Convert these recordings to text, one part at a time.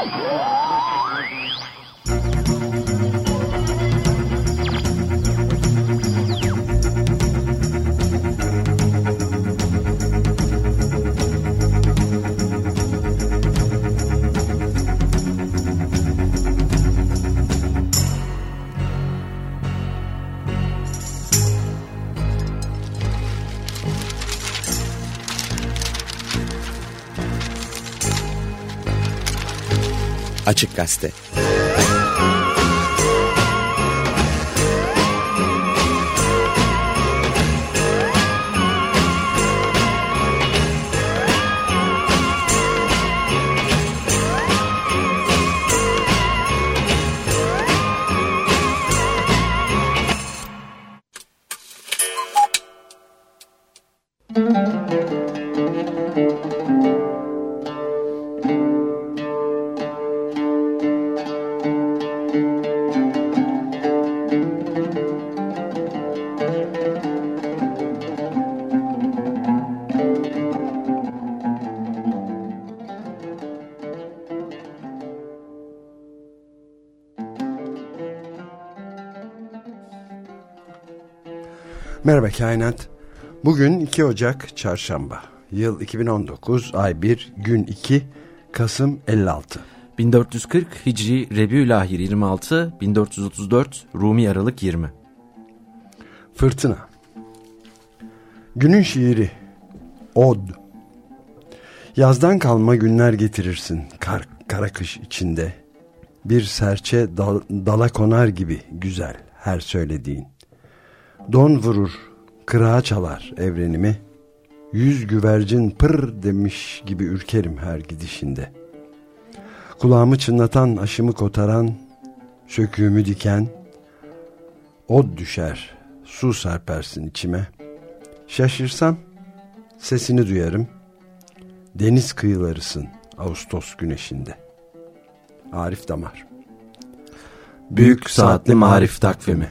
Açık Gazete. Merhaba Kainat. Bugün 2 Ocak Çarşamba. Yıl 2019, ay 1, gün 2, Kasım 56. 1440 Hicri Rebiülahir 26, 1434 Rumi Aralık 20. Fırtına. Günün şiiri. Od. Yazdan kalma günler getirirsin kara kış içinde. Bir serçe dala konar gibi güzel her söylediğin. Don vurur, kırağa çalar evrenimi. 100 güvercin pır demiş gibi ürkerim her gidişinde. Kulağımı çınlatan, aşımı kotaran, söküğümü diken, od düşer, su serpersin içime. Şaşırsam sesini duyarım. Deniz kıyılarısın Ağustos güneşinde. Arif Damar. Büyük Saatli Marif Takvimi.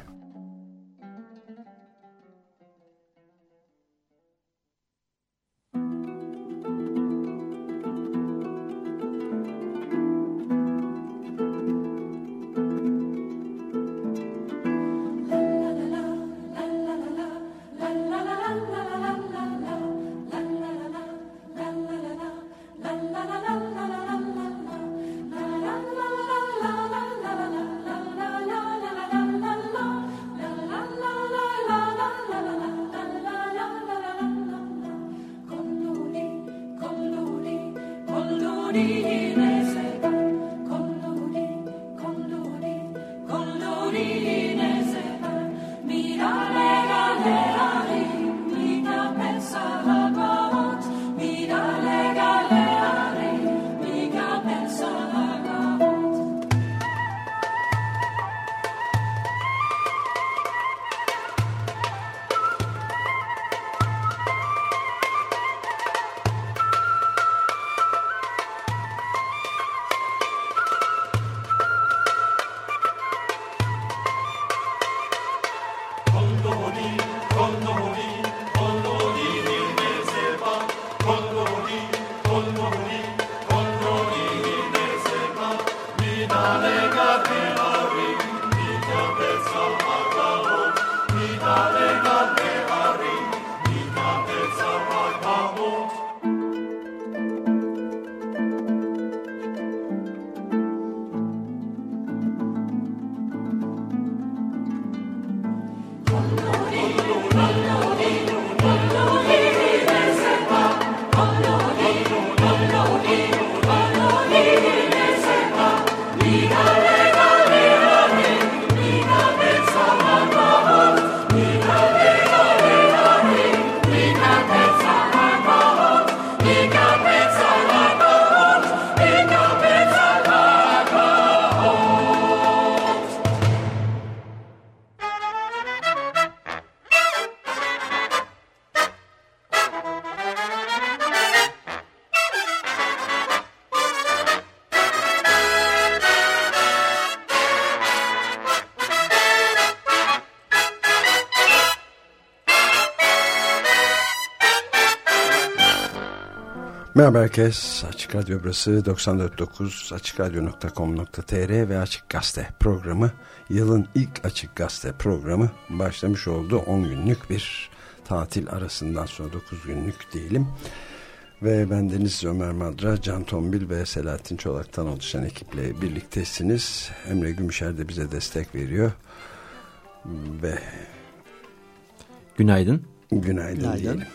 Merhaba herkes. Açık Radyo burası 94.9 açıkradyo.com.tr ve Açık Gazete programı, yılın ilk Açık Gazete programı başlamış oldu. 10 günlük bir tatil arasından sonra, 9 günlük diyelim. Ve bendeniz Ömer Madra, Can Tombil ve Selahattin Çolak'tan oluşan ekiple birliktesiniz. Emre Gümüşer de bize destek veriyor. Ve günaydın. Günaydın diyelim.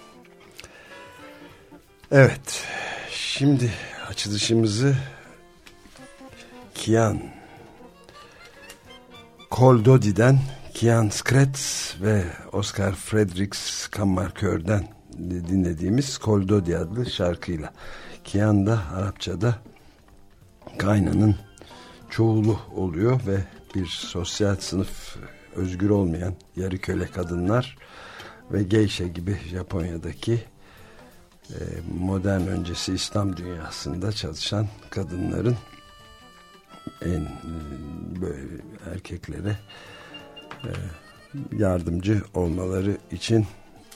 Evet, şimdi açılışımızı Kian Koldodi'den, Kian Skretz ve Oscar Fredericks Kammerchör'den dinlediğimiz Koldodi adlı şarkıyla. Kian da Arapçada kaynanın çoğulu oluyor ve bir sosyal sınıf, özgür olmayan yarı köle kadınlar ve geisha gibi Japonya'daki modern öncesi İslam dünyasında çalışan kadınların en böyle erkeklere yardımcı olmaları için,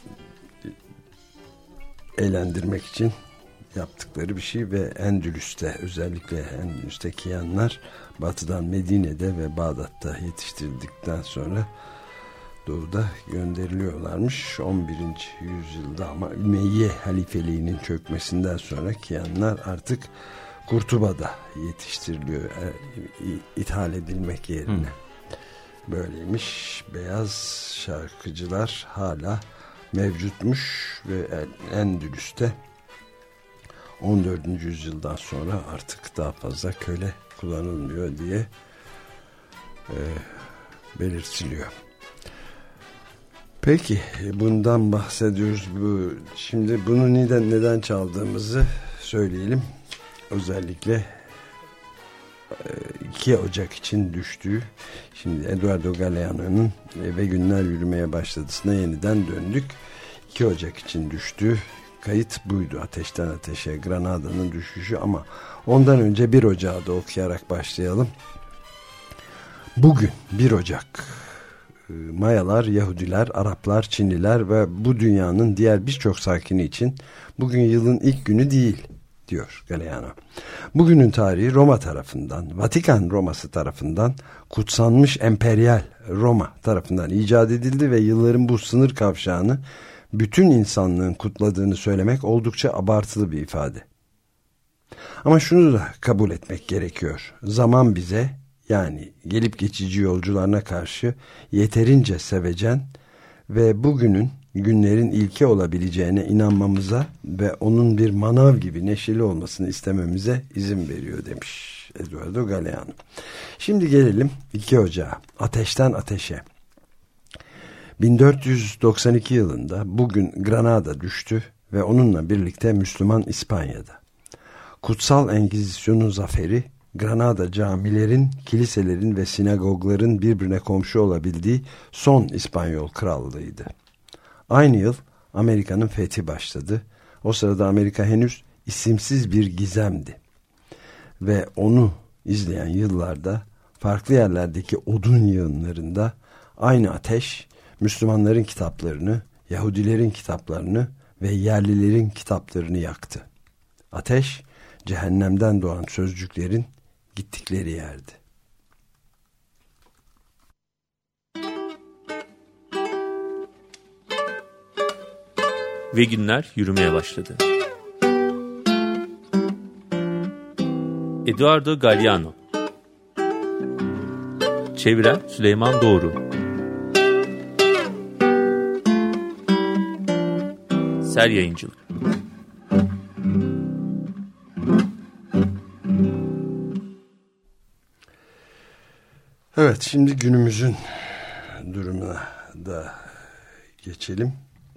eğlendirmek için yaptıkları bir şey. Ve Endülüs'te, özellikle Endülüs'te Kiyanlar batıdan Medine'de ve Bağdat'ta yetiştirildikten sonra doğuda gönderiliyorlarmış. 11. yüzyılda ama Ümeyye halifeliğinin çökmesinden sonra Kiyanlar artık Kurtuba'da yetiştiriliyor, ithal edilmek yerine. Böyleymiş. Beyaz şarkıcılar hala mevcutmuş ve Endülüs'te 14. yüzyıldan sonra artık daha fazla köle kullanılmıyor diye belirtiliyor. Peki, bundan bahsediyoruz. Şimdi bunu neden çaldığımızı söyleyelim. Özellikle 2 Ocak için düştüğü, şimdi Eduardo Galeano'nun Ve Günler Yürümeye Başladısına yeniden döndük. 2 Ocak için düştüğü kayıt buydu. Ateşten Ateşe, Granada'nın düşüşü. Ama ondan önce 1 Ocak'ı da okuyarak başlayalım. Bugün 1 Ocak. Mayalar, Yahudiler, Araplar, Çinliler ve bu dünyanın diğer birçok sakini için bugün yılın ilk günü değil, diyor Galeano. Bugünün tarihi Roma tarafından, Vatikan Roma'sı tarafından, kutsanmış emperyal Roma tarafından icat edildi ve yılların bu sınır kavşağını bütün insanlığın kutladığını söylemek oldukça abartılı bir ifade. Ama şunu da kabul etmek gerekiyor. Zaman bize, yani gelip geçici yolcularına karşı yeterince sevecen ve bugünün günlerin ilki olabileceğine inanmamıza ve onun bir manav gibi neşeli olmasını istememize izin veriyor, demiş Eduardo Galeano. Şimdi gelelim 2 Ocağa. Ateşten Ateşe. 1492 yılında bugün Granada düştü ve onunla birlikte Müslüman İspanya'da. Kutsal Engizisyon'un zaferi, Granada camilerin, kiliselerin ve sinagogların birbirine komşu olabildiği son İspanyol krallığıydı. Aynı yıl Amerika'nın fethi başladı. O sırada Amerika henüz isimsiz bir gizemdi. Ve onu izleyen yıllarda farklı yerlerdeki odun yığınlarında aynı ateş Müslümanların kitaplarını, Yahudilerin kitaplarını ve yerlilerin kitaplarını yaktı. Ateş, cehennemden doğan sözcüklerin gittikleri yerdi. Ve günler yürümeye başladı. Eduardo Galeano. Çeviren Süleyman Doğru. Ser Yayıncılık. Evet, şimdi günümüzün durumuna da geçelim.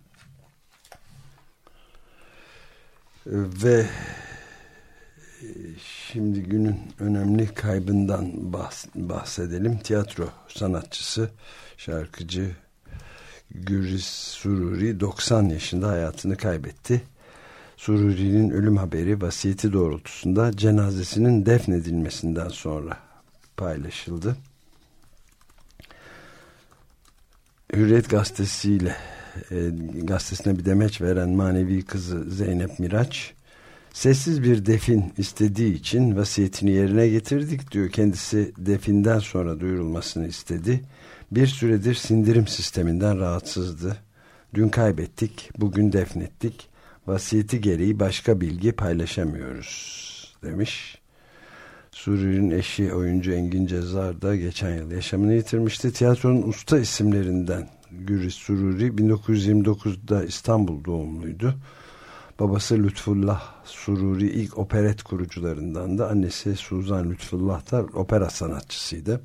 Ve şimdi günün önemli kaybından bahsedelim. Tiyatro sanatçısı, şarkıcı Gürris Sururi 90 yaşında hayatını kaybetti. Sururi'nin ölüm haberi vasiyeti doğrultusunda cenazesinin defnedilmesinden sonra paylaşıldı. Hürriyet gazetesine bir demeç veren manevi kızı Zeynep Miraç, Sessiz bir defin istediği için vasiyetini yerine getirdik diyor. Kendisi definden sonra duyurulmasını istedi. Bir süredir sindirim sisteminden rahatsızdı. Dün kaybettik, bugün defnettik. Vasiyeti gereği başka bilgi paylaşamıyoruz demiş. Sururi'nin eşi oyuncu Engin Cezar da geçen yıl yaşamını yitirmişti. Tiyatronun usta isimlerinden Güriz Sururi 1929'da İstanbul doğumluydu. Babası Lütfullah Sururi ilk operet kurucularından da, annesi Suzan Lütfullah da opera sanatçısıydı.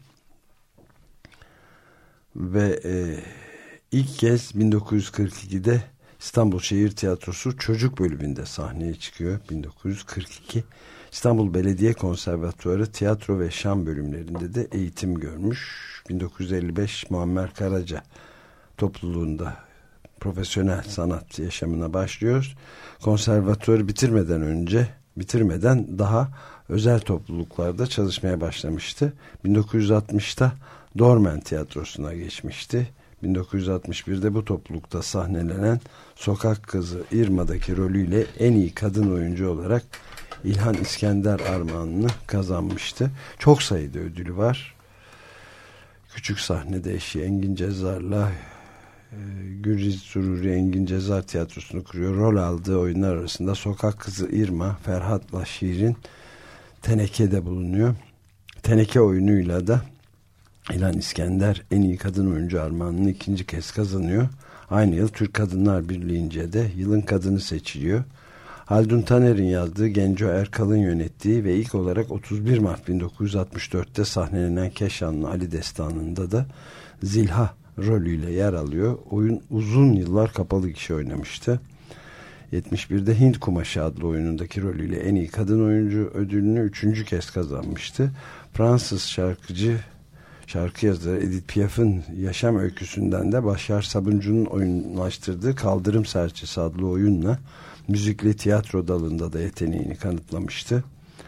Ve ilk kez 1942'de İstanbul Şehir Tiyatrosu çocuk bölümünde sahneye çıkıyor. 1942 İstanbul Belediye Konservatuarı tiyatro ve şan bölümlerinde de eğitim görmüş. 1955 Muammer Karaca topluluğunda profesyonel sanat yaşamına başlıyor. Konservatuarı bitirmeden daha özel topluluklarda çalışmaya başlamıştı. 1960'ta Dormen Tiyatrosu'na geçmişti. 1961'de bu toplulukta sahnelenen Sokak Kızı Irma'daki rolüyle en iyi kadın oyuncu olarak İlhan İskender armağanını kazanmıştı. Çok sayıda ödülü var. Küçük sahnede eşi Engin Cezar'la Güriz Sururi Engin Cezar tiyatrosunu kuruyor. Rol aldığı oyunlar arasında Sokak Kızı Irma, Ferhat'la Şirin, Teneke'de bulunuyor. Teneke oyunuyla da İlhan İskender en iyi kadın oyuncu armağanını ikinci kez kazanıyor. Aynı yıl Türk Kadınlar Birliği'nce de yılın kadını seçiliyor. Haldun Taner'in yazdığı, Genco Erkal'ın yönettiği ve ilk olarak 31 Mart 1964'te sahnelenen Keşanlı Ali Destanı'nda da Zilha rolüyle yer alıyor. Oyun uzun yıllar kapalı gişe oynamıştı. 71'de Hint Kumaşı adlı oyunundaki rolüyle en iyi kadın oyuncu ödülünü 3. kez kazanmıştı. Fransız şarkı yazarı Edith Piaf'ın yaşam öyküsünden de Başar Sabuncu'nun oyunlaştırdığı Kaldırım Serçesi adlı oyunla müzikle tiyatro dalında da yeteneğini kanıtlamıştı.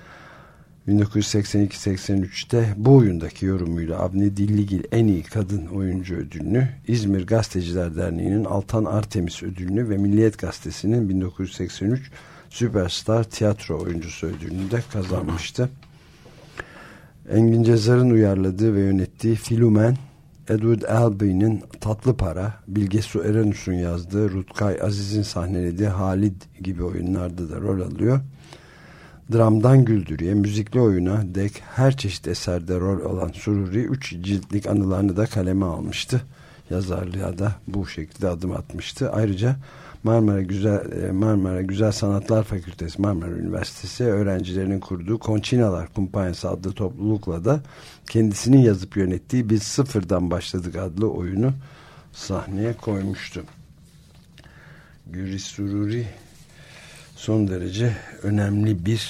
1982-83'te bu oyundaki yorumuyla Avni Dilligil en iyi kadın oyuncu ödülünü, İzmir Gazeteciler Derneği'nin Altan Artemis ödülünü ve Milliyet Gazetesi'nin 1983 Süperstar Tiyatro Oyuncusu ödülünü de kazanmıştı. Engin Cezar'ın uyarladığı ve yönettiği Filumen, Edward Albee'nin Tatlı Para, Bilge Su Erenus'un yazdığı, Rutkay Aziz'in sahnelediği Halid gibi oyunlarda da rol alıyor. Dramdan güldürüye, müzikli oyuna dek her çeşit eserde rol alan Sururi 3 ciltlik anılarını da kaleme almıştı. Yazarlığa da bu şekilde adım atmıştı. Ayrıca Marmara Güzel Sanatlar Fakültesi, Marmara Üniversitesi öğrencilerinin kurduğu Konçinalar Kumpanyası adlı toplulukla da kendisinin yazıp yönettiği Biz Sıfırdan Başladık adlı oyunu sahneye koymuştu. Güriz Sururi son derece önemli bir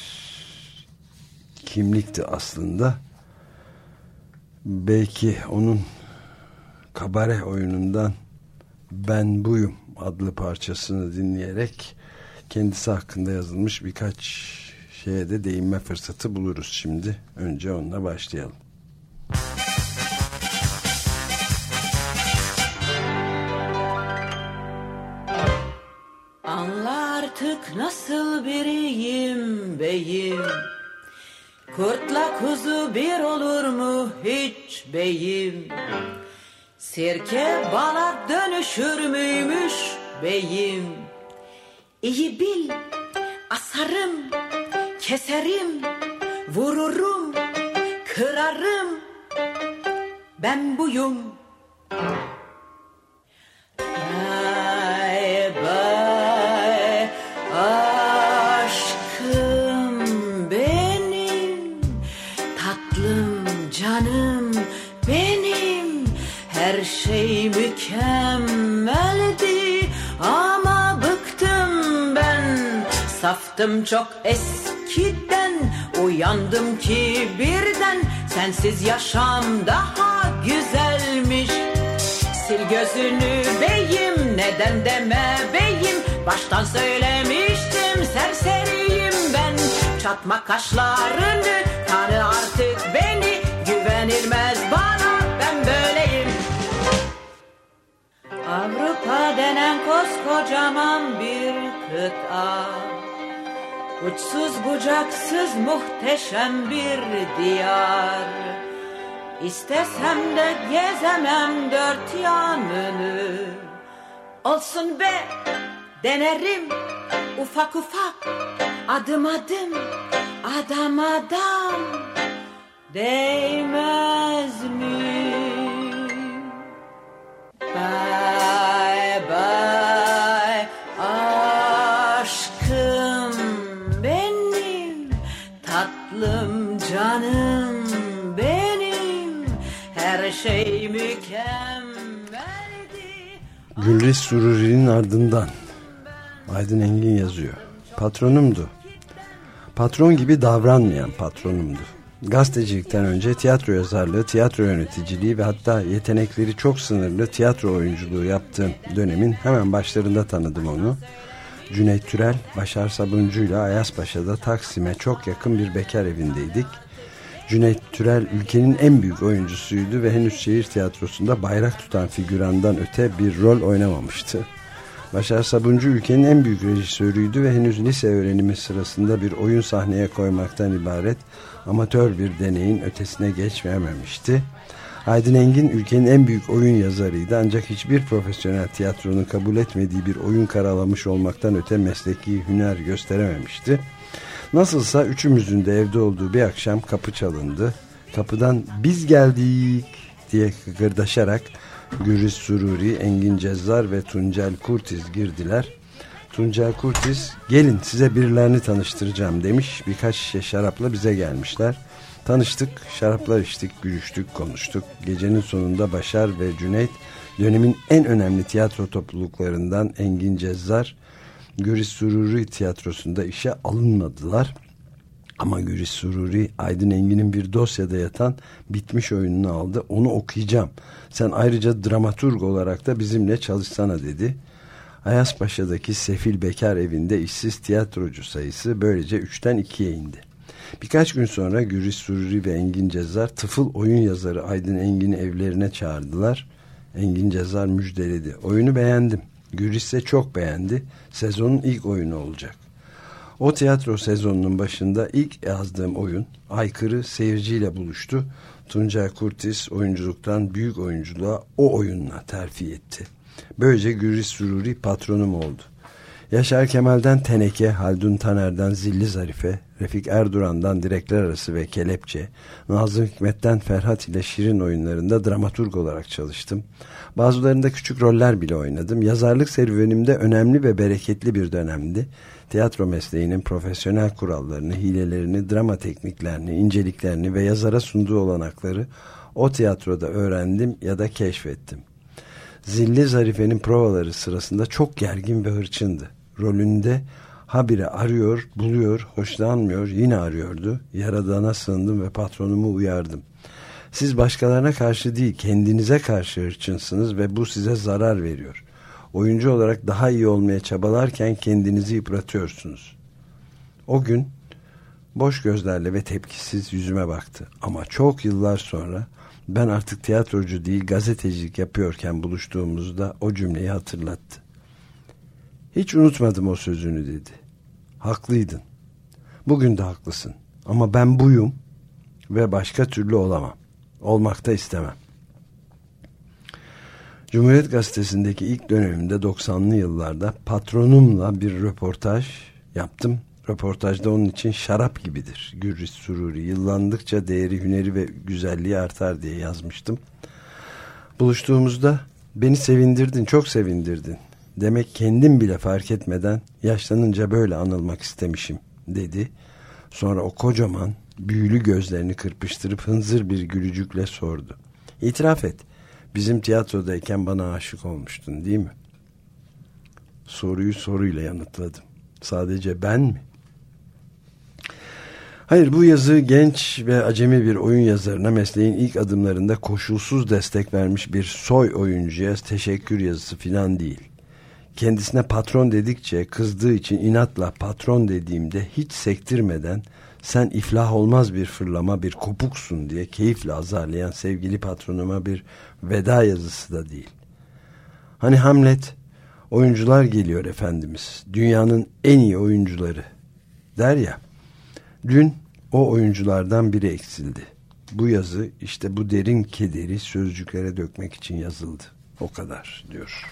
kimlikti aslında. Belki onun kabare oyunundan Ben Buyum adlı parçasını dinleyerek kendisi hakkında yazılmış birkaç şeye de değinme fırsatı buluruz şimdi. Önce onunla başlayalım. Anla artık nasıl biriyim beyim, kurtla kuzu bir olur mu hiç beyim? Sirke bala dönüşür müymüş beyim? İyi bil, asarım, keserim, vururum, kırarım, ben buyum. Bye bye aşkım benim, tatlım canım benim, her şey mükemmeldi ama bıktım ben, saftım çok eskiden, uyandım ki birden sensiz yaşam daha güzelmiş. Sil gözünü beyim, neden deme beyim, baştan söylemiştim serseriyim ben. Çatma kaşlarını, tanı artık beni, güvenilmez bana, ben böyleyim. Avrupa denen koskocaman bir kıta, Uçsuz bucaksız muhteşem bir diyar. İstesem de gezemem dört yanını. Olsun be, denerim ufak ufak, adım adım, adam adam. Değmez mi? Bye bye aşkım benim, tatlım canım benim, her şey mükemmeldi. Gülriz Sururi'nin ardından Aydın Engin yazıyor. Patronumdu. Patron gibi davranmayan patronumdu. Gazetecilikten önce tiyatro yazarlığı, tiyatro yöneticiliği ve hatta yetenekleri çok sınırlı tiyatro oyunculuğu yaptığım dönemin hemen başlarında tanıdım onu. Cüneyt Türel, Başar Sabuncu'yla Ayaspaşa'da Taksim'e çok yakın bir bekar evindeydik. Cüneyt Türel ülkenin en büyük oyuncusuydu ve henüz şehir tiyatrosunda bayrak tutan figürandan öte bir rol oynamamıştı. Başar Sabuncu ülkenin en büyük rejisörüydü ve henüz lise öğrenimi sırasında bir oyun sahneye koymaktan ibaret amatör bir deneyin ötesine geçmemişti. Aydın Engin ülkenin en büyük oyun yazarıydı, ancak hiçbir profesyonel tiyatronun kabul etmediği bir oyun karalamış olmaktan öte mesleki hüner gösterememişti. Nasılsa üçümüzün de evde olduğu bir akşam kapı çalındı. Kapıdan "Biz geldik" diye kıkırdaşarak Gülriz Sururi, Engin Cezzar ve Tuncel Kurtiz girdiler. Tuncel Kurtiz, "Gelin size birilerini tanıştıracağım" demiş. Birkaç şişe şarapla bize gelmişler. Tanıştık, şaraplar içtik, gülüştük, konuştuk. Gecenin sonunda Başar ve Cüneyt, dönemin en önemli tiyatro topluluklarından Engin Cezzar, Gülriz Sururi tiyatrosunda işe alınmadılar. Ama Gülriz Sururi, Aydın Engin'in bir dosyada yatan bitmiş oyununu aldı. "Onu okuyacağım. Sen ayrıca dramaturg olarak da bizimle çalışsana" dedi. Ayaspaşa'daki sefil bekar evinde işsiz tiyatrocu sayısı böylece 3'ten 2'ye indi. Birkaç gün sonra Gülriz Sururi ve Engin Cezzar tıfıl oyun yazarı Aydın Engin'i evlerine çağırdılar. Engin Cezzar müjdeledi. "Oyunu beğendim. Gülriz ise çok beğendi. Sezonun ilk oyunu olacak." O tiyatro sezonunun başında ilk yazdığım oyun aykırı seyirciyle buluştu. Tuncel Kurtiz oyunculuktan büyük oyunculuğa o oyunla terfi etti. Böylece Gülriz Sururi patronum oldu. Yaşar Kemal'den Teneke, Haldun Taner'den Zilli Zarife, Refik Erduran'dan Direkler Arası ve Kelepçe, Nazım Hikmet'ten Ferhat ile Şirin oyunlarında dramaturg olarak çalıştım. Bazılarında küçük roller bile oynadım. Yazarlık serüvenimde önemli ve bereketli bir dönemdi. Tiyatro mesleğinin profesyonel kurallarını, hilelerini, drama tekniklerini, inceliklerini ve yazara sunduğu olanakları o tiyatroda öğrendim ya da keşfettim. Zilli Zarife'nin provaları sırasında çok gergin ve hırçındı. Rolünde habire arıyor, buluyor, hoşlanmıyor, yine arıyordu. Yaradana sığındım ve patronumu uyardım. "Siz başkalarına karşı değil, kendinize karşı hırçınsınız ve bu size zarar veriyor. Oyuncu olarak daha iyi olmaya çabalarken kendinizi yıpratıyorsunuz." O gün boş gözlerle ve tepkisiz yüzüme baktı. Ama çok yıllar sonra ben artık tiyatrocu değil gazetecilik yapıyorken buluştuğumuzda o cümleyi hatırlattı. "Hiç unutmadım o sözünü" dedi. "Haklıydın. Bugün de haklısın. Ama ben buyum ve başka türlü olamam. Olmak da istemem." Cumhuriyet Gazetesi'ndeki ilk dönemimde 90'lı yıllarda patronumla bir röportaj yaptım. Röportajda onun için "şarap gibidir Gülriz Sururi. Yıllandıkça değeri, hüneri ve güzelliği artar" diye yazmıştım. Buluştuğumuzda "Beni sevindirdin, çok sevindirdin. Demek kendim bile fark etmeden yaşlanınca böyle anılmak istemişim" dedi. Sonra o kocaman, büyülü gözlerini kırpıştırıp hınzır bir gülücükle sordu. "İtiraf et, bizim tiyatrodayken bana aşık olmuştun değil mi?" Soruyu soruyla yanıtladım. "Sadece ben mi?" Hayır, bu yazı genç ve acemi bir oyun yazarına mesleğin ilk adımlarında koşulsuz destek vermiş bir soy oyuncuya teşekkür yazısı filan değil. Kendisine patron dedikçe kızdığı için inatla patron dediğimde hiç sektirmeden "sen iflah olmaz bir fırlama, bir kopuksun" diye keyifle azarlayan sevgili patronuma bir veda yazısı da değil. Hani Hamlet, "Oyuncular geliyor efendimiz, dünyanın en iyi oyuncuları" der ya. Dün o oyunculardan biri eksildi. Bu yazı işte bu derin kederi sözcüklere dökmek için yazıldı. O kadar diyor.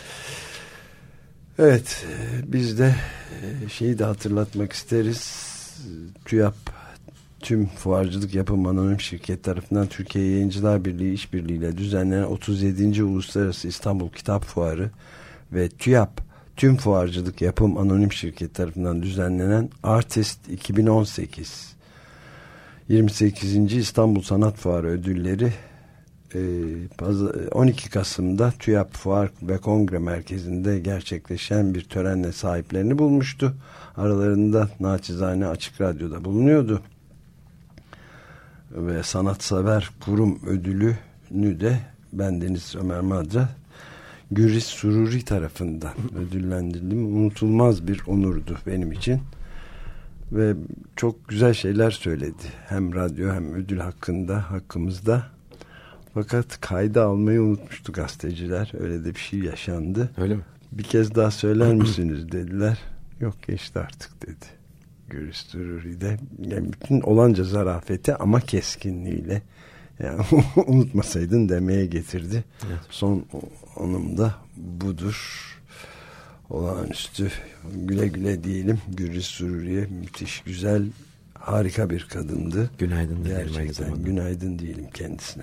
Evet, biz de şeyi de hatırlatmak isteriz. TÜYAP, Tüm Fuarcılık Yapım Anonim Şirket tarafından Türkiye Yayıncılar Birliği işbirliğiyle düzenlenen 37. Uluslararası İstanbul Kitap Fuarı ve TÜYAP, Tüm Fuarcılık Yapım Anonim Şirket tarafından düzenlenen Artist 2018 28. İstanbul Sanat Fuarı ödülleri 12 Kasım'da TÜYAP Fuar ve Kongre Merkezi'nde gerçekleşen bir törenle sahiplerini bulmuştu. Aralarında naçizane Açık Radyo'da bulunuyordu. Ve sanatsever kurum ödülünü de bendeniz Ömer Madra, Güriz Sururi tarafından ödüllendirdim. Unutulmaz bir onurdu benim için. Ve çok güzel şeyler söyledi. Hem radyo hem ödül hakkımızda. Fakat kayda almayı unutmuştu gazeteciler. Öyle de bir şey yaşandı. Öyle mi? Bir kez daha söyler misiniz dediler. Yok, geçti artık dedi. Güriz Sururi'de yani bütün olanca zarafeti ama keskinliğiyle, yani unutmasaydın demeye getirdi. Evet. Son anım da budur. Olağanüstü, güle güle diyelim Güriz Sururi'ye. Müthiş, güzel, harika bir kadındı. Günaydın gerçekten. Günaydın diyelim kendisine.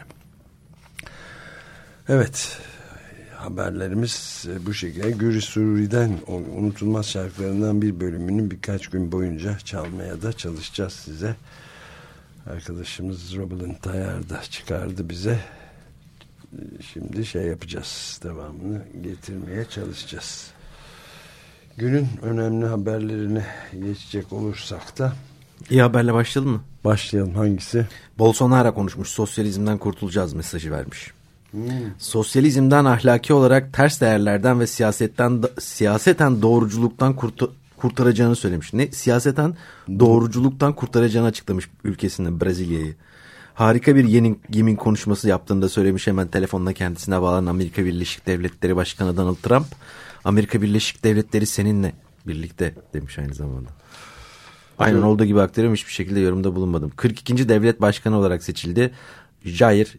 Evet, haberlerimiz bu şekilde. Güriz Sururi'den unutulmaz şarkılarından bir bölümünü birkaç gün boyunca çalmaya da çalışacağız size. Arkadaşımız Robin Tayar da çıkardı bize. Şimdi şey yapacağız, devamını getirmeye çalışacağız. Günün önemli haberlerine geçecek olursak da. İyi haberle başlayalım mı? Başlayalım. Hangisi? Bolsonaro konuşmuş. Sosyalizmden kurtulacağız mesajı vermiş. Sosyalizmden, ahlaki olarak ters değerlerden ve siyaseten doğruculuktan kurtaracağını söylemiş. Ne? Siyaseten doğruculuktan kurtaracağını açıklamış ülkesinde, Brezilya'yı. Harika bir yemin konuşması yaptığını da söylemiş. Hemen telefonla kendisine bağlanan Amerika Birleşik Devletleri Başkanı Donald Trump. Amerika Birleşik Devletleri seninle birlikte demiş aynı zamanda. Aynen olduğu gibi aktarıyorum, hiçbir şekilde yorumda bulunmadım. 42. devlet başkanı olarak seçildi. Jair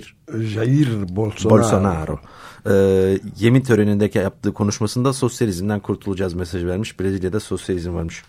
Bolsonaro. Yemin törenindeki yaptığı konuşmasında sosyalizmden kurtulacağız mesajı vermiş. Brezilya'da sosyalizm varmış.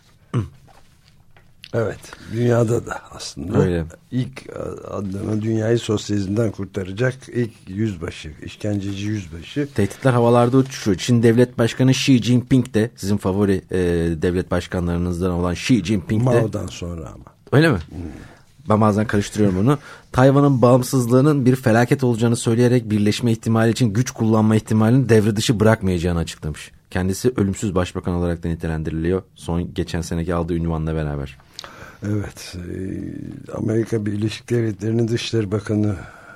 Evet, dünyada da aslında öyle. İlk adına dünyayı sosyalizmden kurtaracak ilk yüzbaşı, işkenceci yüzbaşı. Tehditler havalarda uçuşuyor. Çin devlet başkanı Xi Jinping de, sizin favori devlet başkanlarınızdan olan Xi Jinping de. Mao'dan sonra ama. Öyle mi? Ben bazen karıştırıyorum onu. Tayvan'ın bağımsızlığının bir felaket olacağını söyleyerek birleşme ihtimali için güç kullanma ihtimalini devre dışı bırakmayacağını açıklamış. Kendisi ölümsüz başbakan olarak da nitelendiriliyor. Geçen seneki aldığı ünvanla beraber. Evet, Amerika Birleşik Devletleri'nin Dışişleri Bakanı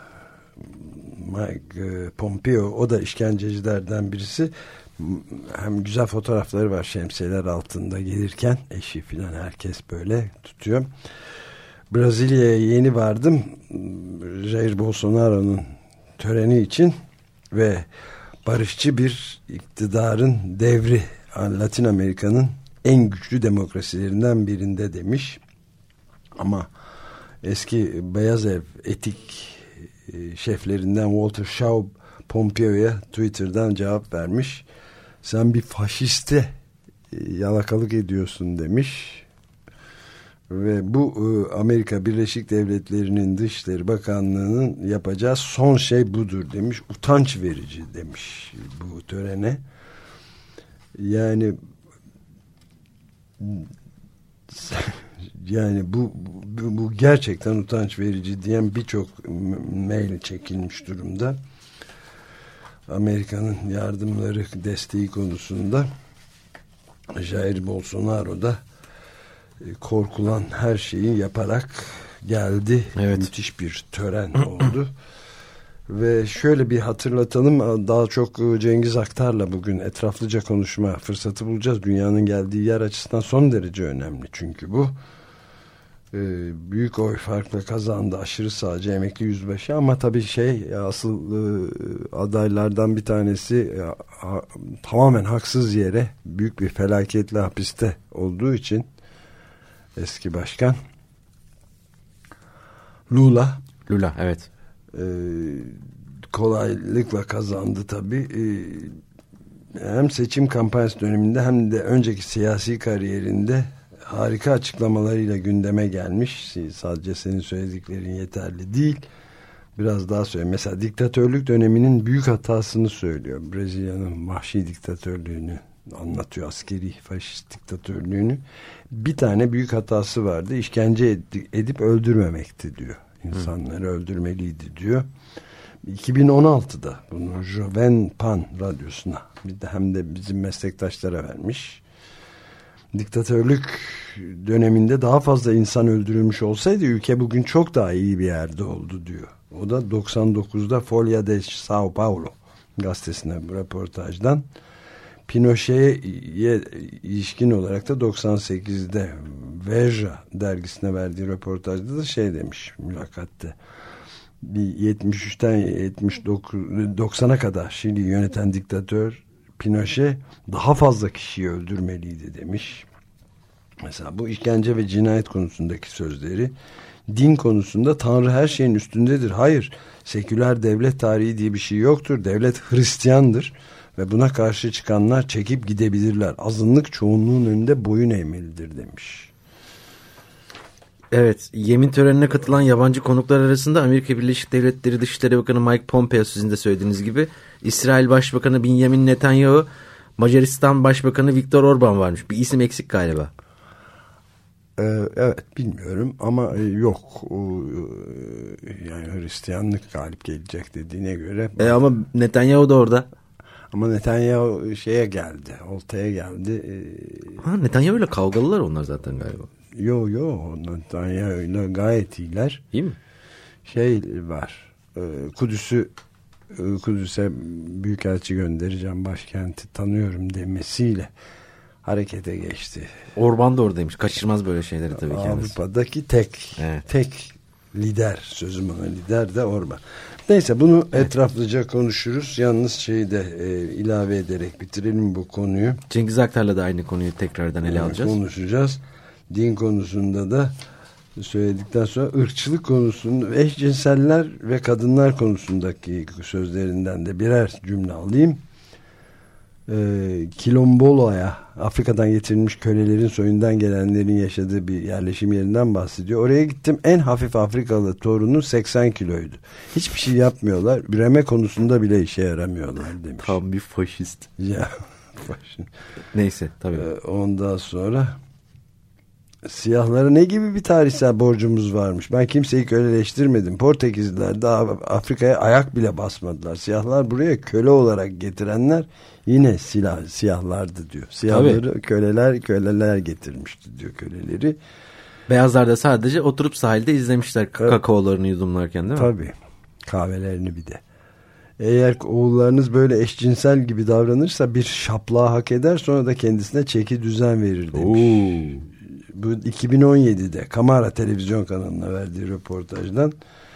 Mike Pompeo, o da işkencecilerden birisi. Hem güzel fotoğrafları var şemsiyeler altında gelirken, eşi filan herkes böyle tutuyor. Brezilya'ya yeni vardım Jair Bolsonaro'nun töreni için ve barışçı bir iktidarın devri, Latin Amerika'nın en güçlü demokrasilerinden birinde demiş. Ama eski Beyaz Ev etik şeflerinden Walter Shaub Pompeo'ya Twitter'dan cevap vermiş. Sen bir faşiste yalakalık ediyorsun demiş. Ve bu Amerika Birleşik Devletleri'nin Dışişleri Bakanlığı'nın yapacağı son şey budur demiş. Utanç verici demiş bu törene. Yani bu gerçekten utanç verici diyen birçok mail çekilmiş durumda. Amerika'nın yardımları, desteği konusunda Jair Bolsonaro da korkulan her şeyi yaparak geldi. Evet. Müthiş bir tören oldu. Ve şöyle bir hatırlatalım, daha çok Cengiz Aktar'la bugün etraflıca konuşma fırsatı bulacağız. Dünyanın geldiği yer açısından son derece önemli çünkü bu. Büyük oy farkla kazandı aşırı sağcı emekli yüzbaşı, ama tabii asıl adaylardan bir tanesi tamamen haksız yere büyük bir felaketle hapiste olduğu için eski başkan. Lula evet. Kolaylıkla kazandı tabii. Hem seçim kampanyası döneminde hem de önceki siyasi kariyerinde harika açıklamalarıyla gündeme gelmiş. Sadece senin söylediklerin yeterli değil. Biraz daha söyle. Mesela diktatörlük döneminin büyük hatasını söylüyor. Brezilya'nın vahşi diktatörlüğünü anlatıyor. Askeri faşist diktatörlüğünü. Bir tane büyük hatası vardı. İşkence edip öldürmemekti diyor. İnsanları öldürmeliydi diyor. 2016'da bunu Joven Pan radyosuna hem de bizim meslektaşlara vermiş. Diktatörlük döneminde daha fazla insan öldürülmüş olsaydı ülke bugün çok daha iyi bir yerde oldu diyor. O da 99'da Folha de São Paulo gazetesine bu röportajdan. Pinochet'e ilişkin olarak da 98'de Veja dergisine verdiği röportajda da şey demiş mülakatte. 73'ten 90'a kadar Şili'yi yöneten diktatör Pinochet daha fazla kişiyi öldürmeliydi demiş. Mesela bu işkence ve cinayet konusundaki sözleri. Din konusunda Tanrı her şeyin üstündedir. Hayır, seküler devlet tarihi diye bir şey yoktur. Devlet Hristiyandır ve buna karşı çıkanlar çekip gidebilirler. Azınlık çoğunluğun önünde boyun eğmelidir demiş. Evet, yemin törenine katılan yabancı konuklar arasında Amerika Birleşik Devletleri Dışişleri Bakanı Mike Pompeo, sizin de söylediğiniz gibi, İsrail Başbakanı Benjamin Netanyahu, Macaristan Başbakanı Viktor Orban varmış. Bir isim eksik galiba. Evet, bilmiyorum ama yok. Yani Hristiyanlık galip gelecek dediğine göre. Ama Netanyahu da orada. Ama Netanyahu şeye geldi, oltaya geldi. Netanyahu ile kavgalılar onlar zaten galiba. Yo Netanyahu ile gayet iyiler. İyi mi? Şey var, Kudüs'e büyükelçi göndereceğim, başkenti tanıyorum demesiyle harekete geçti. Orban da oradaymış. Kaçırmaz böyle şeyleri tabii ki. Avrupa'daki tek lider, sözüm ona lider de Orban. Neyse, bunu etraflıca konuşuruz. Yalnız şeyi de ilave ederek bitirelim bu konuyu. Cengiz Aktar'la da aynı konuyu tekrardan ele alacağız. Konuşacağız. Din konusunda da söyledikten sonra ırkçılık konusunda, eşcinseller ve kadınlar konusundaki sözlerinden de birer cümle alayım. Kilombolo'ya, Afrika'dan getirilmiş kölelerin soyundan gelenlerin yaşadığı bir yerleşim yerinden bahsediyor. Oraya gittim, en hafif Afrikalı torunu 80 kiloydu. Hiçbir şey yapmıyorlar. Üreme konusunda bile işe yaramıyorlar demiş. Tam bir faşist. Ya, faşist. Neyse tabii. Ondan sonra siyahlara ne gibi bir tarihsel borcumuz varmış. Ben kimseyi köleleştirmedim. Portekizliler daha Afrika'ya ayak bile basmadılar. Siyahlar buraya köle olarak getirenler yine siyahlardı diyor. Siyahları tabii. köleler getirmişti diyor, köleleri. Beyazlar da sadece oturup sahilde izlemişler kakaolarını yudumlarken, değil mi? Tabii. Kahvelerini bir de. Eğer oğullarınız böyle eşcinsel gibi davranırsa bir şaplığa hak eder, sonra da kendisine çeki düzen verir demiş. Bu 2017'de Kamara televizyon kanalına verdiği röportajdan.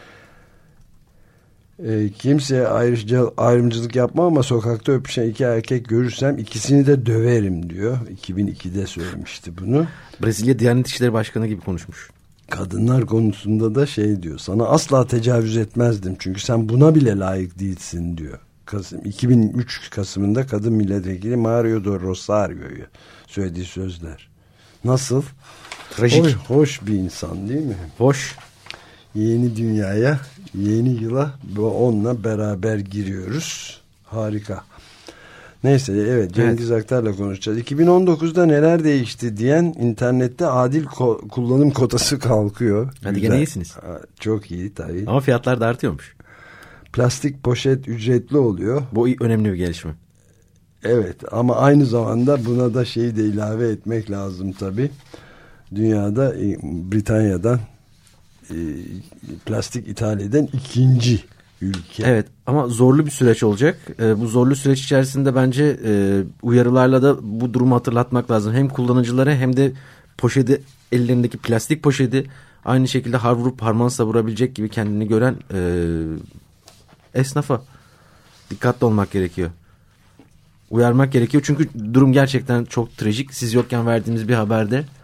Kimseye ayrımcılık yapma ama sokakta öpüşen iki erkek görürsem ikisini de döverim diyor. 2002'de söylemişti bunu. Brezilya Diyanet İşleri Başkanı gibi konuşmuş. Kadınlar konusunda da şey diyor. Sana asla tecavüz etmezdim çünkü sen buna bile layık değilsin diyor. 2003 Kasım'ında kadın milletvekili Mario do Rosario'ya söylediği sözler. Nasıl? Trajik. Hoş bir insan değil mi? Hoş. Yeni dünyaya, yeni yıla onunla beraber giriyoruz. Harika. Neyse, evet, Cengiz Aktar'la konuşacağız. 2019'da neler değişti diyen internette adil kullanım kotası kalkıyor. Hadi güzel. Gene iyisiniz. Çok iyi tabii. Ama fiyatlar da artıyormuş. Plastik poşet ücretli oluyor. Bu önemli bir gelişme. Evet, ama aynı zamanda buna da şeyi de ilave etmek lazım tabii. Dünyada Britanya'dan plastik ithal eden ikinci ülke. Evet, ama zorlu bir süreç olacak. Bu zorlu süreç içerisinde bence uyarılarla da bu durumu hatırlatmak lazım. Hem kullanıcılara hem de poşeti, ellerindeki plastik poşeti aynı şekilde har vurup harman savurabilecek gibi kendini gören esnafa dikkatli olmak gerekiyor. Uyarmak gerekiyor çünkü durum gerçekten çok trajik. Siz yokken verdiğimiz bir haberde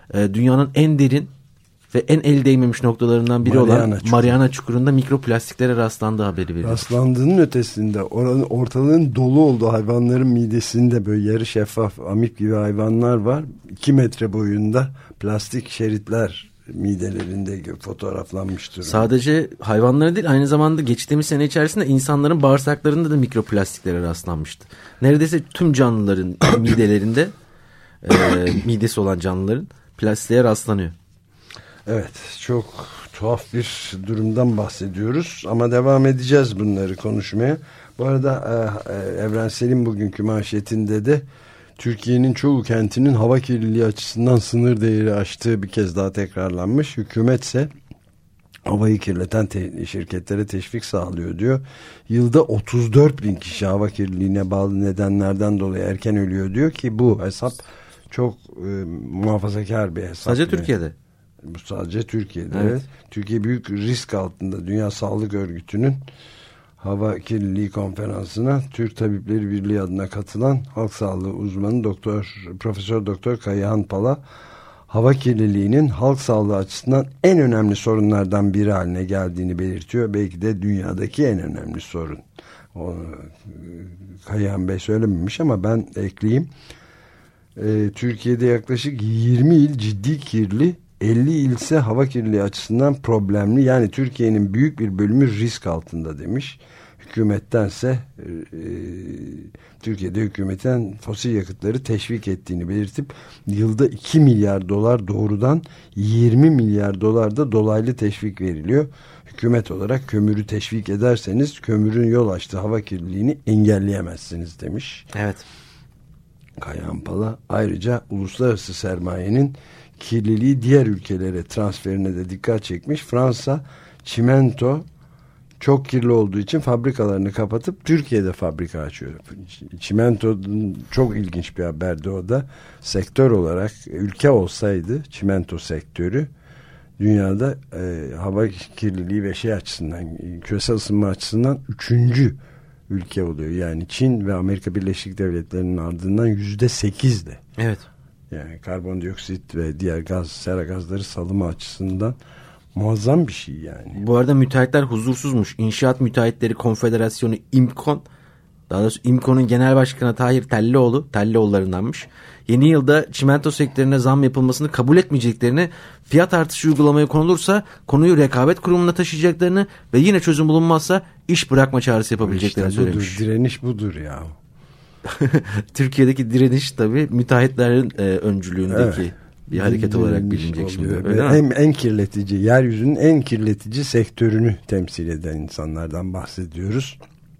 dünyanın en derin ve en el değmemiş noktalarından biri olan Mariana Çukuru'nda mikroplastiklere rastlandığı haberi veriyor. Rastlandığının ötesinde ortalığın dolu olduğu hayvanların midesinde böyle yarı şeffaf amip gibi hayvanlar var. 2 metre boyunda plastik şeritler midelerinde fotoğraflanmıştır. Sadece hayvanların değil, aynı zamanda geçtiğimiz sene içerisinde insanların bağırsaklarında da mikroplastiklere rastlanmıştı. Neredeyse tüm canlıların midelerinde midesi olan canlıların plastiğe rastlanıyor. Evet, çok tuhaf bir durumdan bahsediyoruz ama devam edeceğiz bunları konuşmaya. Bu arada Evrensel'in bugünkü manşetinde de Türkiye'nin çoğu kentinin hava kirliliği açısından sınır değeri aştığı bir kez daha tekrarlanmış. Hükümetse havayı kirleten şirketlere teşvik sağlıyor diyor. Yılda 34 bin kişi hava kirliliğine bağlı nedenlerden dolayı erken ölüyor diyor ki bu hesap çok muhafazakar bir hesap. Sadece Türkiye'de. Bu sadece Türkiye'de. Evet. Evet. Türkiye büyük risk altında. Dünya Sağlık Örgütü'nün hava kirliliği konferansına Türk Tabipleri Birliği adına katılan halk sağlığı uzmanı Profesör Doktor Kayahan Pala, hava kirliliğinin halk sağlığı açısından en önemli sorunlardan biri haline geldiğini belirtiyor. Belki de dünyadaki en önemli sorun. Onu Kayahan Bey söylememiş ama ben ekleyeyim. Türkiye'de yaklaşık 20 il ciddi kirli, 50 il ise hava kirliliği açısından problemli. Yani Türkiye'nin büyük bir bölümü risk altında demiş. Hükümettense Türkiye'de hükümetin fosil yakıtları teşvik ettiğini belirtip yılda 2 milyar dolar doğrudan, 20 milyar dolar da dolaylı teşvik veriliyor. Hükümet olarak kömürü teşvik ederseniz kömürün yol açtığı hava kirliliğini engelleyemezsiniz demiş. Evet. Kayahan Pala ayrıca uluslararası sermayenin kirliliği diğer ülkelere transferine de dikkat çekmiş. Fransa çimento çok kirli olduğu için fabrikalarını kapatıp Türkiye'de fabrika açıyor. Çimento çok ilginç bir haberdi o da. Sektör olarak ülke olsaydı çimento sektörü dünyada hava kirliliği ve açısından, küresel ısınma açısından 3. ülke oluyor. Yani Çin ve Amerika Birleşik Devletleri'nin ardından %8'de. Evet. Yani karbondioksit ve diğer sera gazları salımı açısından muazzam bir şey yani. Bu arada müteahhitler huzursuzmuş. İnşaat Müteahhitleri Konfederasyonu İMKON, daha doğrusu İMKON'un Genel Başkanı Tahir Tellioğullarındanmış. Yeni yılda çimento sektörüne zam yapılmasını kabul etmeyeceklerini, fiyat artışı uygulamaya konulursa konuyu rekabet kurumuna taşıyacaklarını ve yine çözüm bulunmazsa iş bırakma çağrısı yapabileceklerini İşte budur, söylemiş. direniş budur ya. Türkiye'deki direniş tabii müteahhitlerin öncülüğündeki bir hareket olarak bilinecek şimdi. En kirletici, yeryüzünün en kirletici sektörünü temsil eden insanlardan bahsediyoruz.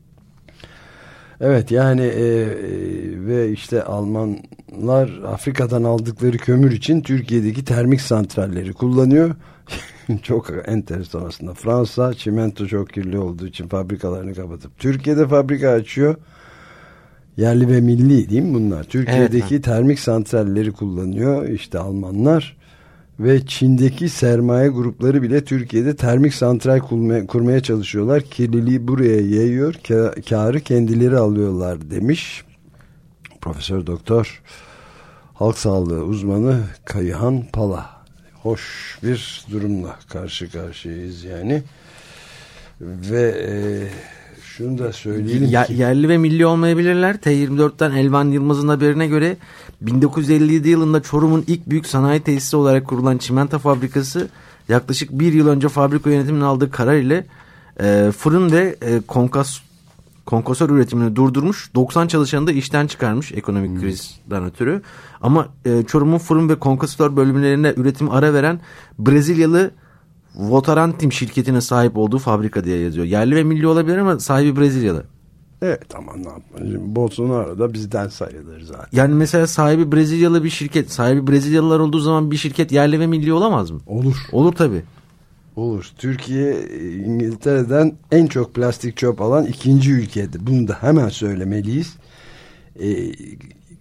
Evet yani ve işte Almanlar Afrika'dan aldıkları kömür için Türkiye'deki termik santralleri kullanıyor. Çok enteresan aslında. Fransa çimento çok kirli olduğu için fabrikalarını kapatıp Türkiye'de fabrika açıyor. Yerli ve milli değil mi bunlar? Türkiye'deki termik santralleri kullanıyor işte Almanlar ve Çin'deki sermaye grupları bile Türkiye'de termik santral kurmaya çalışıyorlar. Kirliliği buraya yayıyor, kârı kendileri alıyorlar demiş. Profesör Doktor halk sağlığı uzmanı Kayahan Pala. Hoş bir durumla karşı karşıyayız yani. Ve şunu da söyleyelim ki yerli ve milli olmayabilirler. T24'ten Elvan Yılmaz'ın haberine göre 1957 yılında Çorum'un ilk büyük sanayi tesisi olarak kurulan çimento fabrikası yaklaşık bir yıl önce fabrika yönetiminin aldığı karar ile fırın ve konkosör üretimini durdurmuş. 90 çalışanı da işten çıkarmış ekonomik krizden ötürü. Ama Çorum'un fırın ve konkosör bölümlerine üretim ara veren Brezilyalı Votorantim şirketine sahip olduğu fabrika diye yazıyor. Yerli ve milli olabilir ama sahibi Brezilyalı. Evet tamam, ne yapalım. Bolsonaro da bizden sayılır zaten. Yani mesela sahibi Brezilyalı bir şirket, sahibi Brezilyalılar olduğu zaman bir şirket yerli ve milli olamaz mı? Olur. Olur tabii. Olur. Türkiye İngiltere'den en çok plastik çöp alan 2. ülkede. Bunu da hemen söylemeliyiz.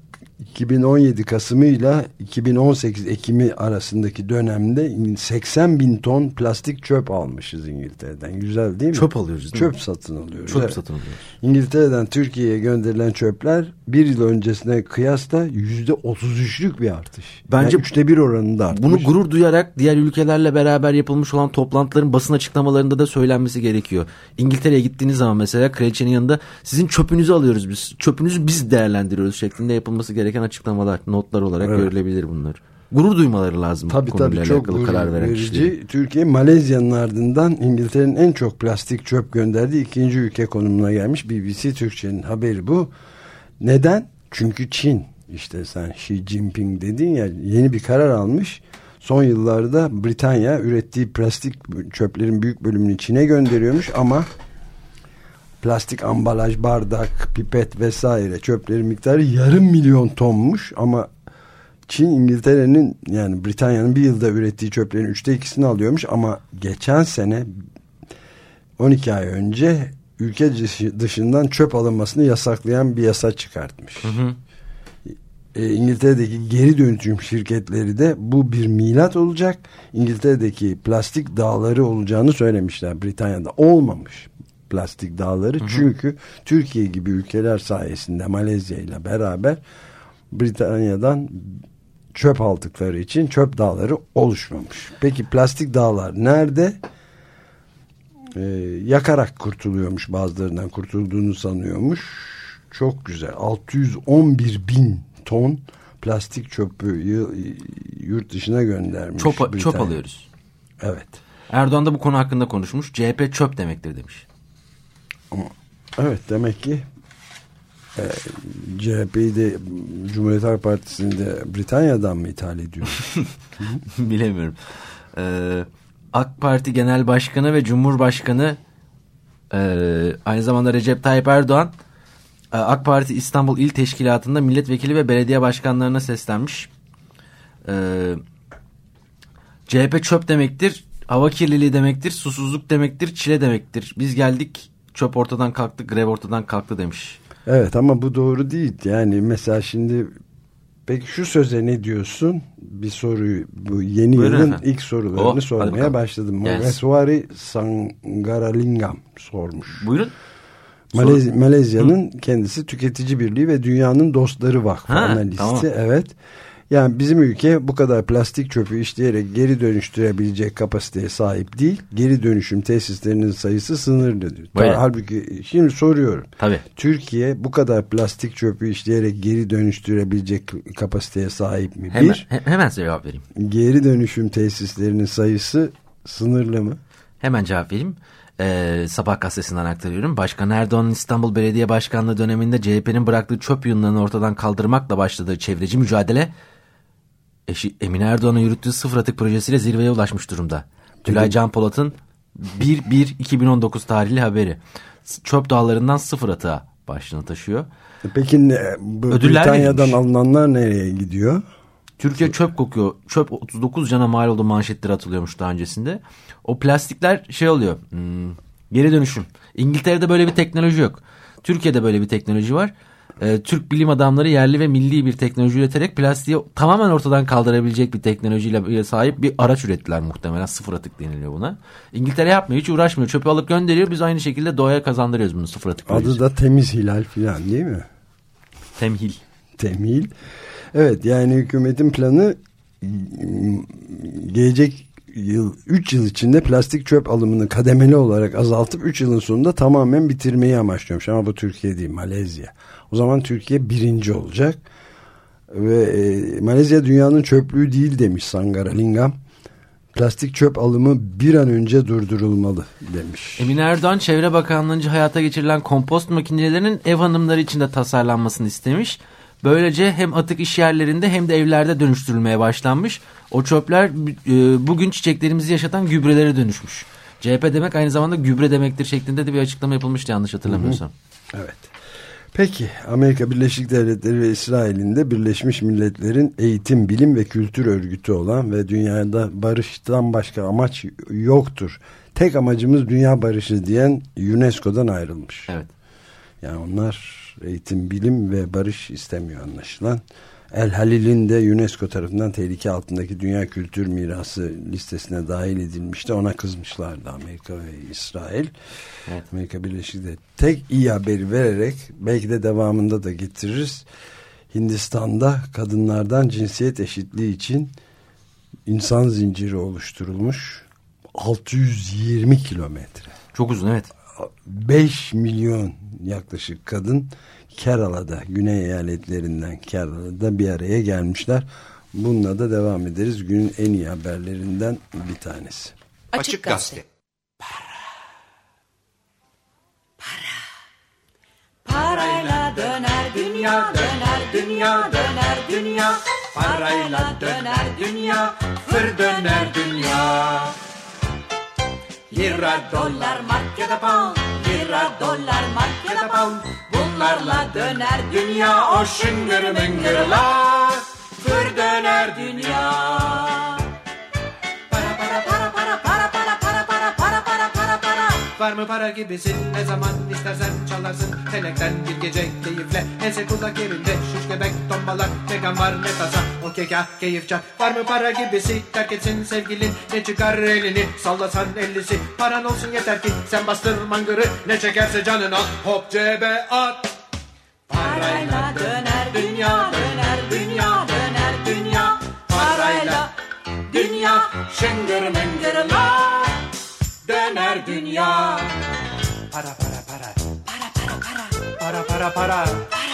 2017 Kasım'ı ile 2018 Ekim'i arasındaki dönemde 80 bin ton plastik çöp almışız İngiltere'den. Güzel değil mi? Çöp alıyoruz değil çöp mi? satın alıyoruz. Çöp evet. satın alıyoruz. İngiltere'den Türkiye'ye gönderilen çöpler bir yıl öncesine kıyasla %33'lük bir artış. Bence yani 1/3 oranında artmış. Bunu gurur duyarak diğer ülkelerle beraber yapılmış olan toplantıların basın açıklamalarında da söylenmesi gerekiyor. İngiltere'ye gittiğiniz zaman mesela kraliçenin yanında sizin çöpünüzü alıyoruz biz. Çöpünüzü biz değerlendiriyoruz şeklinde yapılması gereken açıklamalar, notlar olarak görülebilir bunlar. Gurur duymaları lazım. Tabii çok gurur karar veren verici. kişileri. Türkiye Malezya'nın ardından İngiltere'nin en çok plastik çöp gönderdiği ikinci ülke konumuna gelmiş. BBC Türkçe'nin haberi bu. Neden? Çünkü Çin, işte sen Xi Jinping dedin ya, yeni bir karar almış. Son yıllarda Britanya ürettiği plastik çöplerin büyük bölümünü Çin'e gönderiyormuş ama plastik ambalaj, bardak, pipet vesaire çöplerin miktarı 500.000 tonmuş ama Çin İngiltere'nin yani Britanya'nın bir yılda ürettiği çöplerin 2/3'ünü alıyormuş ama geçen sene 12 ay önce ülke dışından çöp alınmasını yasaklayan bir yasa çıkartmış. İngiltere'deki geri dönüşüm şirketleri de bu bir milat olacak. İngiltere'deki plastik dağları olacağını söylemişler. Britanya'da olmamış plastik dağları. Çünkü Türkiye gibi ülkeler sayesinde Malezya ile beraber Britanya'dan çöp aldıkları için çöp dağları oluşmamış. Peki plastik dağlar nerede? Yakarak kurtuluyormuş, bazılarından kurtulduğunu sanıyormuş. Çok güzel. 611.000 ton plastik çöpü yurt dışına göndermiş. Çöp alıyoruz. Evet. Erdoğan da bu konu hakkında konuşmuş. CHP çöp demektir demiş. Evet, demek ki CHP'yi de Cumhuriyet Halk Partisi'ni de Britanya'dan mı ithal ediyor? Bilemiyorum. AK Parti Genel Başkanı ve Cumhurbaşkanı aynı zamanda Recep Tayyip Erdoğan AK Parti İstanbul İl Teşkilatı'nda milletvekili ve belediye başkanlarına seslenmiş. CHP çöp demektir, hava kirliliği demektir, susuzluk demektir, çile demektir. Biz geldik, çöp ortadan kalktı, grev ortadan kalktı demiş. Evet ama bu doğru değil. Yani mesela şimdi peki şu söze ne diyorsun? Bir soruyu, bu yeni Buyurun yılın efendim. ilk sorularını sormaya başladım. Maheswari Sangaralingam sormuş. Buyurun. Malezya'nın kendisi Tüketici Birliği ve Dünyanın Dostları Vakfı analisti. Tamam. Evet. Yani bizim ülke bu kadar plastik çöpü işleyerek geri dönüştürebilecek kapasiteye sahip değil. Geri dönüşüm tesislerinin sayısı sınırlı diyor. Halbuki şimdi soruyorum. Tabii. Türkiye bu kadar plastik çöpü işleyerek geri dönüştürebilecek kapasiteye sahip mi? Hemen size cevap vereyim. Geri dönüşüm tesislerinin sayısı sınırlı mı? Hemen cevap vereyim. Sabah gazetesinden aktarıyorum. Başkan Erdoğan'ın İstanbul Belediye Başkanlığı döneminde CHP'nin bıraktığı çöp yığınlarını ortadan kaldırmakla başladığı çevreci mücadele eşi Emine Erdoğan'ın yürüttüğü sıfır atık projesiyle zirveye ulaşmış durumda. Tülay Can Polat'ın 1/1/2019 tarihli haberi. Çöp dağlarından sıfır atığa başlığını taşıyor. Peki Britanya'dan alınanlar nereye gidiyor? Türkiye çöp kokuyor. Çöp 39 cana mal oldu manşetleri atılıyormuş daha öncesinde. O plastikler şey oluyor. Geri dönüşüm. İngiltere'de böyle bir teknoloji yok. Türkiye'de böyle bir teknoloji var. Türk bilim adamları yerli ve milli bir teknoloji üreterek plastiği tamamen ortadan kaldırabilecek bir teknolojiyle sahip bir araç ürettiler muhtemelen. Sıfır atık deniliyor buna. İngiltere yapmıyor, hiç uğraşmıyor. Çöpü alıp gönderiyor. Biz aynı şekilde doğaya kazandırıyoruz bunu, sıfır atık projesi. Adı da Temiz Hilal falan değil mi? Temhil. Evet, yani hükümetin planı gelecek yıl 3 yıl içinde plastik çöp alımını kademeli olarak azaltıp 3 yılın sonunda tamamen bitirmeyi amaçlıyormuş. Ama bu Türkiye değil, Malezya. O zaman Türkiye birinci olacak. Ve Malezya dünyanın çöplüğü değil demiş Sangaralingam. Plastik çöp alımı bir an önce durdurulmalı demiş. Emine Erdoğan Çevre Bakanlığı'nca hayata geçirilen kompost makinelerinin ev hanımları için de tasarlanmasını istemiş. Böylece hem atık iş yerlerinde hem de evlerde dönüştürülmeye başlanmış. O çöpler bugün çiçeklerimizi yaşatan gübrelere dönüşmüş. CHP demek aynı zamanda gübre demektir şeklinde de bir açıklama yapılmıştı yanlış hatırlamıyorsam. Evet. Peki Amerika Birleşik Devletleri ve İsrail'in de Birleşmiş Milletler'in eğitim, bilim ve kültür örgütü olan ve dünyada barıştan başka amaç yoktur. Tek amacımız dünya barışı diyen UNESCO'dan ayrılmış. Evet. Yani onlar eğitim, bilim ve barış istemiyor anlaşılan. El Halil'in de UNESCO tarafından tehlike altındaki dünya kültür mirası listesine dahil edilmişti. Ona kızmışlardı Amerika ve İsrail. Evet. Amerika Birleşik Devletleri tek iyi haberi vererek, belki de devamında da getiririz. Hindistan'da kadınlardan cinsiyet eşitliği için insan zinciri oluşturulmuş. 620 kilometre. Çok uzun, evet. 5 milyon yaklaşık kadın Kerala'da, Güney eyaletlerinden Kerala'da bir araya gelmişler. Bununla da devam ederiz. Günün en iyi haberlerinden bir tanesi. Açık Gazete. Parayla döner dünya, döner dünya, döner dünya. Parayla döner dünya, fır döner dünya. Lira, dolar, mark ya da pound. Lira, dolar, mark ya da pound. Bunlarla döner dünya, o şıngır mıngırla. Fır döner dünya. Para para para para para para para para para para para para. Var mı para gibisin, ne zaman istersen çalarsın. Felekten bir gece keyifle, ense kulak yerinde. Şuş göbek tombalak, ne gam var ne tasa. O keka keyif çat. Var mı para gibisi, terk etsin sevgilin. Ne çıkar elini, sallasan ellisi. Paran olsun yeter ki sen bastır mangırı. Ne çekerse canına, hop cebe at. Parayla döner dünya, döner dünya, döner dünya. Parayla dünya, şıngır mıngırla. Döner dünya. Para para para. Para para para. Para para para.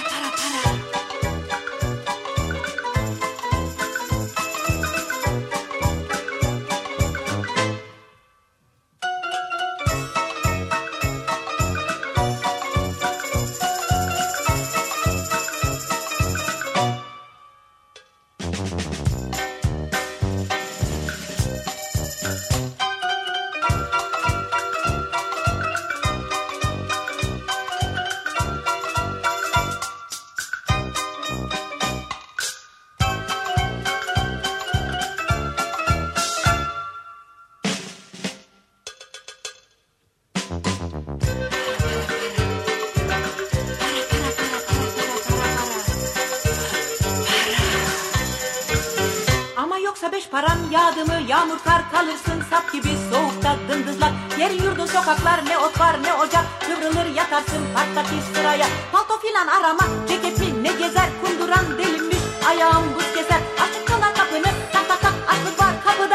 param yağdı mı yağmur kar kalırsın sap gibi soğukta dındızlak. Yerin yurdun sokaklar ne ot var ne ocak, kıvrılır yatarsın parktaki sıraya. Palto filan arama ceketi ne gezer, kunduran delinmiş ayağım buz keser. Açık kalan kapını tak tak tak, açlık var kapıda.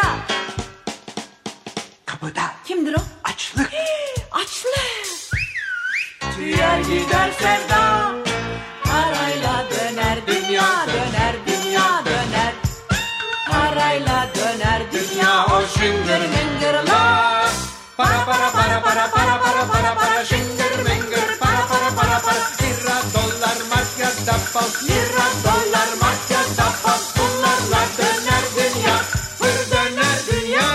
Kapıda. Kimdir o? Açlık. Açlık. Tüyer gider sevda, parayla döner dünya, döner dünya döner. Parayla döner dünya, o şıngır mıngırlar. Para para para para para para para para şıngır mıngır para para para para. Lira dolar mark ya da pound. Lira dolar mark ya da pound. Bunlarla döner dünya, Fır döner dünya.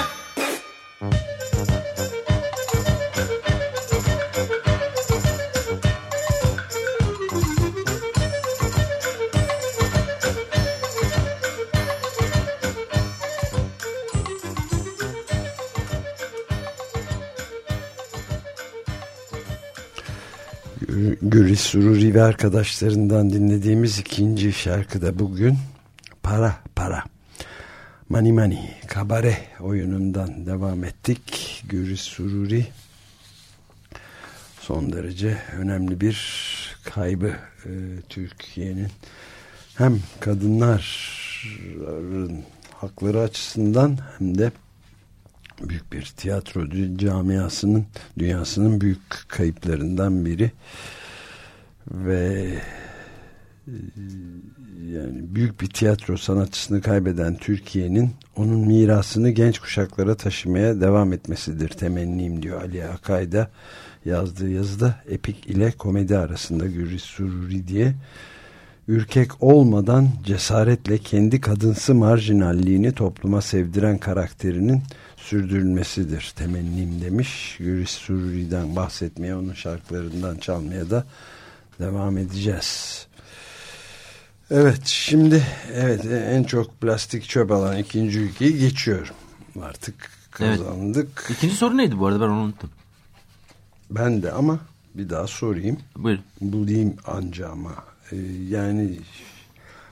Güris Sururi ve arkadaşlarından dinlediğimiz ikinci şarkıda bugün Para Para Mani Mani Kabare oyunundan devam ettik. Güris Sururi son derece önemli bir kaybı Türkiye'nin hem kadınların hakları açısından hem de büyük bir tiyatro camiasının, dünyasının büyük kayıplarından biri ve yani büyük bir tiyatro sanatçısını kaybeden Türkiye'nin onun mirasını genç kuşaklara taşımaya devam etmesidir temennim, diyor Ali Akay'da yazdığı yazıda. Epik ile komedi arasında Güris Sururi diye, ürkek olmadan cesaretle kendi kadınsı marjinalliğini topluma sevdiren karakterinin sürdürülmesidir temennim demiş. Güris Sururi'den bahsetmeye, onun şarkılarından çalmaya da devam edeceğiz. Evet, şimdi en çok plastik çöp alan ikinci ülkeyi geçiyorum. Artık kazandık. Evet. İkinci soru neydi bu arada, ben onu unuttum. Ben de, ama bir daha sorayım. Buyurun. Bulayım anca ama. Yani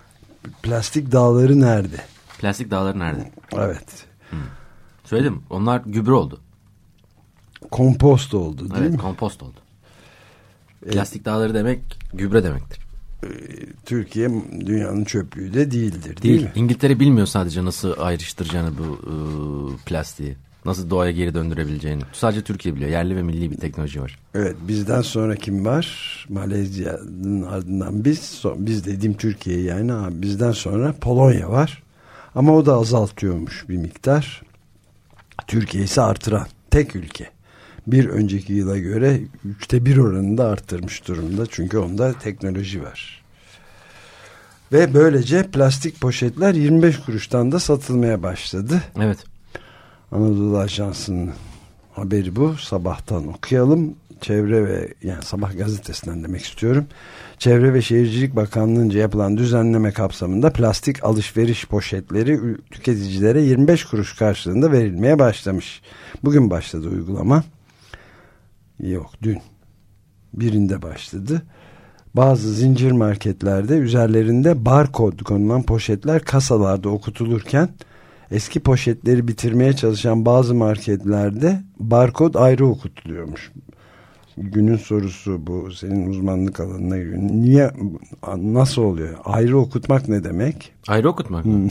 plastik dağları nerede? Plastik dağları nerede? Evet. Söyledim. Onlar gübre oldu. Kompost oldu değil Evet, mi? kompost oldu. Plastik dağları demek gübre demektir. Türkiye dünyanın çöplüğü de değildir değil mi? İngiltere bilmiyor sadece nasıl ayrıştıracağını bu plastiği. Nasıl doğaya geri döndürebileceğini. Sadece Türkiye biliyor. Yerli ve milli bir teknoloji var. Evet, bizden sonra kim var? Malezya'nın ardından biz dediğim Türkiye yani, bizden sonra Polonya var. Ama o da azaltıyormuş bir miktar. Türkiye ise artıran tek ülke. Bir önceki yıla göre 1/3 oranında arttırmış durumda. Çünkü onda teknoloji var. Ve böylece plastik poşetler 25 kuruştan da satılmaya başladı. Evet. Anadolu Ajansı'nın haberi bu. Sabahtan okuyalım. Çevre ve yani Sabah gazetesinden demek istiyorum. Çevre ve Şehircilik Bakanlığı'nca yapılan düzenleme kapsamında plastik alışveriş poşetleri tüketicilere 25 kuruş karşılığında verilmeye başlamış. Bugün başladı uygulama. Yok, dün. Birinde başladı. Bazı zincir marketlerde üzerlerinde barkod konulan poşetler kasalarda okutulurken eski poşetleri bitirmeye çalışan bazı marketlerde barkod ayrı okutuluyormuş. Günün sorusu bu, senin uzmanlık alanına giriyor. Niye, nasıl oluyor? Ayrı okutmak ne demek? Ayrı okutmak mı?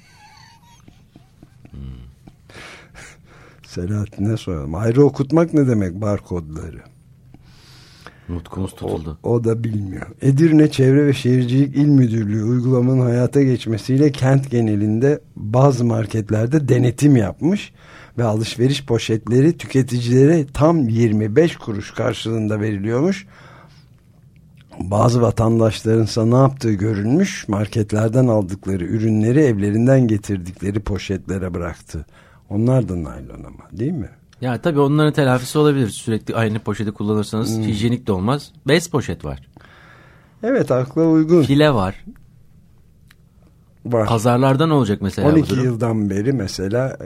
Selahattin'e soralım. Ayrı okutmak ne demek barkodları? Nutkumuz tutuldu. O da bilmiyor. Edirne Çevre ve Şehircilik İl Müdürlüğü uygulamanın hayata geçmesiyle kent genelinde bazı marketlerde denetim yapmış ve alışveriş poşetleri tüketicilere tam 25 kuruş karşılığında veriliyormuş. Bazı vatandaşlarınsa ne yaptığı görülmüş, marketlerden aldıkları ürünleri evlerinden getirdikleri poşetlere bıraktı. Onlar da naylon ama, değil mi? Ya tabii onların telafisi olabilir. Sürekli aynı poşeti kullanırsanız hijyenik de olmaz. Bez poşet var. Evet, akla uygun. File var. Pazarlarda ne olacak mesela? 12 yıldan beri mesela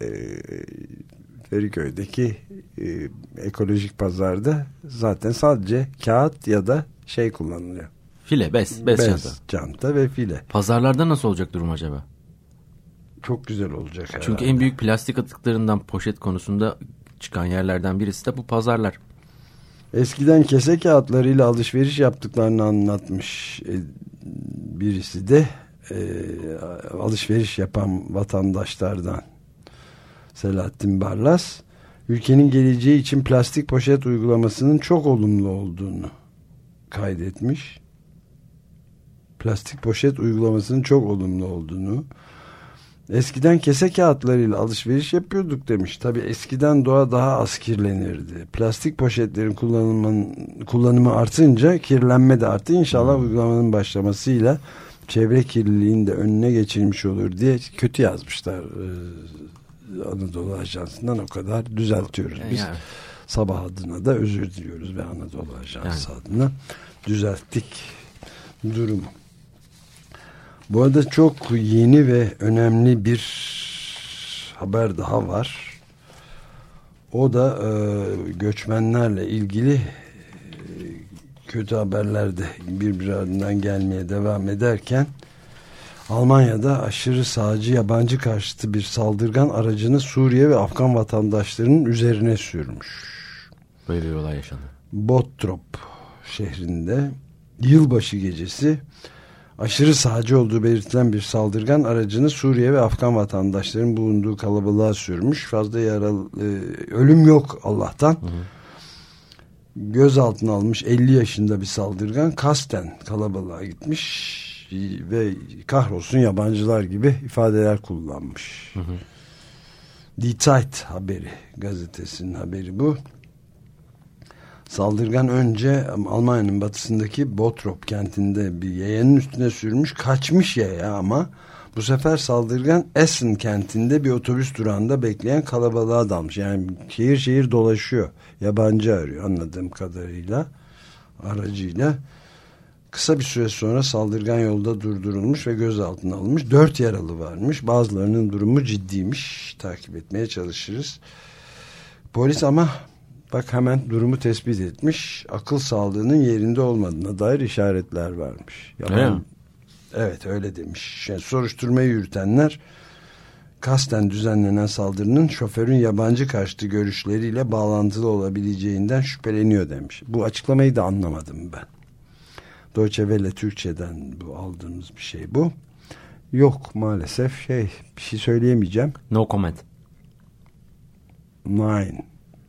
Feriköy'deki ekolojik pazarda zaten sadece kağıt ya da şey kullanılıyor. File, bez çanta ve file. Pazarlarda nasıl olacak durum acaba? Çok güzel olacak herhalde. Çünkü en büyük plastik atıklarından poşet konusunda çıkan yerlerden birisi de bu pazarlar. Eskiden kese kağıtlarıyla alışveriş yaptıklarını anlatmış birisi de alışveriş yapan vatandaşlardan, Selahattin Barlas, ülkenin geleceği için plastik poşet uygulamasının çok olumlu olduğunu kaydetmiş. Plastik poşet uygulamasının çok olumlu olduğunu. Eskiden kese kağıtlarıyla alışveriş yapıyorduk demiş. Tabii eskiden doğa daha az kirlenirdi. Plastik poşetlerin kullanımı artınca kirlenme de arttı. İnşallah uygulamanın başlamasıyla çevre kirliliğinin de önüne geçilmiş olur diye kötü yazmışlar. Anadolu Ajansı'ndan o kadar düzeltiyoruz biz. Yani. Sabah adına da özür diliyoruz ve Anadolu Ajansı adına düzelttik durumu. Bu arada çok yeni ve önemli bir haber daha var. O da göçmenlerle ilgili kötü haberler de birbiri ardından gelmeye devam ederken Almanya'da aşırı sağcı yabancı karşıtı bir saldırgan aracını Suriye ve Afgan vatandaşlarının üzerine sürmüş. Böyle bir olay yaşandı. Bottrop şehrinde yılbaşı gecesi aşırı sağcı olduğu belirtilen bir saldırgan aracını Suriye ve Afgan vatandaşların bulunduğu kalabalığa sürmüş. Fazla yaralı, ölüm yok Allah'tan. Hı hı. Gözaltına almış 50 yaşında bir saldırgan kasten kalabalığa gitmiş ve kahrolsun yabancılar gibi ifadeler kullanmış. Hı hı. Die Zeit haberi, gazetesinin haberi bu. Saldırgan önce Almanya'nın batısındaki Bottrop kentinde bir yayanın üstüne sürmüş, kaçmış yaya ama bu sefer saldırgan Essen kentinde bir otobüs durağında bekleyen kalabalığa dalmış. Yani şehir şehir dolaşıyor. Yabancı arıyor anladığım kadarıyla aracıyla. Kısa bir süre sonra saldırgan yolda durdurulmuş ve gözaltına alınmış. 4 yaralı varmış. Bazılarının durumu ciddiymiş. Takip etmeye çalışırız. Polis ama bak hemen durumu tespit etmiş. Akıl sağlığının yerinde olmadığına dair işaretler varmış. Evet, öyle demiş. Yani soruşturmayı yürütenler kasten düzenlenen saldırının şoförün yabancı karşıtı görüşleriyle bağlantılı olabileceğinden şüpheleniyor demiş. Bu açıklamayı da anlamadım ben. Deutsche Welle Türkçe'den bu aldığımız bir şey bu. Yok maalesef bir şey söyleyemeyeceğim. No comment. Nein.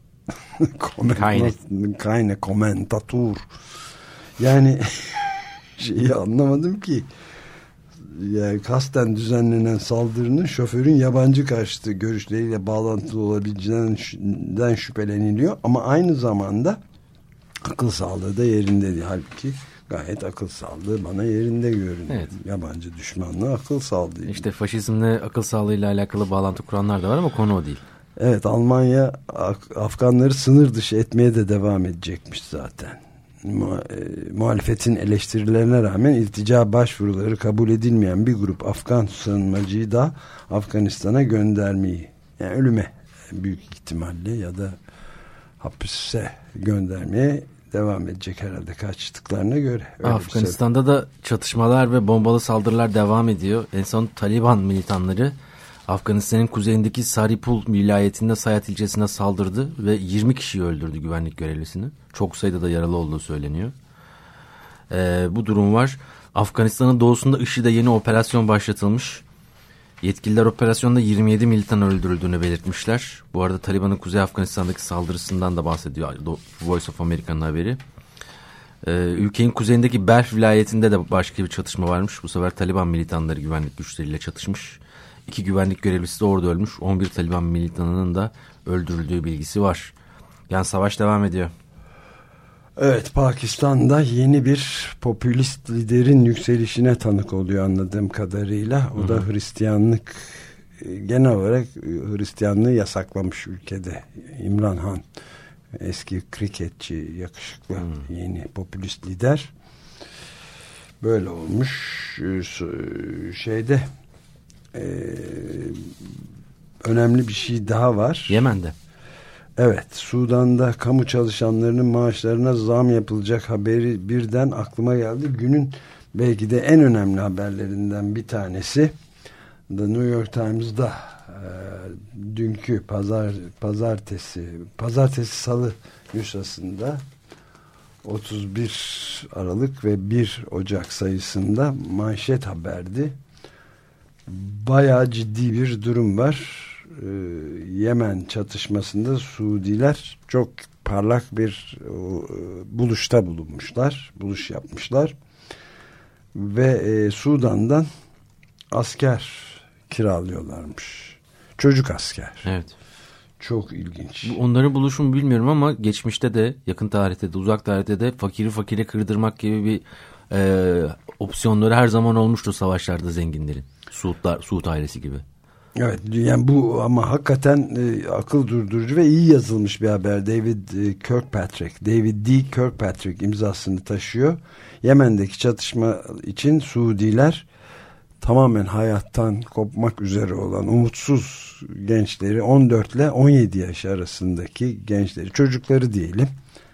Keine Kommentatur. Yani şeyi anlamadım ki. Yani kasten düzenlenen saldırının şoförün yabancı karşıtı görüşleriyle bağlantılı olabileceğinden şüpheleniliyor. Ama aynı zamanda akıl sağlığı da yerinde değil. Halbuki gayet akıl sağlığı bana yerinde görünüyor. Evet. Yabancı düşmanlığı akıl sağlığı. İşte faşizmle akıl sağlığıyla alakalı bağlantı kuranlar da var ama konu o değil. Evet, Almanya Afganları sınır dışı etmeye de devam edecekmiş zaten. Muhalefetin eleştirilerine rağmen iltica başvuruları kabul edilmeyen bir grup Afgan sığınmacıyı da Afganistan'a göndermeyi, yani ölüme büyük ihtimalle ya da hapise göndermeye devam edecek herhalde kaçtıklarına göre. Öyle Afganistan'da da çatışmalar ve bombalı saldırılar devam ediyor. En son Taliban militanları Afganistan'ın kuzeyindeki Saripul vilayetinde Sayat ilçesine saldırdı ve 20 kişiyi öldürdü, güvenlik görevlisini. Çok sayıda da yaralı olduğu söyleniyor. Bu durum var. Afganistan'ın doğusunda IŞİD'e yeni operasyon başlatılmış. Yetkililer operasyonda 27 militan öldürüldüğünü belirtmişler. Bu arada Taliban'ın Kuzey Afganistan'daki saldırısından da bahsediyor Voice of America'nın haberi. Ülkenin kuzeyindeki Belf vilayetinde de başka bir çatışma varmış. Bu sefer Taliban militanları güvenlik güçleriyle çatışmış. 2 güvenlik görevlisi de orada ölmüş. 11 Taliban militanının da öldürüldüğü bilgisi var. Yani savaş devam ediyor. Evet, Pakistan'da yeni bir popülist liderin yükselişine tanık oluyor anladığım kadarıyla. O da Hristiyanlık, genel olarak Hristiyanlığı yasaklamış ülkede. İmran Han, eski kriketçi, yakışıklı yeni popülist lider. Böyle olmuş. Şeyde önemli bir şey daha var. Yemen'de. Evet, Sudan'da kamu çalışanlarının maaşlarına zam yapılacak haberi birden aklıma geldi. Günün belki de en önemli haberlerinden bir tanesi. The New York Times'da dünkü pazartesi salı nüshasında 31 Aralık ve 1 Ocak sayısında manşet haberdi. Bayağı ciddi bir durum var. Yemen çatışmasında Suudiler çok parlak bir buluşta bulunmuşlar. Buluş yapmışlar. Ve Sudan'dan asker kiralıyorlarmış. Çocuk asker. Evet. Çok ilginç. Onların buluşumu bilmiyorum ama geçmişte de, yakın tarihte de, uzak tarihte de fakiri fakire kırdırmak gibi bir opsiyonları her zaman olmuştur savaşlarda zenginlerin. Suud ailesi gibi. Evet, yani bu ama hakikaten akıl durdurucu ve iyi yazılmış bir haber. David D. Kirkpatrick imzasını taşıyor. Yemen'deki çatışma için Suudiler tamamen hayattan kopmak üzere olan umutsuz gençleri, 14 ile 17 yaş arasındaki gençleri, çocukları diyelim,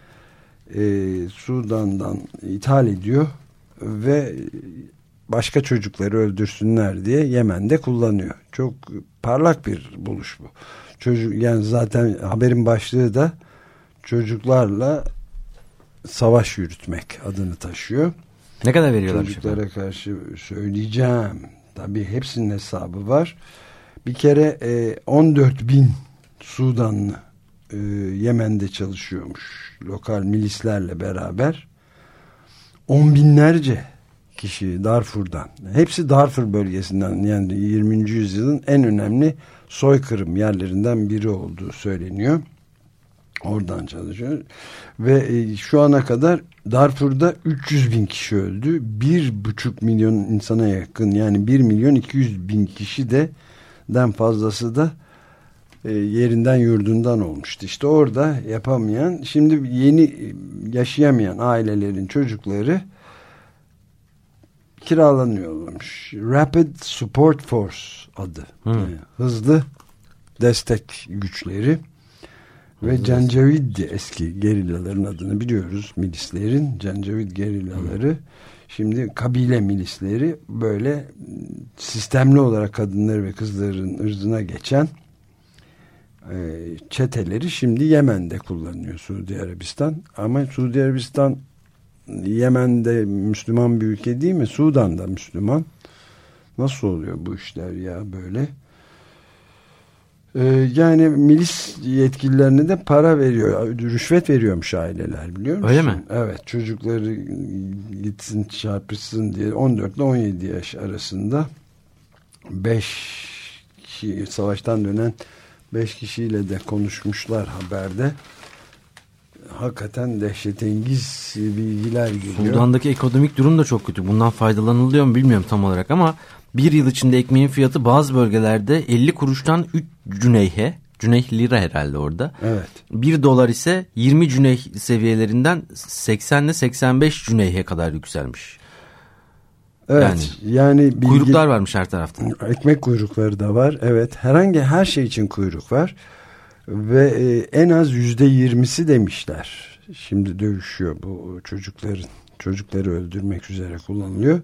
Sudan'dan ithal ediyor ve başka çocukları öldürsünler diye Yemen'de kullanıyor. Çok parlak bir buluş bu. Yani zaten haberin başlığı da çocuklarla savaş yürütmek adını taşıyor. Ne kadar veriyorlar? Çocuklara karşı söyleyeceğim. Tabii hepsinin hesabı var. Bir kere 14.000 Sudanlı Yemen'de çalışıyormuş. Lokal milislerle beraber. 10 binlerce kişi Darfur'dan. Hepsi Darfur bölgesinden, yani 20. yüzyılın en önemli soykırım yerlerinden biri olduğu söyleniyor. Oradan çalışıyor. Ve şu ana kadar Darfur'da 300 bin kişi öldü. 1,5 milyon insana yakın, yani 1.200.000 kişi den fazlası da yerinden yurdundan olmuştu. İşte orada yapamayan, şimdi yeni yaşayamayan ailelerin çocukları kiralanıyorlarmış. Rapid Support Force adı. Hızlı destek güçleri. Ve Cencevid, eski gerillaların adını biliyoruz. Milislerin Cencevid gerillaları Şimdi kabile milisleri böyle sistemli olarak kadınları ve kızların ırzına geçen çeteleri şimdi Yemen'de kullanıyor Suudi Arabistan. Ama Suudi Arabistan Yemen'de Müslüman bir ülke değil mi? Sudan'da Müslüman. Nasıl oluyor bu işler ya böyle? Yani milis yetkililerine de para veriyor, rüşvet veriyormuş aileler, biliyor musun? Öyle mi? Evet, çocukları gitsin çarpışsın diye 14 ile 17 yaş arasında 5 kişi, savaştan dönen 5 kişiyle de konuşmuşlar haberde. Hakikaten dehşetengiz bilgiler geliyor. Sudan'daki ekonomik durum da çok kötü. Bundan faydalanılıyor mu bilmiyorum tam olarak ama bir yıl içinde ekmeğin fiyatı bazı bölgelerde 50 kuruştan 3 cüneyhe, cüneyh lira herhalde orada. Evet. 1 dolar ise 20 cüneyh seviyelerinden 80 ile 85 cüneyhe kadar yükselmiş. Evet. Yani kuyruklar varmış her tarafta. Ekmek kuyrukları da var. Evet. Her şey için kuyruk var. Ve en az %20'si demişler. Şimdi dövüşüyor bu çocukları öldürmek üzere kullanılıyor.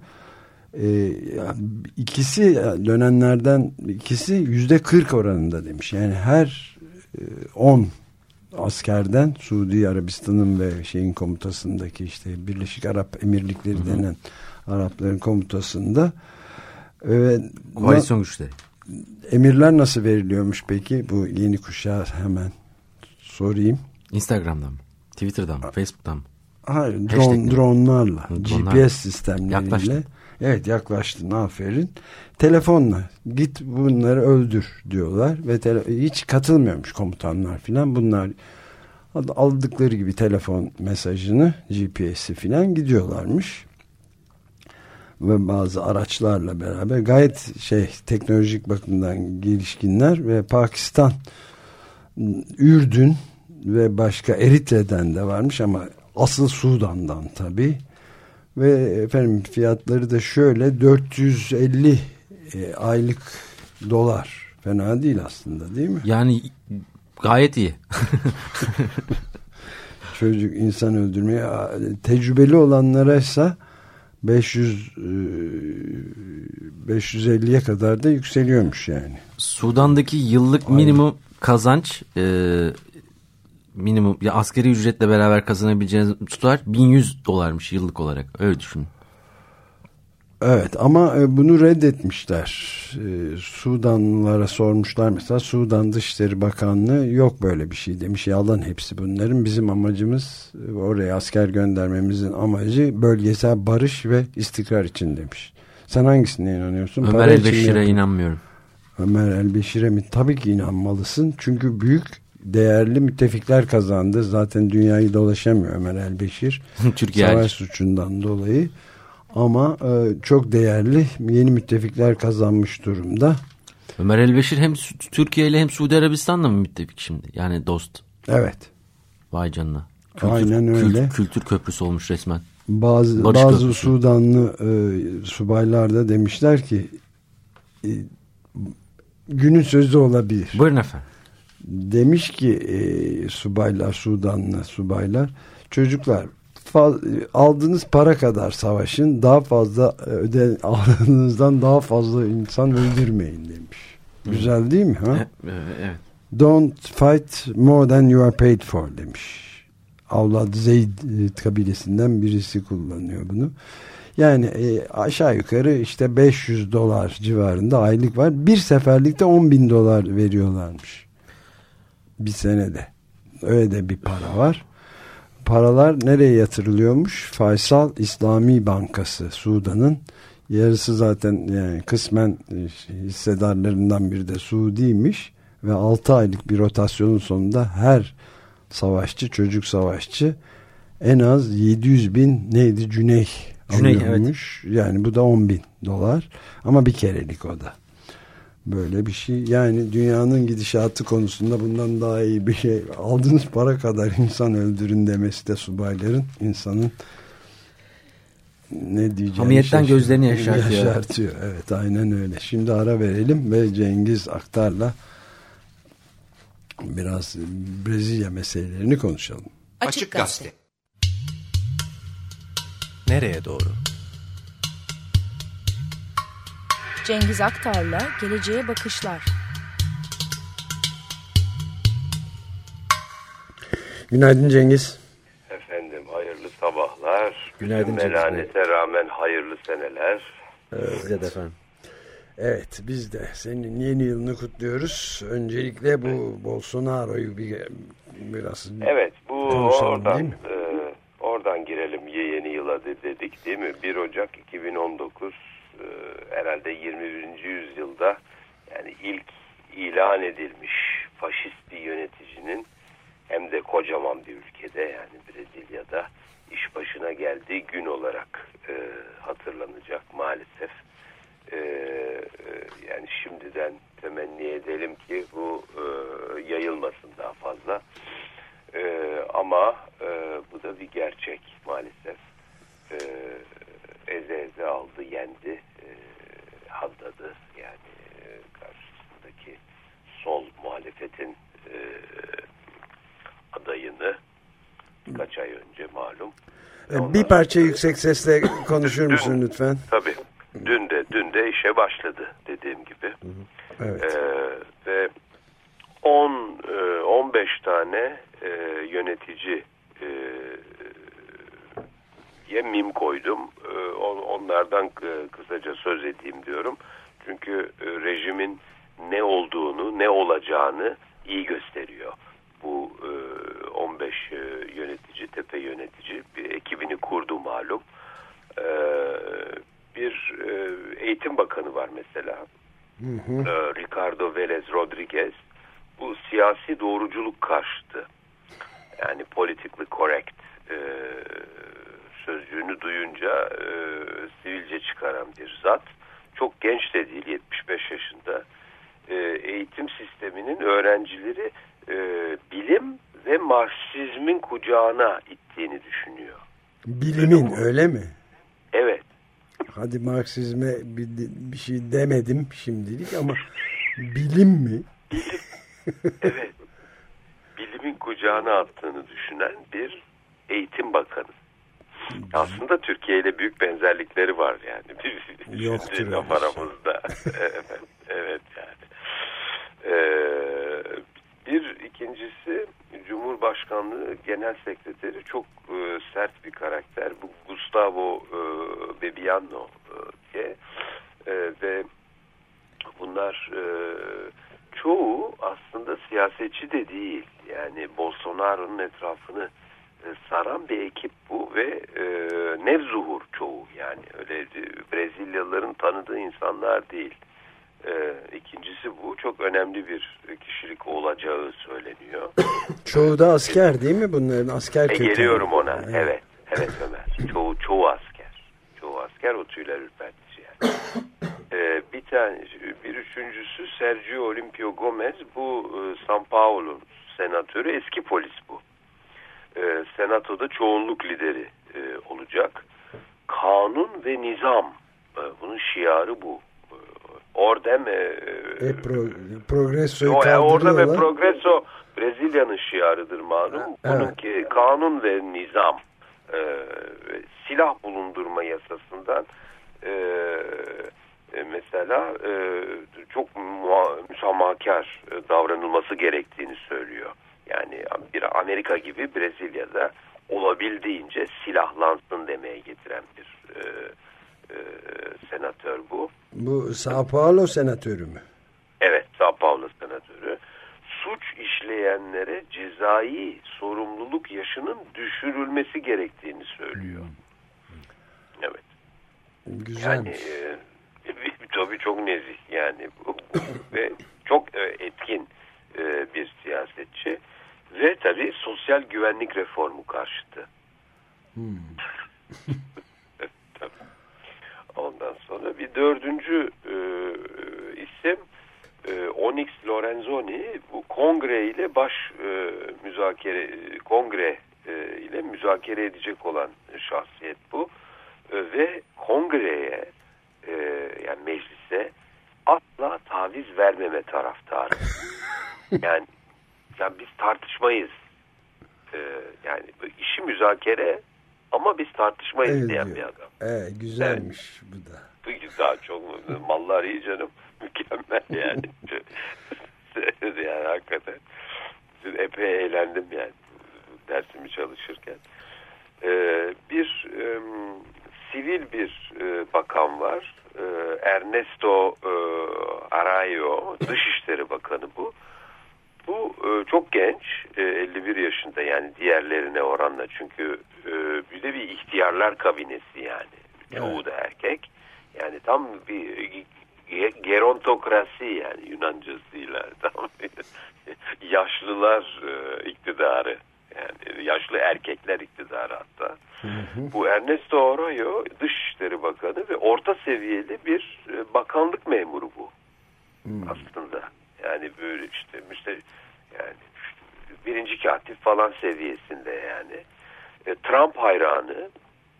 İkisi dönenlerden ikisi %40 oranında demiş. Yani her 10 askerden Suudi Arabistan'ın ve şeyin komutasındaki işte Birleşik Arap Emirlikleri denen Arapların komutasında koalisyon güçleri. Emirler nasıl veriliyormuş peki? Bu yeni kuşağa hemen sorayım. Instagram'dan mı? Twitter'dan mı? Facebook'tan mı? Hayır, dronlarla, GPS sistemleriyle. Yaklaştın. Evet, yaklaştın, aferin. Telefonla git bunları öldür diyorlar ve hiç katılmıyormuş komutanlar filan. Bunlar aldıkları gibi telefon mesajını, GPS'i filan gidiyorlarmış. Ve bazı araçlarla beraber gayet teknolojik bakımdan gelişkinler ve Pakistan, Ürdün ve başka Eritre'den de varmış ama asıl Sudan'dan tabii. Ve efendim fiyatları da şöyle 450 aylık dolar. Fena değil aslında, değil mi? Yani gayet iyi. Çocuk insan öldürmeye tecrübeli olanlara ise 550'ye kadar da yükseliyormuş yani. Sudan'daki yıllık minimum kazanç minimum ya asgari ücretle beraber kazanabileceğiniz tutar 1100 dolarmış yıllık olarak. Öyle düşünün. Evet ama bunu reddetmişler. Sudanlılara sormuşlar mesela, Sudan Dışişleri Bakanlığı yok böyle bir şey demiş. Yalan hepsi bunların. Bizim amacımız, oraya asker göndermemizin amacı bölgesel barış ve istikrar için demiş. Sen hangisine inanıyorsun? Ömer El-Beşir'e inanmıyorum. Ömer El-Beşir'e mi? Tabii ki inanmalısın. Çünkü büyük değerli müttefikler kazandı. Zaten dünyayı dolaşamıyor Ömer El-Beşir. Savaş suçundan dolayı. Ama çok değerli yeni müttefikler kazanmış durumda. Ömer El-Beşir hem Türkiye ile hem Suudi Arabistan'la mı müttefik şimdi? Yani dost. Evet. Vay canına. Aynen öyle. Kültür köprüsü olmuş resmen. Bazı Sudanlı subaylar da demişler ki günün sözü olabilir. Buyurun efendim. Demiş ki Sudanlı subaylar, çocuklar aldığınız para kadar savaşın, daha fazla aldığınızdan daha fazla insan öldürmeyin demiş. Güzel değil mi? Ha? Evet. Don't fight more than you are paid for demiş. Avlad Zeyd kabilesinden birisi kullanıyor bunu. Yani aşağı yukarı işte 500 dolar civarında aylık var. Bir seferlikte 10.000 dolar veriyorlarmış. Bir senede. Öyle de bir para var. Paralar nereye yatırılıyormuş? Faysal İslami Bankası Sudan'ın. Yarısı zaten yani kısmen hissedarlarından biri de Suudi'ymiş ve 6 aylık bir rotasyonun sonunda her savaşçı, çocuk savaşçı en az 700.000 cüneyh alıyormuş. Evet. Yani bu da 10.000 dolar ama bir kerelik o da. Böyle bir şey. Yani dünyanın gidişatı konusunda bundan daha iyi bir şey. Aldığınız para kadar insan öldürün demesi de subayların insanın ne diyeceğini hamiyetten gözlerini yaşartıyor. Evet, aynen öyle. Şimdi ara verelim ve Cengiz Aktar'la biraz Brezilya meselelerini konuşalım. Açık Gazete. Nereye doğru? Cengiz Aktar'la Geleceğe Bakışlar. Günaydın Cengiz. Efendim hayırlı sabahlar. Günaydın Bütün melanete rağmen hayırlı seneler. Size de efendim. Evet, biz de senin yeni yılını kutluyoruz. Öncelikle bu Bolsonaro'yu biraz evet, bu konuşalım, oradan girelim yeni yıla dedik değil mi? 1 Ocak 2019 herhalde 21. yüzyılda yani ilk ilan edilmiş faşist bir yöneticinin hem de kocaman bir ülkede yani Brezilya'da iş başına geldiği gün olarak hatırlanacak maalesef. Yani şimdiden temenni edelim ki bu yayılmasın daha fazla. Ama bu da bir gerçek maalesef. Eze aldı, yendi, haddadı. Yani karşısındaki sol muhalefetin adayını birkaç ay önce malum. Bir parça yüksek sesle konuşur musun lütfen? Tabii. Dün de işe başladı dediğim gibi. Evet. Ve 15 tane yönetici mim koydum. Onlardan kısaca söz edeyim diyorum. Çünkü rejimin ne olduğunu, ne olacağını iyi gösteriyor. Bu 15 yönetici, tepe yönetici bir ekibini kurdu malum. Bir eğitim bakanı var mesela. Ricardo Vélez Rodriguez. Bu siyasi doğruculuk karşıtı. Yani politically correct sözcüğünü duyunca sivilce çıkaran bir zat. Çok genç de değil, 75 yaşında. Eğitim sisteminin öğrencileri bilim ve Marksizmin kucağına ittiğini düşünüyor. Bilimin öyle mi? Evet. Hadi Marksizme bir şey demedim şimdilik ama bilim mi? Bilim. Evet. Bilimin kucağına attığını düşünen bir eğitim bakanı. Aslında Türkiye ile büyük benzerlikleri var yani. Bir yoktur aramızda. Evet yani. Bir ikincisi Cumhurbaşkanlığı Genel Sekreteri çok sert bir karakter. Bu Gustavo Bebiano diye ve bunlar çoğu aslında siyasetçi de değil. Yani Bolsonaro'nun etrafını saran bir ekip bu ve nevzuhur çoğu yani öyle Brezilyalıların tanıdığı insanlar değil. İkincisi bu çok önemli bir kişilik olacağı söyleniyor. Çoğu da asker değil mi bunların asker kökenli? Geliyorum ona. Evet Ömer. Çoğu asker. Çoğu asker o tüyler ürpertici yani. Bir üçüncüsü Sergio Olimpio Gomez bu São Paulo senatörü eski polis bu. Senatoda çoğunluk lideri olacak. Kanun ve nizam bunun şiarı bu. Ordem Progresso'yu orada ve Progresso Brezilya'nın şiarıdır malum. Bununki kanun ve nizam silah bulundurma yasasından mesela çok müsamahakar davranılması gerektiğini söylüyor. Yani bir Amerika gibi Brezilya'da olabildiğince silahlansın demeye getiren bir senatör bu. Bu São Paulo senatörü mü? Evet, São Paulo senatörü. Suç işleyenlere cezai sorumluluk yaşının düşürülmesi gerektiğini söylüyor. Evet. Güzelmiş. Yani tabii çok nezih yani bu ve çok etkin bir siyasetçi ve tabii sosyal güvenlik reformu karşıtı. Ondan sonra bir dördüncü isim Onyx Lorenzoni bu kongre ile kongre ile müzakere edecek olan şahsiyet bu ve kongreye yani meclise asla taviz vermeme taraftarı. Yani biz tartışmayız. Yani işi müzakere ama biz tartışmayız diyen bir adam. Güzelmiş bu da. daha çok mallar iyi canım. Mükemmel yani. Yani hakikaten epey eğlendim yani dersimi çalışırken. Bir sivil bir bakan var. Ernesto Arayo, Dışişleri Bakanı bu. Bu çok genç, 51 yaşında yani diğerlerine oranla, çünkü bir de bir ihtiyarlar kabinesi yani. Çoğu da erkek. Yani tam bir gerontokrasi yani Yunancasıyla tam yaşlılar iktidarı. Yani yaşlı erkekler iktidarı hatta. Bu Ernesto Arayo Dışişleri Bakanı ve orta seviyeli bir bakanlık memuru bu. Aslında. Yani böyle işte yani birinci katip falan seviyesinde yani. Trump hayranı,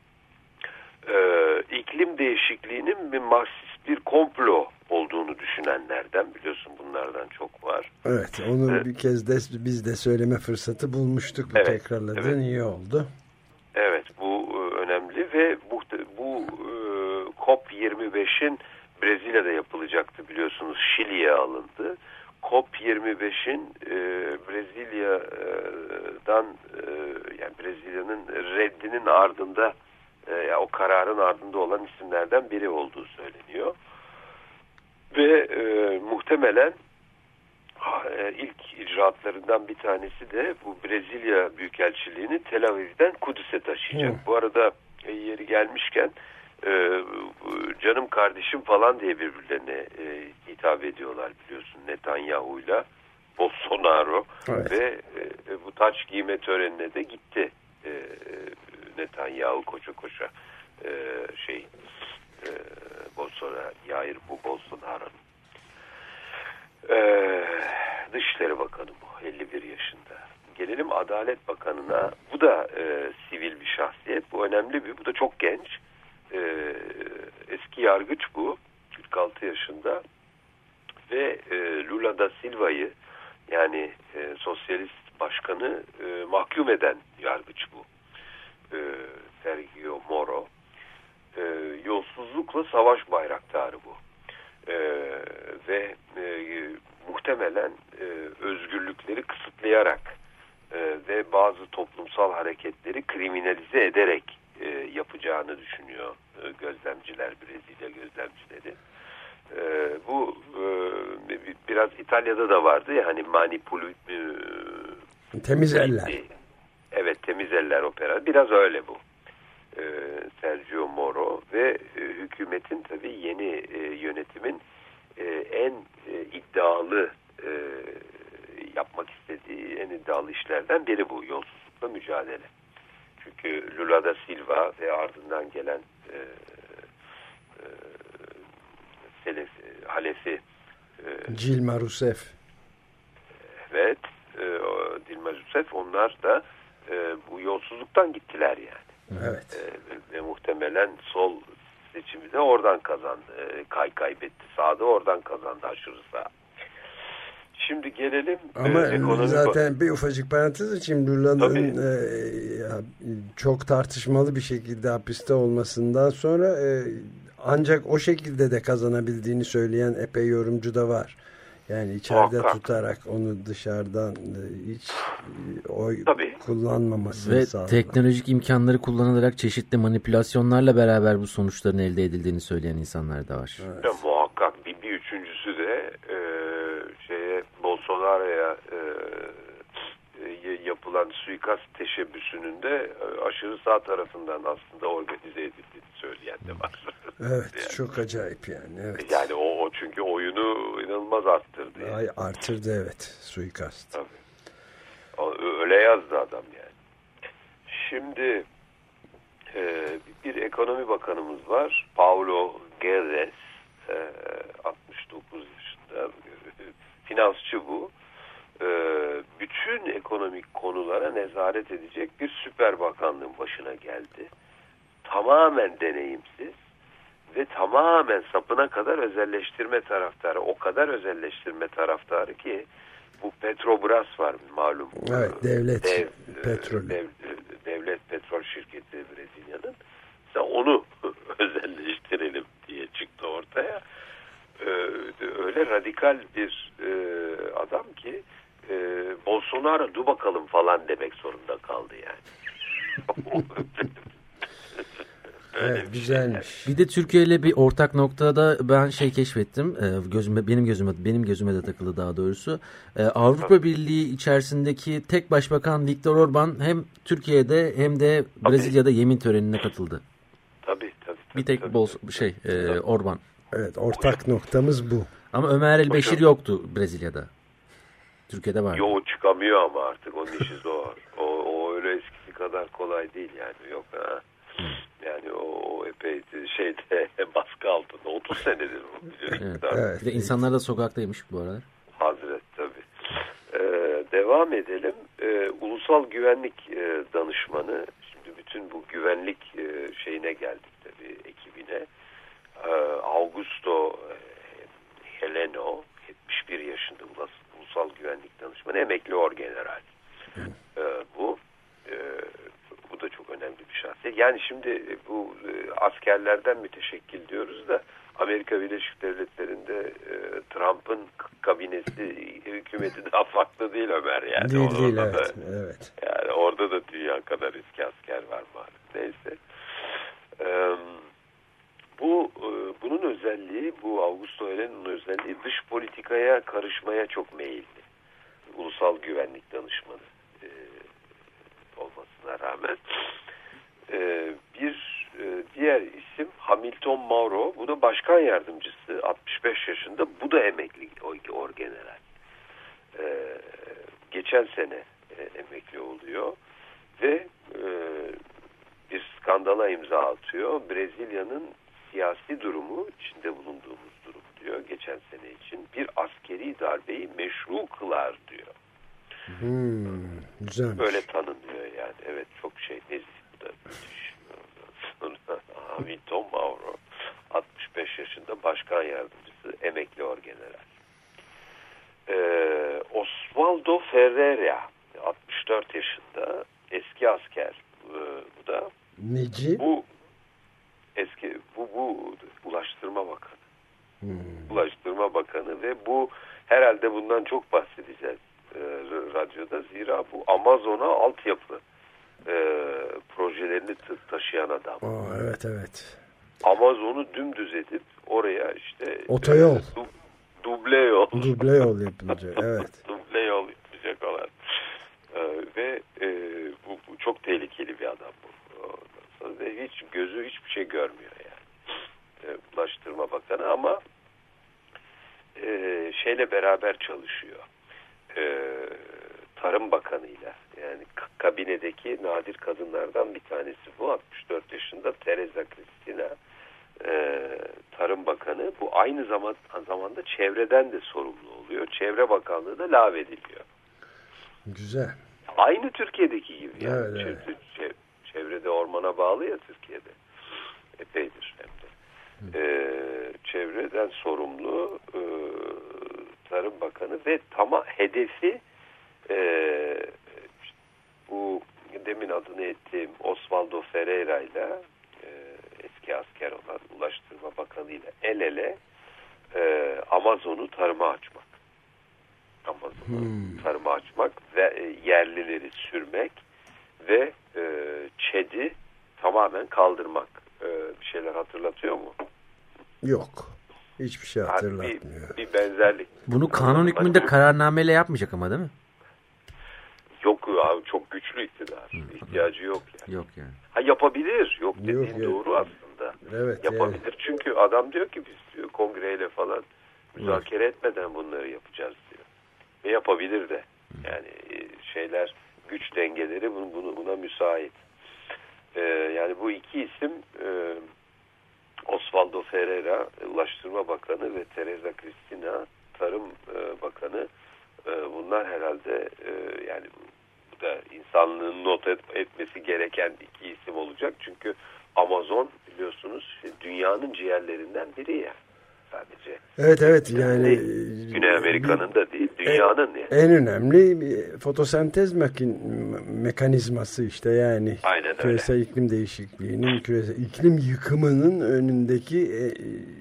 iklim değişikliğinin bir Marksist bir komplo olduğunu düşünenlerden, biliyorsun bunlardan çok var. Evet, onu bir kez de biz de söyleme fırsatı bulmuştuk. Evet, tekrarladığın iyi oldu. Evet, bu önemli ve bu COP25'in Brezilya'da yapılacaktı biliyorsunuz. Şili'ye alındı. COP25'in Brezilya'dan yani Brezilya'nın reddinin ardında o kararın ardında olan isimlerden biri olduğu söyleniyor. Ve muhtemelen ilk icraatlarından bir tanesi de bu Brezilya Büyükelçiliğini Tel Aviv'den Kudüs'e taşıyacak. Bu arada yeri gelmişken canım kardeşim falan diye birbirlerine hitap ediyorlar biliyorsun, Netanyahu'yla Bolsonaro. Evet. Ve bu taç giyme törenine de gitti Netanyahu koşa koşa Bolsonaro, Jair Bolsonaro'nun Dışişleri Bakanı bu, 51 yaşında. Gelelim Adalet Bakanı'na. Bu da sivil bir şahsiyet. Bu önemli bu da çok genç. Eski yargıç bu. 46 yaşında. Ve Lula da Silva'yı yani sosyalist başkanı mahkum eden yargıç bu. Sergio Moro. Yolsuzlukla savaş bayraktarı bu. Ve muhtemelen özgürlükleri kısıtlayarak ve bazı toplumsal hareketleri kriminalize ederek yapacağını düşünüyor gözlemciler, Brezilya gözlemcileri. Bu biraz İtalya'da da vardı ya hani temiz eller. Evet, temiz eller opera. Biraz öyle bu. Sergio Moro ve hükümetin tabii yeni yönetimin en iddialı yapmak istediği en iddialı işlerden biri bu yolsuzlukla mücadele. Çünkü Lula da Silva ve ardından gelen Halefi Dilma Rousseff. Evet, Dilma Rousseff, onlar da bu yolsuzluktan gittiler yani. Evet. Ve muhtemelen sol seçimi de oradan kazandı. Kaybetti. Sağda oradan kazandı, aşırı sağ. Şimdi gelelim. Ama zaten bir ufacık parantez için Lula'nın çok tartışmalı bir şekilde hapiste olmasından sonra ancak o şekilde de kazanabildiğini söyleyen epey yorumcu da var. Yani içeride tutarak onu dışarıdan hiç oy kullanmamasını sağlamak. Ve teknolojik imkanları kullanılarak çeşitli manipülasyonlarla beraber bu sonuçların elde edildiğini söyleyen insanlar da var. Evet. Muhakkak bir üçüncüsü de Bolsonaro'ya yapılan suikast teşebbüsünün de aşırı sağ tarafından aslında organize edildiğini söyleyen de var. Evet, yani, çok acayip yani. Evet. Yani o çünkü oyunu inanılmaz arttırdı. Yani. Artırdı evet, suikast. Tabii. Öyle yazdı adam yani. Şimdi bir ekonomi bakanımız var. Paulo Guedes, 69 yaşında. Finansçı bu. Bütün ekonomik konulara nezaret edecek bir süper bakanlığın başına geldi. Tamamen deneyimsiz ve tamamen sapına kadar özelleştirme taraftarı. O kadar özelleştirme taraftarı ki bu Petrobras var malum. Evet, devlet petrol. Devlet petrol şirketi Brezilya'nın. Onu özelleştirelim diye çıktı eleştirel bir adam ki Bolsonaro dur bakalım falan demek zorunda kaldı yani. Evet, güzelmiş. Bir de Türkiye ile bir ortak noktada ben keşfettim. Benim gözüme de takıldı daha doğrusu. Avrupa Birliği içerisindeki tek başbakan Viktor Orban hem Türkiye'de hem de Brezilya'da yemin törenine katıldı. Tabii. Bir tek Orban. Evet, ortak noktamız bu. Ama Ömer El-Beşir yoktu Brezilya'da. Türkiye'de var. Yo, çıkamıyor ama artık onun işi zor. O öyle eskisi kadar kolay değil yani. Yok ha. Yani o epey baskı altında 30 senedir bu biliyorsun. Evet. Ve insanlar da sokaktaymış bu aralar. Hazret tabii. Devam edelim. Ulusal Güvenlik Danışmanı, şimdi bütün bu güvenlik şeyine geldik tabii, ekibine. Augusto Heleno, 71 yaşında Ulusal Güvenlik Danışmanı, emekli orgeneral. Bu da çok önemli bir şahsiyet. Yani şimdi bu askerlerden müteşekkil diyoruz da Amerika Birleşik Devletleri'nde Trump'ın kabinesi, hükümeti daha farklı değil Ömer yani. Değil evet. Yani orada da dünya kadar eski asker var maalesef. Neyse. Bunun özelliği, bu Augusto Heleno'nun özelliği dış politikaya karışmaya çok meyilli. Ulusal Güvenlik Danışmanı olmasına rağmen. Bir diğer isim Hamilton Mauro. Bu da başkan yardımcısı. 65 yaşında. Bu da emekli orgeneral. Geçen sene emekli oluyor. Ve bir skandala imza atıyor. Brezilya'nın siyasi durumu, içinde bulunduğumuz durum diyor, geçen sene için bir askeri darbeyi meşru kılar diyor. Güzelmiş. Böyle tanınıyor yani. Evet, çok nezih bu da. Hamilton Mauro, 65 yaşında, başkan yardımcısı, emekli orgeneral. Osvaldo Ferreira, 64 yaşında, eski asker. Bu da. Neci? Bu Ulaştırma Bakanı. Ulaştırma Bakanı ve bu herhalde bundan çok bahsedeceğiz radyoda. Zira bu Amazon'a altyapı projelerini taşıyan adam. Evet. Amazon'u dümdüz edip oraya işte otoyol. Duble yol yapılacak. Evet. Duble yol yapacak olan. Ve bu çok tehlikeli bir adam bu. Ve hiç gözü hiçbir şey görmüyor yani. Ulaştırma Bakanı ama şeyle beraber çalışıyor. Tarım Bakanı'yla, yani kabinedeki nadir kadınlardan bir tanesi bu. 64 yaşında Teresa Cristina, Tarım Bakanı. Bu aynı zamanda çevreden de sorumlu oluyor. Çevre Bakanlığı da lağvediliyor. Güzel. Aynı Türkiye'deki gibi yani. Evet. Çevrede ormana bağlı ya Türkiye'de. Epeydir hem de. Çevreden sorumlu Tarım Bakanı ve hedefi bu demin adını ettiğim Osvaldo Ferreira ile eski asker olan Ulaştırma Bakanı ile el ele Amazon'u tarıma açmak. Tarıma açmak ve yerlileri sürmek ve ÇED'i tamamen kaldırmak. Bir şeyler hatırlatıyor mu? Yok. Hiçbir şey hatırlatmıyor. Bir benzerlik. Bunu kanun hükmünde kararnameyle yapmayacak ama değil mi? Yok abi, çok güçlü iktidar. İhtiyacı yok yani. Yok yani. Yapabilir. Yok dediğin doğru aslında. Evet, yapabilir. Evet. Çünkü adam diyor ki biz diyor kongreyle falan müzakere etmeden bunları yapacağız diyor. Ve yapabilir de. Yani güç dengeleri buna müsait. Yani bu iki isim Osvaldo Ferreira, Ulaştırma Bakanı ve Teresa Cristina, Tarım Bakanı. Bunlar herhalde yani bu da insanlığın not etmesi gereken iki isim olacak. Çünkü Amazon biliyorsunuz dünyanın ciğerlerinden biri ya. Sadece. Evet yani Güney Amerika'nın da değil, dünyanın yani. En önemli fotosentez mekanizması işte yani. Aynen küresel öyle. iklim değişikliğinin, küresel iklim yıkımının önündeki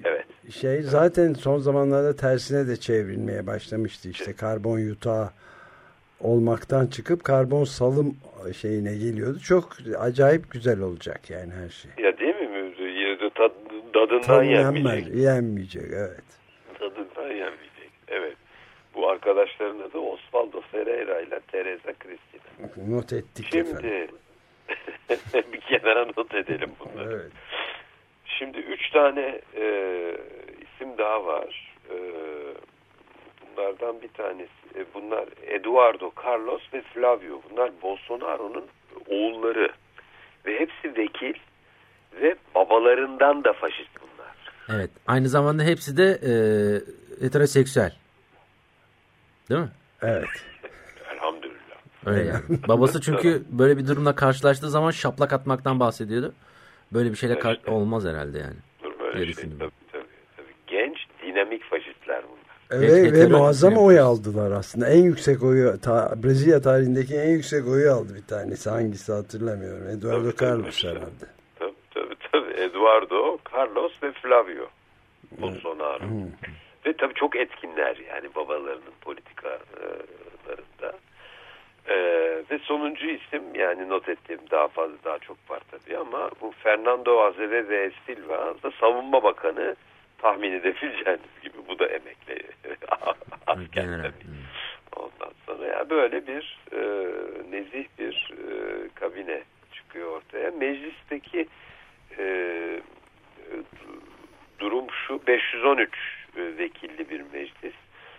zaten son zamanlarda tersine de çevrilmeye başlamıştı. İşte karbon yutağı olmaktan çıkıp karbon salım şeyine geliyordu. Çok acayip güzel olacak yani her şey. Ya değil mi? Tadından yenmeyecek. Evet. Tadından yenmeyecek. Evet. Bu arkadaşların adı Osvaldo Ferreira ile Teresa Cristina. Not ettik şimdi, efendim. bir kenara not edelim bunları. Evet. Şimdi 3 tane isim daha var. Bunlardan bir tanesi. Bunlar Eduardo, Carlos ve Flavio. Bunlar Bolsonaro'nun oğulları. Ve hepsi vekil ve babalarından da faşist bunlar. Evet. Aynı zamanda hepsi de heteroseksüel. Değil mi? Evet. Elhamdülillah. Öyle yani. Babası çünkü böyle bir durumla karşılaştığı zaman şaplak atmaktan bahsediyordu. Böyle bir şeyle olmaz herhalde yani. Böyle şey, tabii. Genç, dinamik faşistler bunlar. Evet, ve muazzam oy aldılar aslında. En yüksek oyu, Brezilya tarihindeki en yüksek oyu aldı bir tanesi. Hangisi hatırlamıyorum. Eduardo Carlos herhalde. Tabii. Eduardo, Carlos ve Flavio Bolsonaro. Ve tabii çok etkinler yani babalarının politikalarında. Ve sonuncu isim yani not ettiğim daha çok var tabii ama bu Fernando Azevedo Silva da Savunma Bakanı, tahmin edebileceğiniz gibi bu da emekli asker tabii. Ondan sonra yani böyle bir nezih bir kabine çıkıyor ortaya. Meclisteki durum şu: 513 vekilli bir meclis.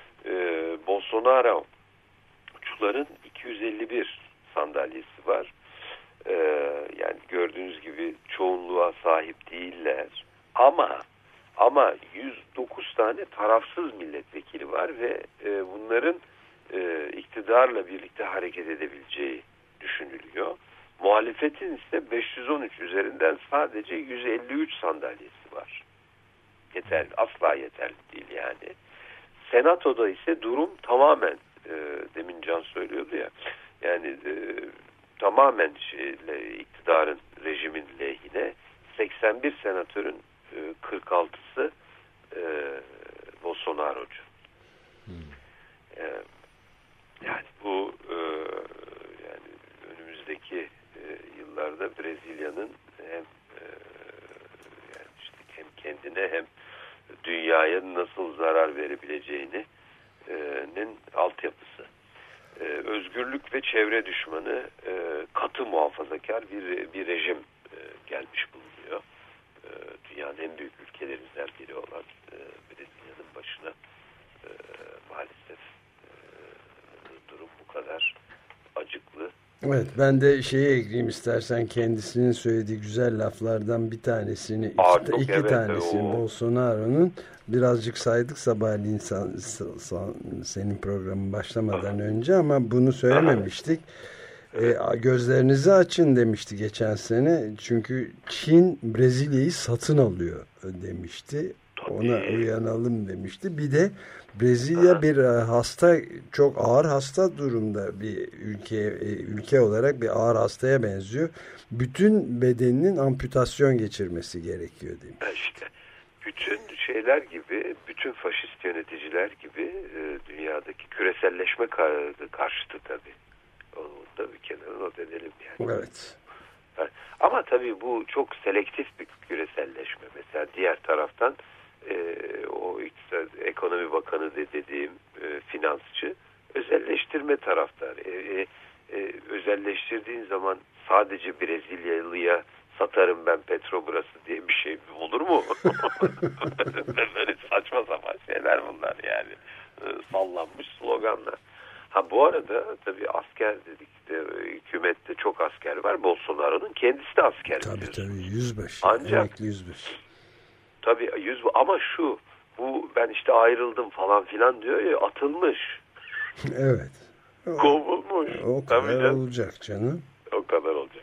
Bolsonaro'cuların 251 sandalyesi var. Yani gördüğünüz gibi çoğunluğa sahip değiller. Ama 109 tane tarafsız milletvekili var ve bunların iktidarla birlikte hareket edebileceği düşünülüyor. Muhalefetin ise 513 üzerinden sadece 153 sandalyesi var. Yeterli, asla yeterli değil yani. Senatoda ise durum tamamen demin Can söylüyordu ya, yani tamamen iktidarın, rejimin lehine. 81 senatörün 46'sı Bolsonaro'cu. Yani bu yani önümüzdeki yıllarda Brezilya'nın hem yani işte hem kendine hem dünyaya nasıl zarar verebileceğinin altyapısı. Özgürlük ve çevre düşmanı, katı muhafazakar bir rejim gelmiş bulunuyor. Dünyanın en büyük ülkelerinden biri olan Brezilya'nın başına maalesef durum bu kadar acıklı. Evet, ben de ekleyeyim istersen, kendisinin söylediği güzel laflardan bir tanesini, iki tanesini Bolsonaro'nun birazcık saydık sabahleyin senin programın başlamadan önce, ama bunu söylememiştik. Gözlerinizi açın demişti geçen sene, çünkü Çin Brezilya'yı satın alıyor demişti. Ona uyanalım demişti. Bir de Brezilya bir çok ağır hasta durumda bir ülke olarak bir ağır hastaya benziyor. Bütün bedeninin amputasyon geçirmesi gerekiyor demiş. İşte bütün şeyler gibi, bütün faşist yöneticiler gibi dünyadaki küreselleşme karşıtı tabii. Onu da bir kenara not edelim yani. Evet. Ama tabii bu çok selektif bir küreselleşme. Mesela diğer taraftan o ekonomi bakanı dediğim finansçı özelleştirme taraftarı. Özelleştirdiğin zaman sadece Brezilyalıya satarım ben Petrobras'ı diye bir şey olur mu? Böyle saçma sapan şeyler bunlar yani. Sallanmış sloganlar. Bu arada tabii asker dedik de, hükümette çok asker var. Bolsonaro'nun kendisi de asker. Tabii yüzbaşı. Ancak emekli yüzbaşı. Tabii ama bu ben işte ayrıldım falan filan diyor ya, atılmış. Evet. Kovulmuş. O kadar olacak canım. O kadar olacak.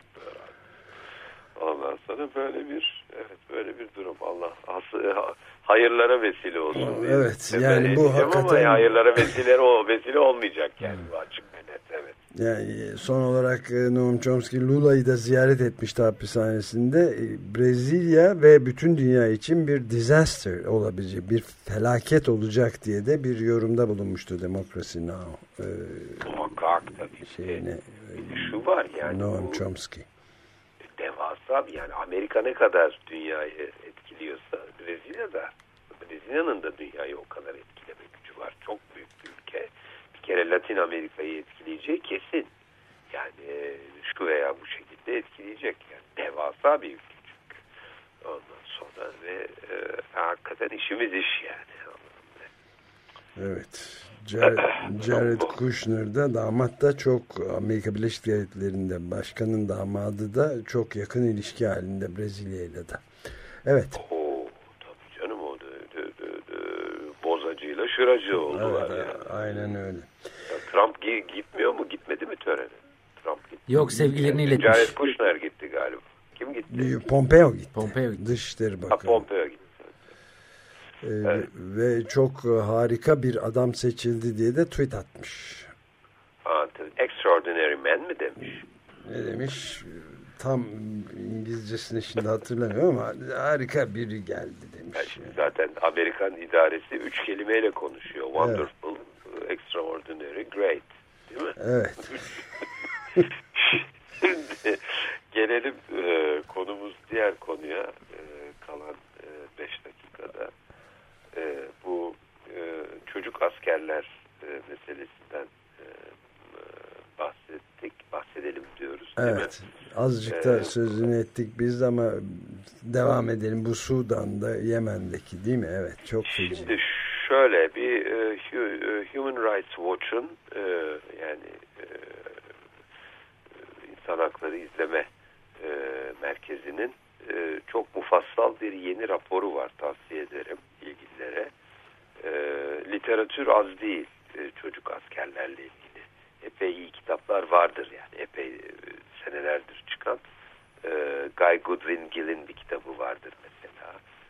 Ondan sonra böyle bir durum. Allah hayırlara vesile olsun. Evet. Yani bu hakikaten ama hayırlara vesile olmayacak yani, bu açık ve net. Evet. Yani son olarak Noam Chomsky Lula'yı da ziyaret etmişti hapishanesinde. Brezilya ve bütün dünya için bir disaster olabilecek, bir felaket olacak diye de bir yorumda bulunmuştu Democracy Now. Muhakkak tabii. Şu var yani. Noam Chomsky. Devasa yani Amerika ne kadar dünyayı etkiliyorsa Brezilya'nın da dünyayı o kadar etkileme gücü var. Çok büyük bir ülke. Bir kere Latin Amerika'yı etkileyeceği kesin. Yani şu veya bu şekilde etkileyecek. Yani devasa bir ülke çünkü. Ondan sonra ve hakikaten işimiz iş yani. Evet. Jared Kushner da damat da çok Amerika Birleşik Devletleri'nde başkanın damadı da çok yakın ilişki halinde Brezilya'yla da. Evet. Tabii canım o bozacıyla şıracı oldular. Evet, yani. Aynen öyle. Ya Trump gitmiyor mu? Gitmedi mi törene? Trump gitti. Yok, sevgilerini iletmiş. Jared Kushner gitti galiba. Kim gitti? Pompeo gitti. Pompeo gitti. Dışişleri Bakanı. Pompeo gitti. Evet. Ve çok harika bir adam seçildi diye de tweet atmış. Extraordinary man mi demiş? Ne demiş? Tam İngilizcesini şimdi hatırlamıyorum ama harika biri geldi demiş. Yani zaten Amerikan idaresi 3 kelimeyle konuşuyor. Wonderful, extraordinary, great. Değil mi? Evet. Şimdi gelelim konumuz diğer konuya. Kalan 5 dakikada. Bu çocuk askerler meselesinden bahsedelim diyoruz. Evet. Azıcık da sözünü ettik biz ama devam edelim. Bu Sudan'da, Yemen'deki değil mi? Evet. Çok feci. Şimdi şöyle bir Human Rights Watch'un yani İnsan Hakları İzleme Merkezi'nin çok mufassal bir yeni raporu var, tavsiye ederim ilgililere. Literatür az değil çocuk askerlerle ilgili. Epey iyi kitaplar vardır yani. Epey senelerdir çıkan. Guy Goodwin Gill'in bir kitabı vardır mesela.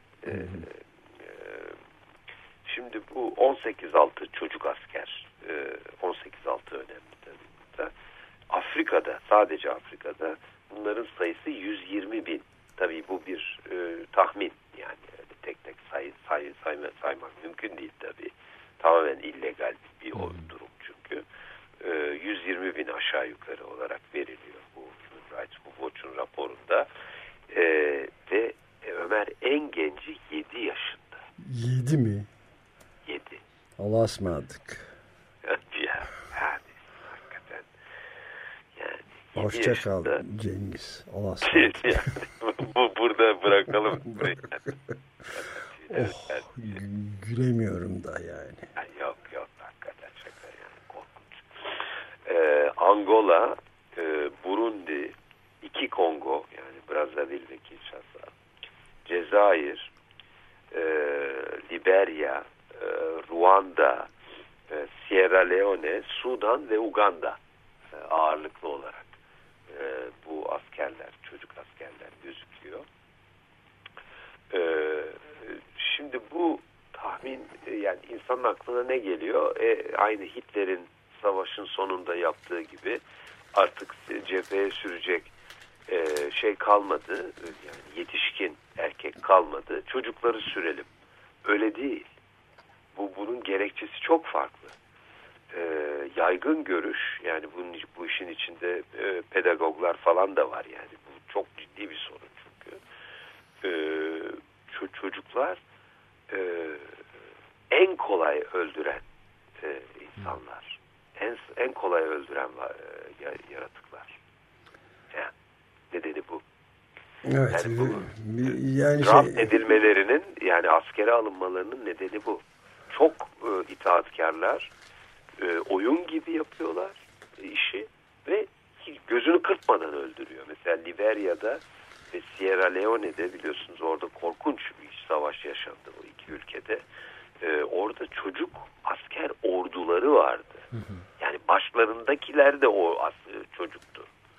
Şimdi bu 18-6 çocuk asker. 18-6 önemli tabii. Afrika'da, sadece Afrika'da bunların sayısı 120 bin. Tabii bu bir tahmin yani tek tek saymak mümkün değil tabii. Tamamen illegal bir durum çünkü. 120 bin aşağı yukarı olarak veriliyor bu Human Rights Watch'un raporunda. Ve Ömer en genci 7 yaşında. 7 mi? 7. Allah'a ısmarladık. Yani hakikaten. Yani hoşça kal Cengiz. Allah'a ısmarladık. Yani, burada bırakalım. Gülemiyorum da yani. Yok hakikaten şaka yani, korkunç. Angola, Burundi, 2 Kongo yani Brazzaville ve Kinshasa, Cezayir, Liberya, Ruanda, Sierra Leone, Sudan ve Uganda ağırlıklı olarak bu askerler, çocuk askerler gözüküyor. Şimdi bu tahmin yani insanın aklına ne geliyor? Aynı Hitler'in savaşın sonunda yaptığı gibi artık cepheye sürecek şey kalmadı. Yani yetişkin erkek kalmadı. Çocukları sürelim. Öyle değil. Bunun gerekçesi çok farklı. Yaygın görüş yani bu işin içinde pedagoglar falan da var yani. Bu çok ciddi bir sorun çünkü. Çocuklar en kolay öldüren insanlar. En kolay öldüren yaratıklar. Yani nedeni bu. Evet. Yani draft edilmelerinin yani askere alınmalarının nedeni bu. Çok itaatkarlar, oyun gibi yapıyorlar işi ve gözünü kırpmadan öldürüyor. Mesela Liberya'da ve Sierra Leone'de biliyorsunuz orada korkunç bir savaş yaşandı o iki ülkede. Orada çocuk asker orduları vardı. Yani başlarındakiler de o çocuktu.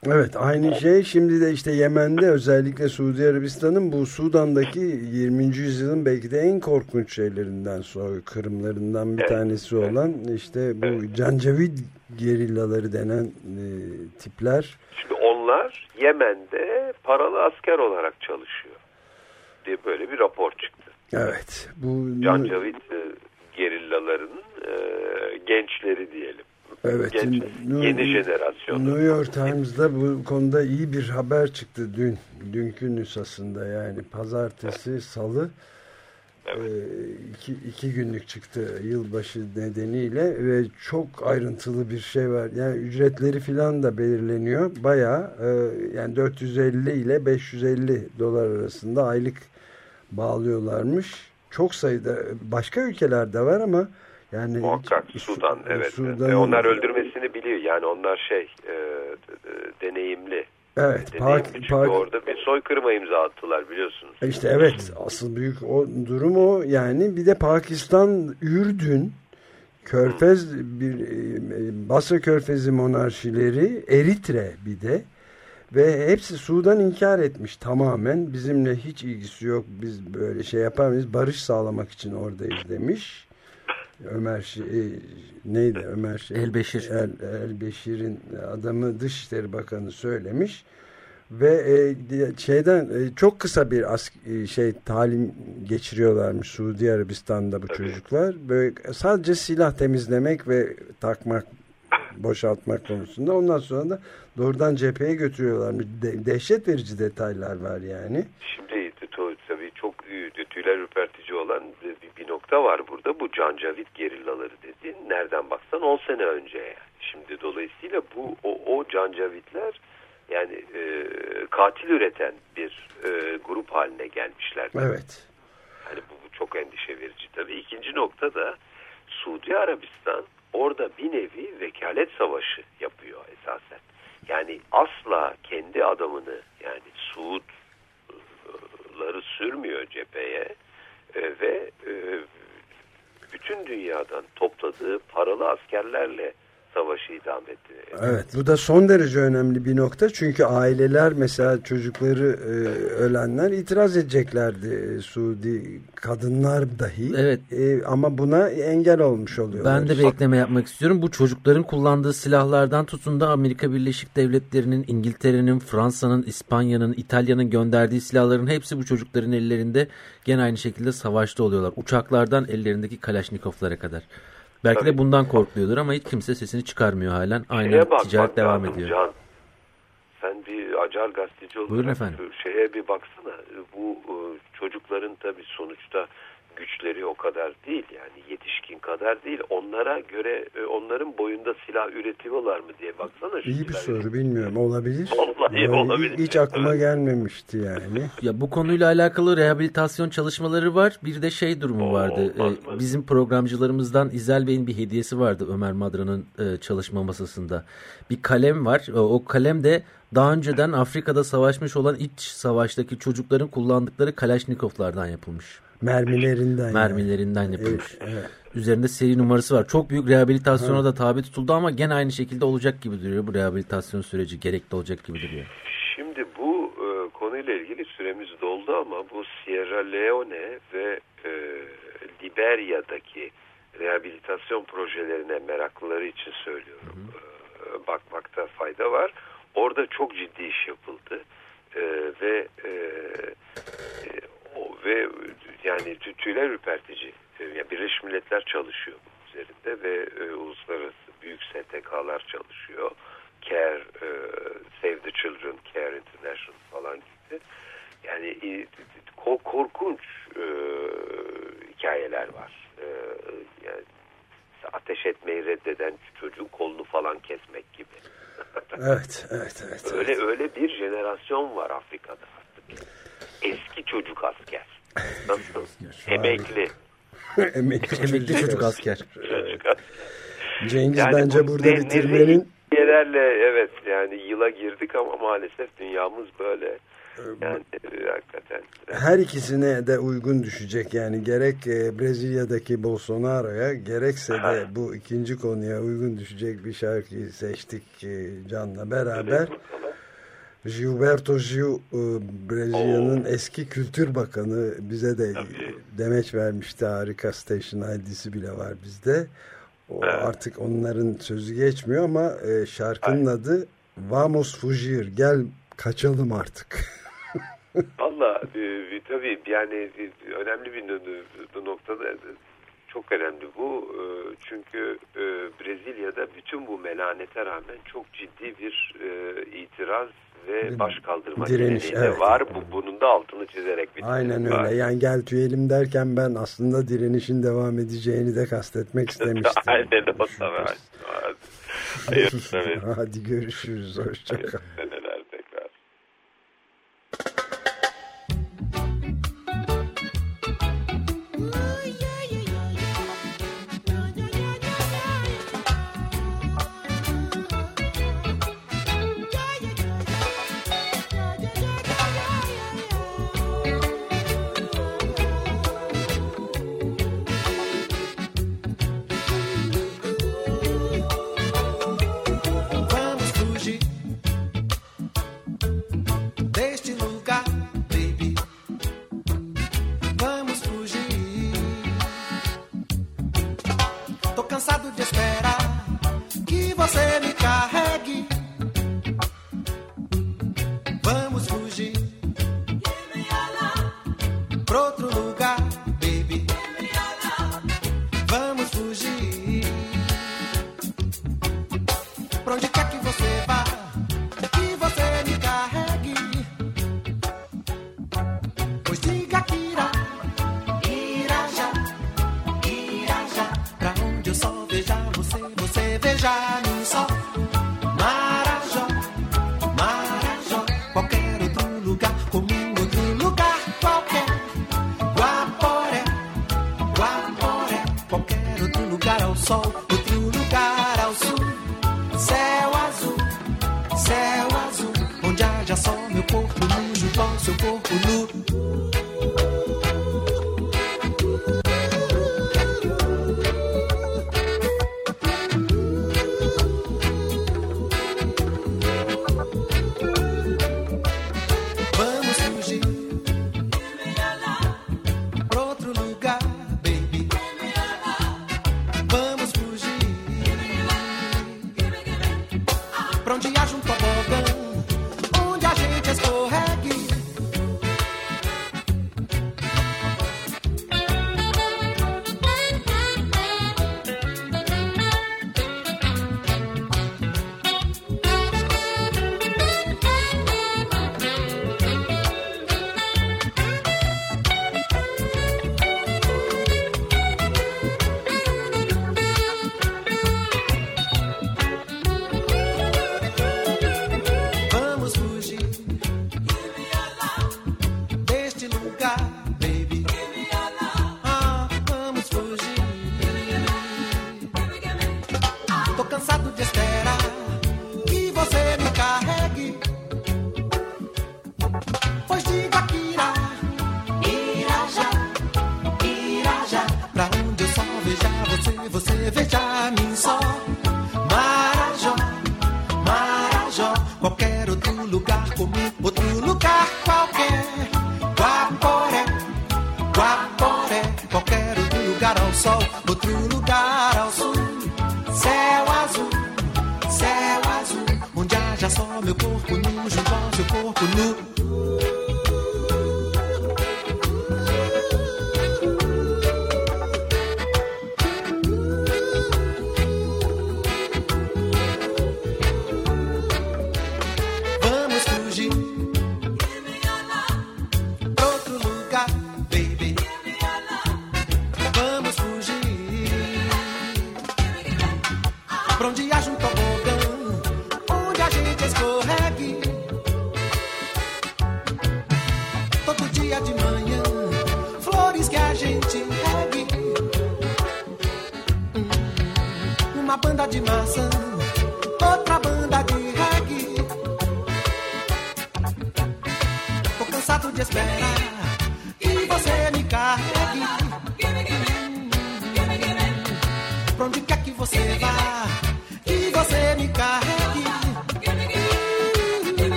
Evet, aynı şey şimdi de işte Yemen'de, özellikle Suudi Arabistan'ın bu Sudan'daki 20. yüzyılın belki de en korkunç şeylerinden, soykırımlarından bir tanesi olan işte bu Cancavid gerillaları denen tipler. Şimdi onlar Yemen'de paralı asker olarak çalışıyor diye böyle bir rapor çıktı. Evet. Bu Cancavid gerillalarının gençleri diyelim. Evet. Yeni jenerasyon. New York Times'da bu konuda iyi bir haber çıktı dünkü nüshasında, yani pazartesi, salı. Evet. İki günlük çıktı yılbaşı nedeniyle ve çok ayrıntılı bir şey var. Yani ücretleri filan da belirleniyor. Bayağı yani 450 ile 550 dolar arasında aylık bağlıyorlarmış. Çok sayıda başka ülkelerde var ama yani muhakkak Sudan, evet. Onlar öldürmesini biliyor. Yani onlar deneyimli. Evet. Çünkü orada bir soykırıma imza attılar, biliyorsunuz. İşte evet, asıl büyük o durum o. Yani bir de Pakistan, Ürdün, Körfez, Basra Körfezi monarşileri, Eritre bir de, ve hepsi Sudan inkar etmiş tamamen. Bizimle hiç ilgisi yok. Biz böyle şey yapamayız. Barış sağlamak için oradayız demiş. El-Beşir'in adamı, Dışişleri Bakanı söylemiş ve çok kısa bir talim geçiriyorlarmış Suudi Arabistan'da bu çocuklar. Böyle sadece silah temizlemek ve takmak, boşaltmak konusunda. Ondan sonra da doğrudan cepheye götürüyorlarmış. Dehşet verici detaylar var yani. Şimdi tabii çok tüyler ürpertici olan bir nokta var burada. Bu Cancavid gerillaları dediğin, nereden baksan 10 sene önce yani. Şimdi dolayısıyla o Cancavidler yani katil üreten bir grup haline gelmişler. Evet. Yani bu çok endişe verici tabii. İkinci nokta da Suudi Arabistan orada bir nevi vekalet savaşı yapıyor esasen. Yani asla kendi adamını, yani Suudları sürmüyor cepheye ve bütün dünyadan topladığı paralı askerlerle savaşı idame etti. Evet, bu da son derece önemli bir nokta. Çünkü aileler, mesela çocukları ölenler itiraz edeceklerdi, Suudi kadınlar dahi. Evet. Ama buna engel olmuş oluyorlar. Ben de bir ekleme yapmak istiyorum. Bu çocukların kullandığı silahlardan tutun da Amerika Birleşik Devletleri'nin, İngiltere'nin, Fransa'nın, İspanya'nın, İtalya'nın gönderdiği silahların hepsi bu çocukların ellerinde, gene aynı şekilde savaşta oluyorlar. Uçaklardan ellerindeki Kalaşnikovlara kadar. Belki tabii de bundan korkuluyordur ama hiç kimse sesini çıkarmıyor halen. Aynen ticaret devam ediyor. Can, sen bir acar gazeteci olarak buyurun efendim, şeye bir baksana. Bu çocukların tabii sonuçta güçleri o kadar değil, yani yetişkin kadar değil. Onlara göre onların boyunda silah üretiyorlar mı diye baksana. İyi bir soru, bilmiyorum, olabilir. Vallahi olabilir. Hiç aklıma gelmemişti yani. Ya bu konuyla alakalı rehabilitasyon çalışmaları var. Bir de durumu vardı. Bizim programcılarımızdan İzel Bey'in bir hediyesi vardı Ömer Madra'nın çalışma masasında. Bir kalem var. O kalem de daha önceden Afrika'da savaşmış olan iç savaştaki çocukların kullandıkları Kalaşnikovlardan yapılmış. Mermilerinden yapılmış. Evet. Üzerinde seri numarası var. Çok büyük rehabilitasyona da tabi tutuldu ama gene aynı şekilde olacak gibi duruyor. Bu rehabilitasyon süreci gerekli olacak gibi duruyor. Şimdi bu konuyla ilgili süremiz doldu ama bu Sierra Leone ve Liberya'daki rehabilitasyon projelerine meraklıları için söylüyorum. Bakmakta fayda var. Orada çok ciddi iş yapıldı. Ve yani tüyler ürpertici. Yani Birleşmiş Milletler çalışıyor bunun üzerinde ve uluslararası büyük STK'lar çalışıyor. CARE, Save the Children, CARE International falan gibi. Yani korkunç hikayeler var. Yani ateş etmeyi reddeden çocuğun kolunu falan kesmek gibi. Evet. Öyle bir jenerasyon var Afrika'da artık. Eski çocuk asker. Nasıl? Emekli. Emekli çocuk asker. Cengiz, yani bence burada bitirmenin yerlerle, evet, yani yıla girdik ama maalesef dünyamız böyle. Yani hakikaten. Her ikisine de uygun düşecek yani, gerek Brezilya'daki Bolsonaro'ya gerekse de bu ikinci konuya uygun düşecek bir şarkıyı seçtik Can'la beraber. Gilberto Gil, Brezilya'nın eski kültür bakanı, bize de demeç vermişti. Harika Station ID'si bile var bizde. Artık onların sözü geçmiyor ama şarkının adı Vamos Fugir, gel kaçalım artık. Valla tabii yani önemli bir noktada, çok önemli bu. Çünkü Brezilya'da bütün bu melanete rağmen çok ciddi bir itiraz ve baş kaldırma direniş var. Bunun da altını çizerek bir aynen öyle. Var. Yani gel tüyelim derken ben aslında direnişin devam edeceğini de kastetmek istemiştim. Aynen o zaman. Hadi görüşürüz. Hoşçakal. Seneler tekrar.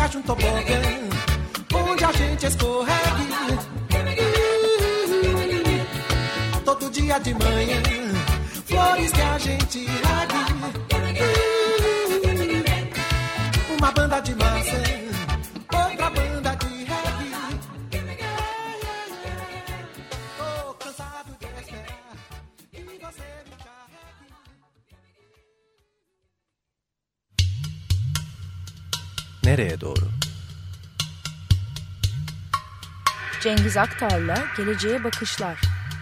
acha tobogã onde a gente escorregue. Todo dia de manhã, flores que a gente regue. Uma banda de maçã, outra banda de reggae. Tô cansado de esperar e você me carregue. Nereye doğru? Cengiz Aktar'la Geleceğe Bakışlar.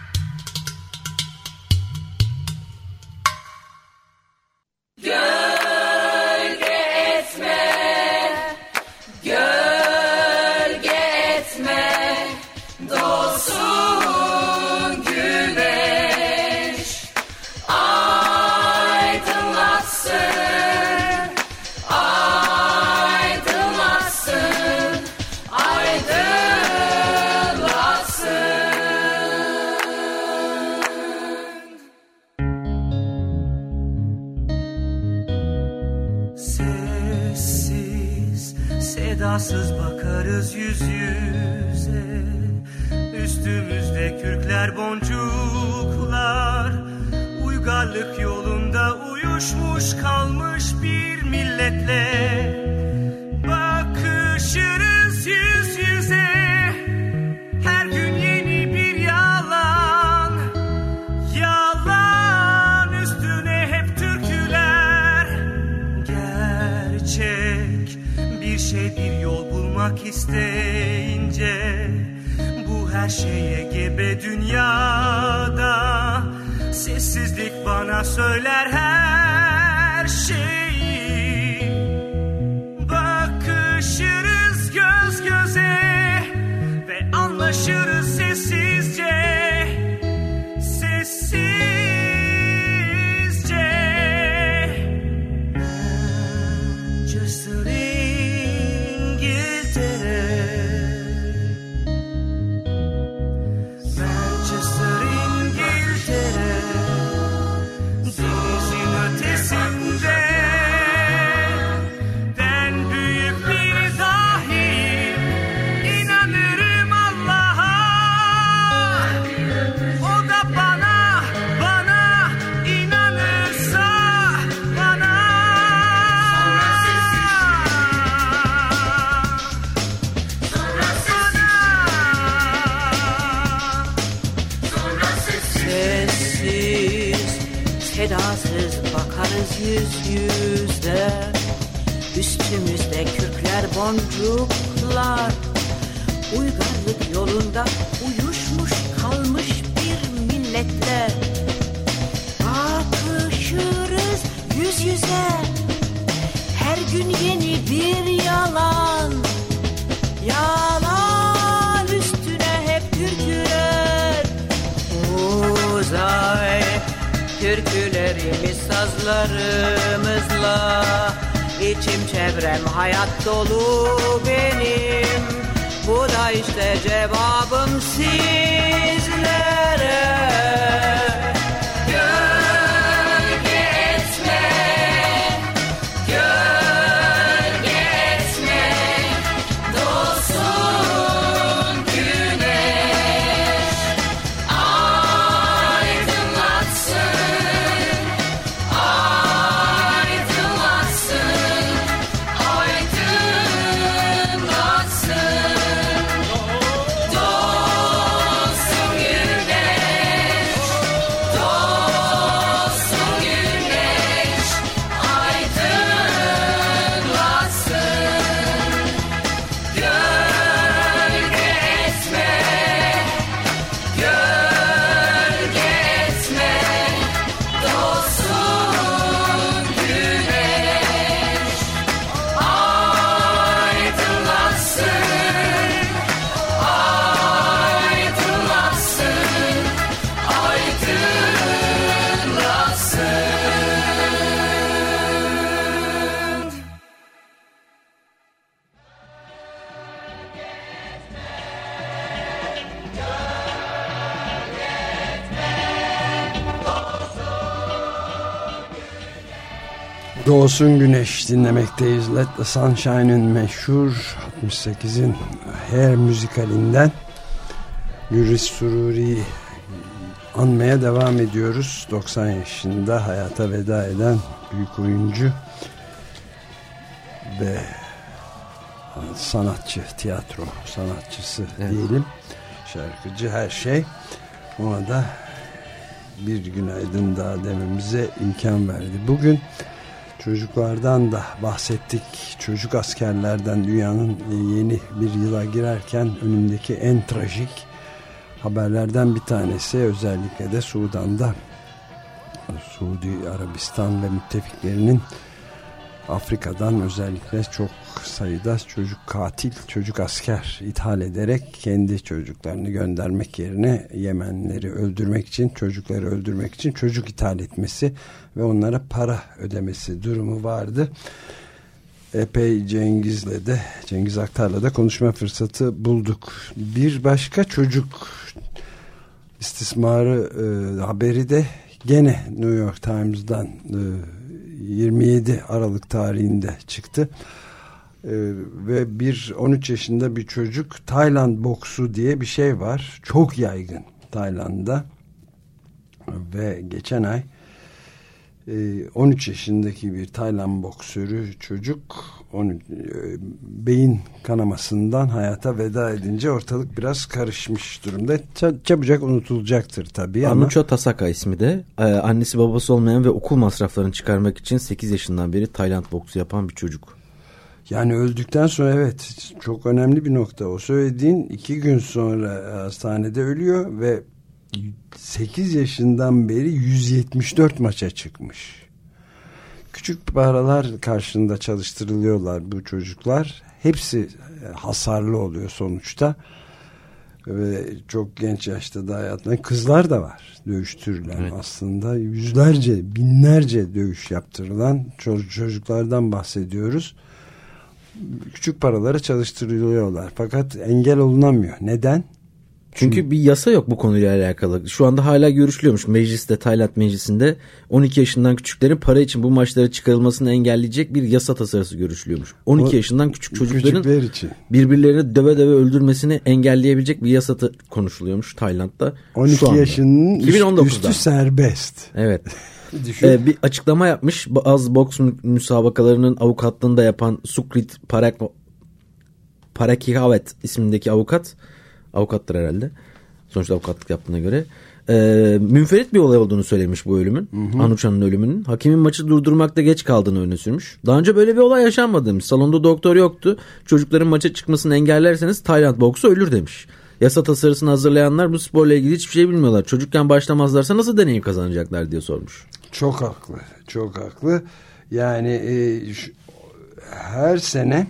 Sedasız bakarız yüz yüze, üstümüzde kürkler boncuklar, uygarlık yolunda uyuşmuş kalmış bir milletle. Bakışırız yüz yüze, her gün yeni bir yalan, yalan üstüne hep türküler. Gerçek bir şey, bir yol bulmak isteyince, bu her şeye gebe dünyada, sessizlik bana söyler her şeyi. Bakışırız göz göze ve anlaşırız sessizce, sessizce. Manchester, İngiltere, Manchester, İngiltere, denizin ötesinde, den büyük bir dahiyim, inanırım Allah'a. O da bana inanırsa bana. Sessiz, sedasız bakarız yüz yüze, üstümüzde kürkler boncuklar, uygarlık yolunda uyuşmuş kalmış bir milletle. Bakışırız yüz yüze, her gün yeni bir yalan, yalan üstüne hep türküler. Uzay türkülerimiz sazlarımızla, içim çevrem hayat dolu benim. Bu da işte cevabım sizlere. Gölge etme, gölge etme, dostum güneş aydınlatsın, aydınlatsın, aydınlatsın. Dostum güneş Doğsun Güneş dinlemekteyiz. Let the Sunshine'ın meşhur 68'in Hair müzikalinden Güris Sururi'yi anmaya devam ediyoruz. 90 yaşında hayata veda eden büyük oyuncu ve sanatçı, tiyatro sanatçısı diyelim. Şarkıcı, her şey. Ona da bir günaydın daha dememize imkan verdi. Bugün çocuklardan da bahsettik. Çocuk askerlerden, dünyanın yeni bir yıla girerken önündeki en trajik haberlerden bir tanesi, özellikle de Sudan'da Suudi Arabistan ve müttefiklerinin Afrika'dan özellikle çok sayıda çocuk asker ithal ederek kendi çocuklarını göndermek yerine Yemenleri öldürmek için, çocukları öldürmek için çocuk ithal etmesi ve onlara para ödemesi durumu vardı. Epey Cengiz Aktar'la da konuşma fırsatı bulduk. Bir başka çocuk istismarı haberi de gene New York Times'dan 27 Aralık tarihinde çıktı. Ve bir 13 yaşında bir çocuk, Tayland boksu diye bir şey var. Çok yaygın Tayland'da. Ve geçen ay 13 yaşındaki bir Tayland boksörü çocuk beyin kanamasından hayata veda edince ortalık biraz karışmış durumda. Çabucak unutulacaktır tabii. Anucho Tasaka ismi de annesi babası olmayan ve okul masraflarını çıkarmak için 8 yaşından beri Tayland boksu yapan bir çocuk. Yani öldükten sonra, evet, çok önemli bir nokta. O söylediğin 2 gün sonra hastanede ölüyor ve 8 yaşından beri 174 maça çıkmış. Küçük paralar karşılığında çalıştırılıyorlar bu çocuklar. Hepsi hasarlı oluyor sonuçta. Ve çok genç yaşta da hayatlarında, kızlar da var dövüştürülen, evet. Aslında yüzlerce, binlerce dövüş yaptırılan çocuklardan bahsediyoruz. Küçük paralara çalıştırılıyorlar fakat engel olunamıyor. Neden? Çünkü bir yasa yok bu konuyla alakalı. Şu anda hala görüşülüyormuş mecliste, Tayland meclisinde 12 yaşından küçüklerin para için bu maçlara çıkarılmasını engelleyecek bir yasa tasarısı görüşülüyormuş. 12 yaşından küçük çocukların için birbirlerini döve öldürmesini engelleyebilecek bir yasa konuşuluyormuş Tayland'da. 12 yaşının üstü serbest. Evet. Bir açıklama yapmış. Bazı boks müsabakalarının avukatlığını da yapan Sukrit Parakihavet ismindeki avukattır herhalde. Sonuçta avukatlık yaptığına göre. Münferit bir olay olduğunu söylemiş bu ölümün. Anucha'nın ölümünün. Hakimin maçı durdurmakta geç kaldığını öne sürmüş. Daha önce böyle bir olay yaşanmadı. Salonda doktor yoktu. Çocukların maça çıkmasını engellerseniz Tayland boksu ölür demiş. Yasa tasarısını hazırlayanlar bu sporla ilgili hiçbir şey bilmiyorlar. Çocukken başlamazlarsa nasıl deneyim kazanacaklar diye sormuş. Çok haklı. Çok haklı. Yani her sene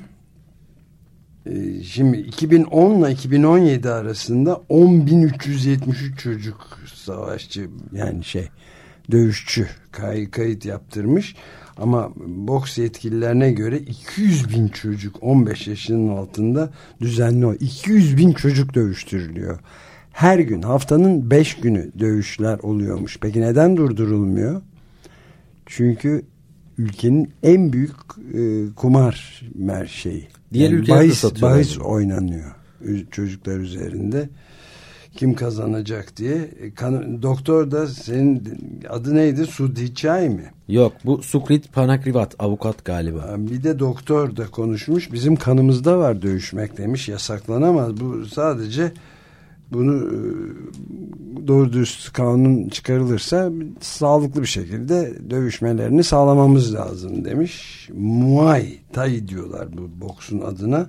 şimdi 2010 ile 2017 arasında 10.373 çocuk savaşçı, yani dövüşçü kayıt yaptırmış. Ama boks yetkililerine göre 200.000 çocuk 15 yaşının altında düzenli 200.000 çocuk dövüştürülüyor. Her gün, haftanın 5 günü dövüşler oluyormuş. Peki neden durdurulmuyor? Çünkü ülkenin en büyük kumar şeyi. Diğer yani ülkelerde bahis oynanıyor çocuklar üzerinde. Kim kazanacak diye. Doktor da, senin adı neydi? Sudhichai mi? Yok, bu Sukrit Panakrivat, avukat galiba. Bir de doktor da konuşmuş. Bizim kanımızda var dövüşmek demiş. Yasaklanamaz. Bu sadece bunu doğru dürüst kanun çıkarılırsa sağlıklı bir şekilde dövüşmelerini sağlamamız lazım demiş. Muay Thai diyorlar bu boksun adına.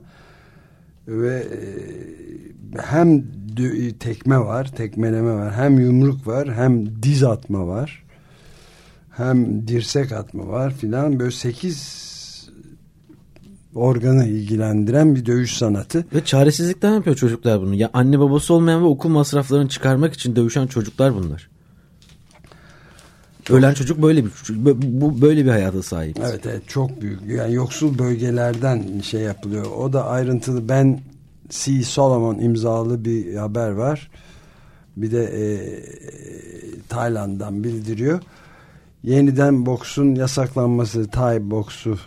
Ve hem tekme var, tekmeleme var, hem yumruk var, hem diz atma var, hem dirsek atma var filan. Böyle 8 organı ilgilendiren bir dövüş sanatı. Ve çaresizlikten yapıyor çocuklar bunu. Ya anne babası olmayan ve okul masraflarını çıkarmak için dövüşen çocuklar bunlar. Ölen çocuk böyle bir hayata sahip. Evet, çok büyük. Yani yoksul bölgelerden yapılıyor. O da ayrıntılı. Ben C. Solomon imzalı bir haber var. Bir de Tayland'dan bildiriyor. yeniden boksun yasaklanması, Thai boksu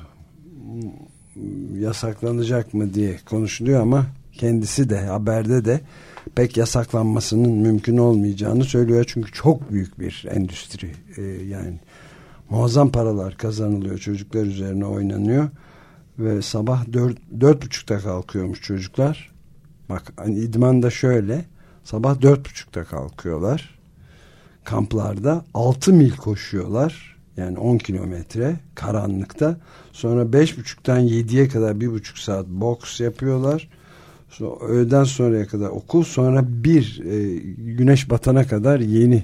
yasaklanacak mı diye konuşuluyor ama kendisi de haberde de pek yasaklanmasının mümkün olmayacağını söylüyor. Çünkü çok büyük bir endüstri. Yani muazzam paralar kazanılıyor. Çocuklar üzerine oynanıyor. Ve sabah 4.30'da kalkıyormuş çocuklar. Bak hani idman da şöyle. Sabah 4.30'da kalkıyorlar. Kamplarda 6 mil koşuyorlar. Yani 10 kilometre karanlıkta. Sonra 5.30'dan 7'ye kadar 1,5 saat boks yapıyorlar. Sonra öğleden sonraya kadar okul. Sonra güneş batana kadar yeni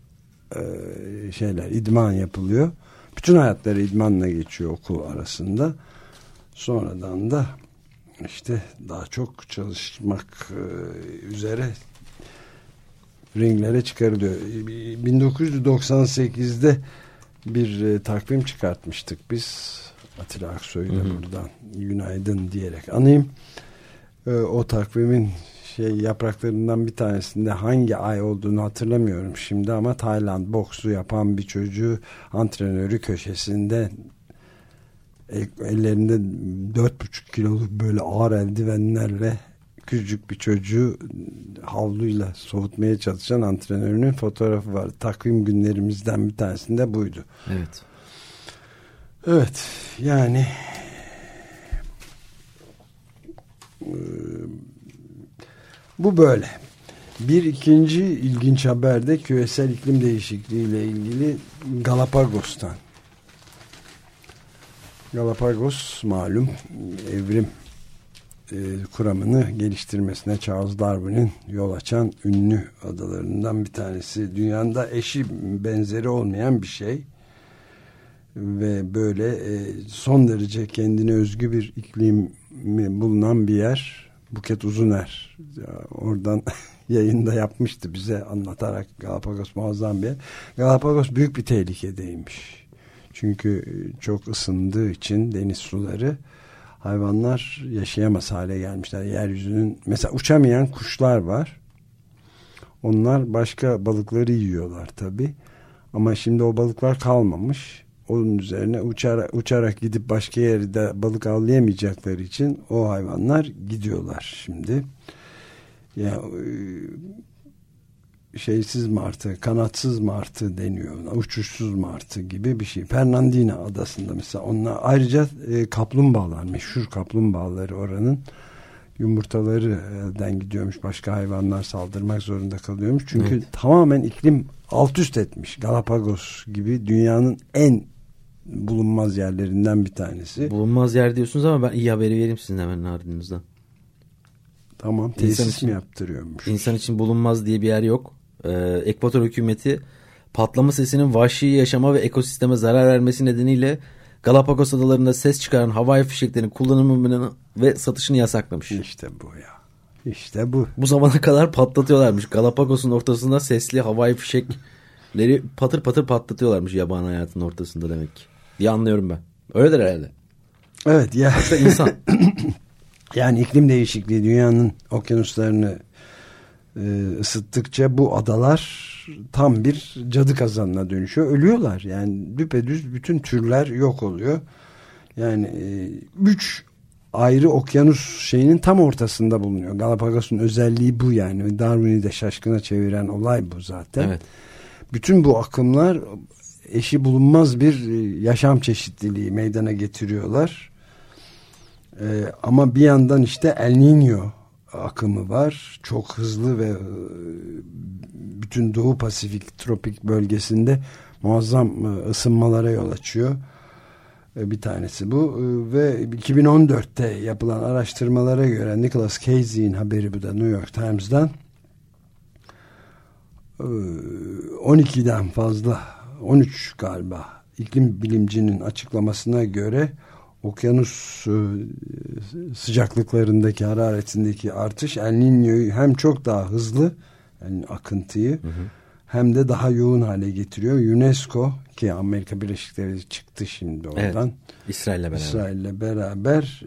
idman yapılıyor. Bütün hayatları idmanla geçiyor okul arasında. Sonradan da işte daha çok çalışmak üzere ringlere çıkarılıyor. 1998'de bir takvim çıkartmıştık biz. Atilla Aksoy'u da buradan günaydın diyerek anayım. O takvimin yapraklarından bir tanesinde hangi ay olduğunu hatırlamıyorum şimdi ama Tayland boksu yapan bir çocuğu antrenörü köşesinde ellerinde 4,5 kiloluk böyle ağır eldivenlerle küçük bir çocuğu havluyla soğutmaya çalışan antrenörünün fotoğrafı var. Takvim günlerimizden bir tanesinde buydu. Evet. Evet. Yani bu böyle. Bir ikinci ilginç haber de küresel iklim değişikliği ile ilgili Galapagos'tan. Galapagos malum evrim kuramını geliştirmesine Charles Darwin'in yol açan ünlü adalarından bir tanesi. Dünyada eşi benzeri olmayan bir şey. Ve böyle son derece kendine özgü bir iklimi bulunan bir yer. Buket Uzuner oradan yayında yapmıştı bize anlatarak. Galapagos muazzam bir yer. Galapagos büyük bir tehlikedeymiş. Çünkü çok ısındığı için deniz suları, hayvanlar yaşayamaz hale gelmişler. Yeryüzünün mesela uçamayan kuşlar var. Onlar başka balıkları yiyorlar tabii. Ama şimdi o balıklar kalmamış. Onun üzerine uçarak gidip başka yerde balık avlayamayacakları için o hayvanlar gidiyorlar şimdi. Ya şeysiz martı, kanatsız martı deniyor. Uçuşsuz martı gibi bir şey. Fernandina adasında mesela onlar ayrıca kaplumbağalar, meşhur kaplumbağaları oranın yumurtaları elden gidiyormuş. Başka hayvanlar saldırmak zorunda kalıyormuş. Çünkü tamamen iklim alt üst etmiş. Galapagos gibi dünyanın en bulunmaz yerlerinden bir tanesi. Bulunmaz yer diyorsunuz ama ben iyi haberi vereyim sizin hemen ardınızdan. Tamam, tesis mi yaptırıyormuş? İnsan için bulunmaz diye bir yer yok. Ekvator hükümeti patlama sesinin vahşi yaşama ve ekosisteme zarar vermesi nedeniyle Galapagos adalarında ses çıkaran havai fişeklerin kullanımını ve satışını yasaklamış. İşte bu ya. İşte bu. Bu zamana kadar patlatıyorlarmış. Galapagos'un ortasında sesli havai fişekleri patır patır patlatıyorlarmış yaban hayatının ortasında demek ki. diye anlıyorum ben. Öyledir herhalde. Evet ya. Yoksa insan. Yani iklim değişikliği dünyanın okyanuslarını ısıttıkça bu adalar tam bir cadı kazanına dönüşüyor. Ölüyorlar. Yani düpedüz bütün türler yok oluyor. Yani 3 ayrı okyanus şeyinin tam ortasında bulunuyor. Galapagos'un özelliği bu yani. Darwin'i de şaşkına çeviren olay bu zaten. Evet. Bütün bu akımlar eşi bulunmaz bir yaşam çeşitliliği meydana getiriyorlar. Ama bir yandan işte El Niño akımı var. Çok hızlı ve bütün Doğu Pasifik tropik bölgesinde muazzam ısınmalara yol açıyor. Bir tanesi bu. Ve 2014'te yapılan araştırmalara göre Nicholas Casey'in haberi bu da New York Times'dan 12'den fazla 13 galiba iklim bilimcinin açıklamasına göre okyanus sıcaklıklarındaki hararetindeki artış El Niño'yu hem çok daha hızlı yani akıntıyı hem de daha yoğun hale getiriyor. UNESCO ki Amerika Birleşik Devletleri çıktı şimdi oradan. Evet, İsrail'le beraber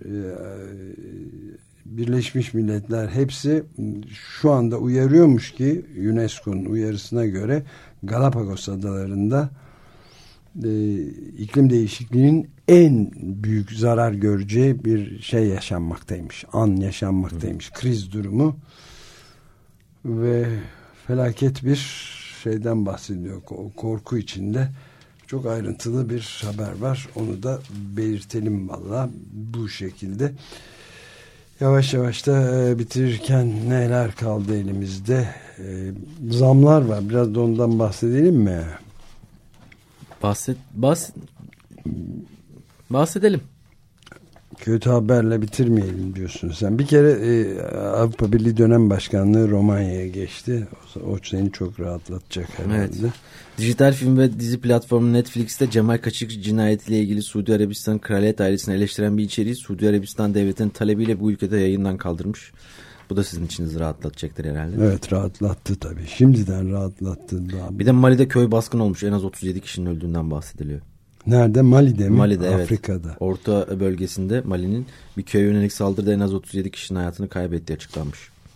Birleşmiş Milletler hepsi şu anda uyarıyormuş ki UNESCO'nun uyarısına göre Galapagos adalarında iklim değişikliğinin en büyük zarar göreceği bir şey yaşanmaktaymış. An yaşanmaktaymış. Kriz durumu ve felaket bir şeyden bahsediyor. Korku içinde çok ayrıntılı bir haber var. Onu da belirtelim valla bu şekilde. Yavaş yavaş da bitirirken neler kaldı elimizde? Zamlar var. Biraz da ondan bahsedelim mi? Bahsedelim. Kötü haberle bitirmeyelim diyorsun sen. Bir kere Avrupa Birliği dönem başkanlığı Romanya'ya geçti. O seni çok rahatlatacak herhalde. Evet. Dijital film ve dizi platformu Netflix'te Cemal Kaşıkçı cinayetiyle ilgili Suudi Arabistan kraliyet ailesini eleştiren bir içeriği Suudi Arabistan devletinin talebiyle bu ülkede yayından kaldırmış. Bu da sizin içinizi rahatlatacaktır herhalde. Evet, rahatlattı tabii. Şimdiden rahatlattı. Bir de Mali'de köy baskını olmuş. En az 37 kişinin öldüğünden bahsediliyor. Nerede? Mali'de mi? Mali'de, Afrika'da. Evet. Orta bölgesinde Mali'nin bir köye yönelik saldırıda en az 37 kişinin hayatını kaybettiği açıklanmış.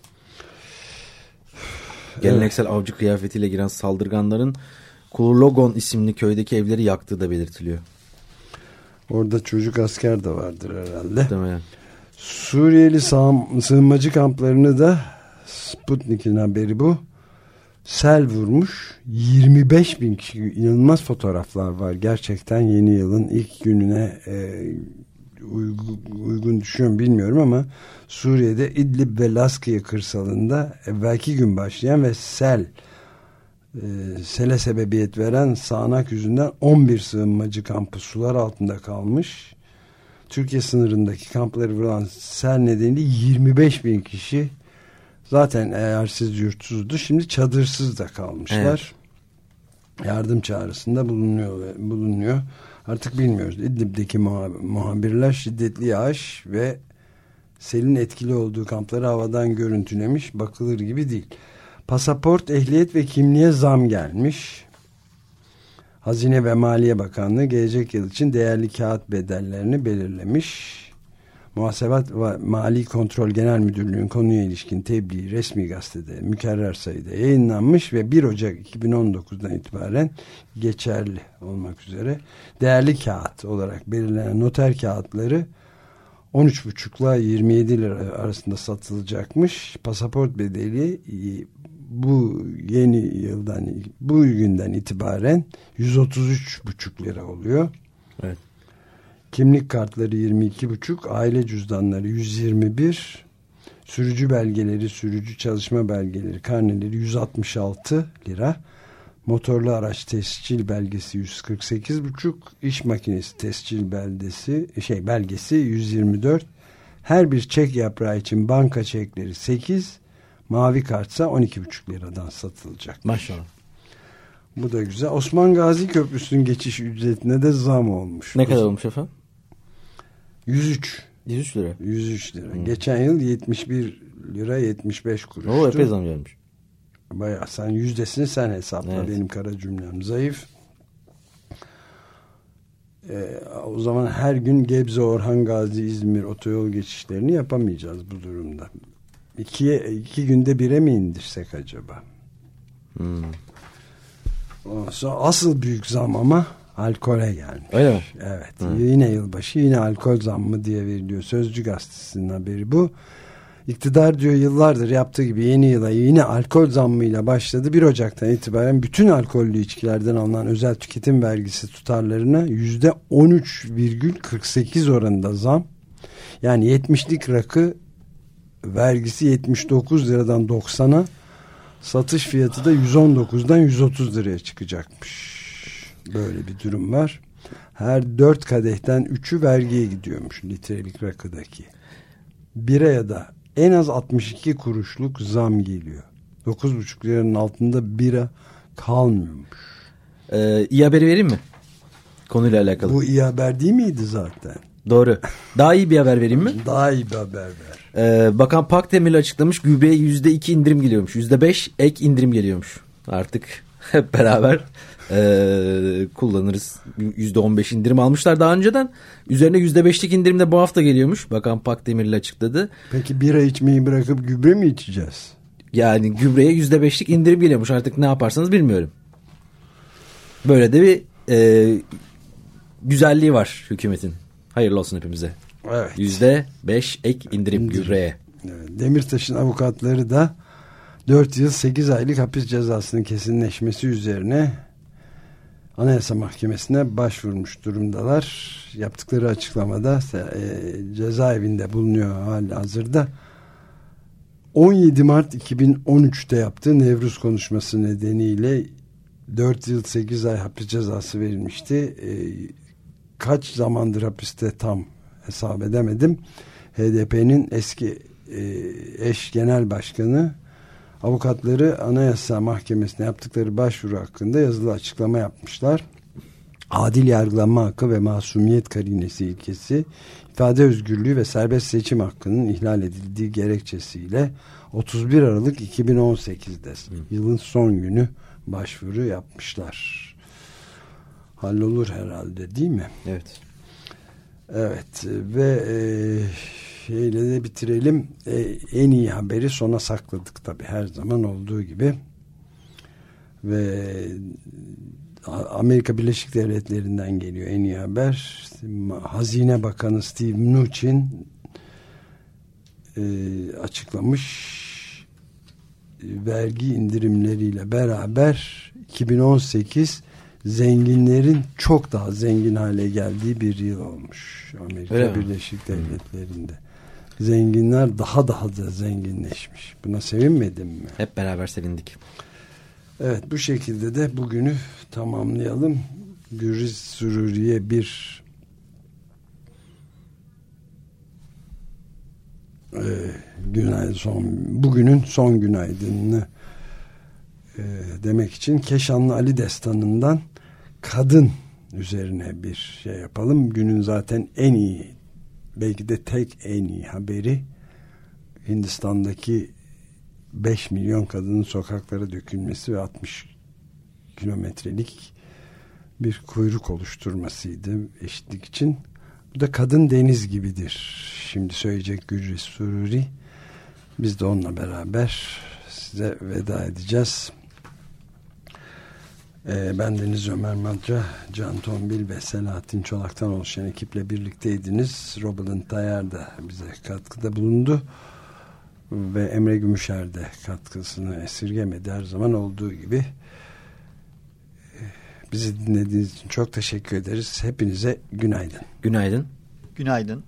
Geleneksel avcı kıyafetiyle giren saldırganların Kullogon isimli köydeki evleri yaktığı da belirtiliyor. Orada çocuk asker de vardır herhalde. Değil. Suriyeli sığınmacı kamplarını da Sputnik'in haberi bu. Sel vurmuş. 25 bin kişi, inanılmaz fotoğraflar var. Gerçekten yeni yılın ilk gününe uygun düşüyor bilmiyorum ama Suriye'de İdlib ve Laskiye kırsalında evvelki gün başlayan ve sele sebebiyet veren sağanak yüzünden 11 sığınmacı kampı sular altında kalmış. Türkiye sınırındaki kampları vuran sel nedeniyle 25 bin kişi zaten yersiz yurtsuzdu. Şimdi çadırsız da kalmışlar. Evet. Yardım çağrısında bulunuyor. Artık bilmiyoruz. İdlib'deki muhabirler şiddetli yağış ve selin etkili olduğu kampları havadan görüntülemiş. Bakılır gibi değil. Pasaport, ehliyet ve kimliğe zam gelmiş. Hazine ve Maliye Bakanlığı gelecek yıl için değerli kağıt bedellerini belirlemiş. Muhasebet ve Mali Kontrol Genel Müdürlüğü'nün konuya ilişkin tebliği resmi gazetede mükerrer sayıda yayınlanmış ve 1 Ocak 2019'dan itibaren geçerli olmak üzere değerli kağıt olarak belirlenen noter kağıtları 13,5 ile 27 lira arasında satılacakmış. Pasaport bedeli bu günden itibaren 133,5 lira oluyor. Evet. Kimlik kartları 22,5, aile cüzdanları 121, sürücü belgeleri, sürücü çalışma belgeleri, karneleri 166 lira, motorlu araç tescil belgesi 148,5, iş makinesi tescil belgesi 124, her bir çek yaprağı için banka çekleri 8, mavi kartsa 12,5 liradan satılacak. Maşallah. Bu da güzel. Osman Gazi Köprüsü'nün geçiş ücretine de zam olmuş. Ne kadar olmuş efendim? 103 lira. 103 lira. Geçen yıl 71 lira 75 kuruştu. O epey zam gelmiş. Bayağı, sen yüzdesini sen hesapla. Evet. Benim kara cümlem zayıf. O zaman her gün Gebze, Orhan Gazi, İzmir otoyol geçişlerini yapamayacağız bu durumda. İki günde bire mi indirsek acaba? Sonra asıl büyük zam ama alkole gelmiş. Öyle mi? Evet. Yine yılbaşı yine alkol zammı diye veriliyor. Sözcü gazetesinin haberi bu. İktidar diyor yıllardır yaptığı gibi yeni yıla yine alkol zammıyla başladı. 1 Ocak'tan itibaren bütün alkollü içkilerden alınan özel tüketim vergisi tutarlarına %13,48 oranında zam. Yani 70'lik rakı vergisi 79 liradan 90'a, satış fiyatı da 119'dan 130 liraya çıkacakmış. Böyle bir durum var. Her 4 kadehten 3'ü vergiye gidiyormuş litrelik rakıdaki. Biraya da en az 62 kuruşluk zam geliyor. 9,5 liranın altında bira kalmıyormuş. İyi haberi vereyim mi? Konuyla alakalı. Bu iyi haber değil miydi zaten? Doğru. Daha iyi bir haber vereyim mi? Daha iyi bir haber ver. Bakan Pakdemir açıklamış, gübreye %2 indirim geliyormuş. %5 ek indirim geliyormuş. Artık hep beraber kullanırız. %15 indirim almışlar daha önceden. Üzerine %5'lik indirim de bu hafta geliyormuş. Bakan Pakdemir'le açıkladı. Peki bira içmeyi bırakıp gübre mi içeceğiz? Yani gübreye %5'lik indirim geliyormuş. Artık ne yaparsanız bilmiyorum. Böyle de bir güzelliği var hükümetin. Hayırlı olsun hepimize. Evet. %5 ek indirim gübreye. Evet. Demirtaş'ın avukatları da 4 yıl 8 aylık hapis cezasının kesinleşmesi üzerine Anayasa Mahkemesi'ne başvurmuş durumdalar. Yaptıkları açıklamada cezaevinde bulunuyor halihazırda. 17 Mart 2013'te yaptığı Nevruz konuşması nedeniyle 4 yıl 8 ay hapis cezası verilmişti. Kaç zamandır hapiste tam hesap edemedim. HDP'nin eski eş genel başkanı, avukatları Anayasa Mahkemesi'ne yaptıkları başvuru hakkında yazılı açıklama yapmışlar. Adil yargılanma hakkı ve masumiyet karinesi ilkesi, ifade özgürlüğü ve serbest seçim hakkının ihlal edildiği gerekçesiyle 31 Aralık 2018'de yılın son günü başvuru yapmışlar. Hallolur herhalde, değil mi? Evet. Evet ve şeyle de bitirelim. En iyi haberi sona sakladık tabii, her zaman olduğu gibi. Ve Amerika Birleşik Devletleri'nden geliyor en iyi haber. Hazine Bakanı Steve Mnuchin açıklamış. Vergi indirimleriyle beraber 2018 zenginlerin çok daha zengin hale geldiği bir yıl olmuş Amerika Birleşik Devletleri'nde. Zenginler daha da zenginleşmiş. Buna sevinmedin mi? Hep beraber sevindik. Evet, bu şekilde de bugünü tamamlayalım. Gürriz Sururi'ye bir bugünün son günaydınını demek için Keşanlı Ali Destanı'ndan kadın üzerine bir şey yapalım. Günün zaten en iyi, belki de tek en iyi haberi, Hindistan'daki 5 milyon kadının sokaklara dökülmesi ve 60 kilometrelik bir kuyruk oluşturmasıydı eşitlik için. Bu da kadın deniz gibidir. Şimdi söyleyecek Gürriz Sururi. Biz de onunla beraber size veda edeceğiz. Ben Deniz Ömer Madra, Can Tombil ve Selahattin Çolak'tan oluşan ekiple birlikteydiniz. Robin Tayyar da bize katkıda bulundu. Ve Emre Gümüşer de katkısını esirgemedi, her zaman olduğu gibi. Bizi dinlediğiniz için çok teşekkür ederiz. Hepinize günaydın. Günaydın. Günaydın.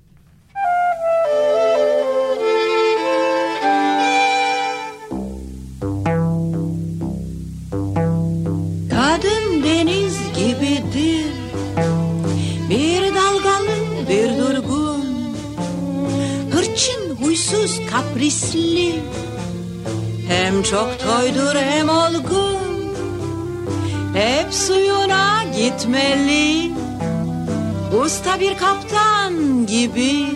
Kadın deniz gibidir, bir dalgalı bir durgun, hırçın huysuz kaprisli, hem çok toydur hem olgun, hep suyuna gitmeli, usta bir kaptan gibi,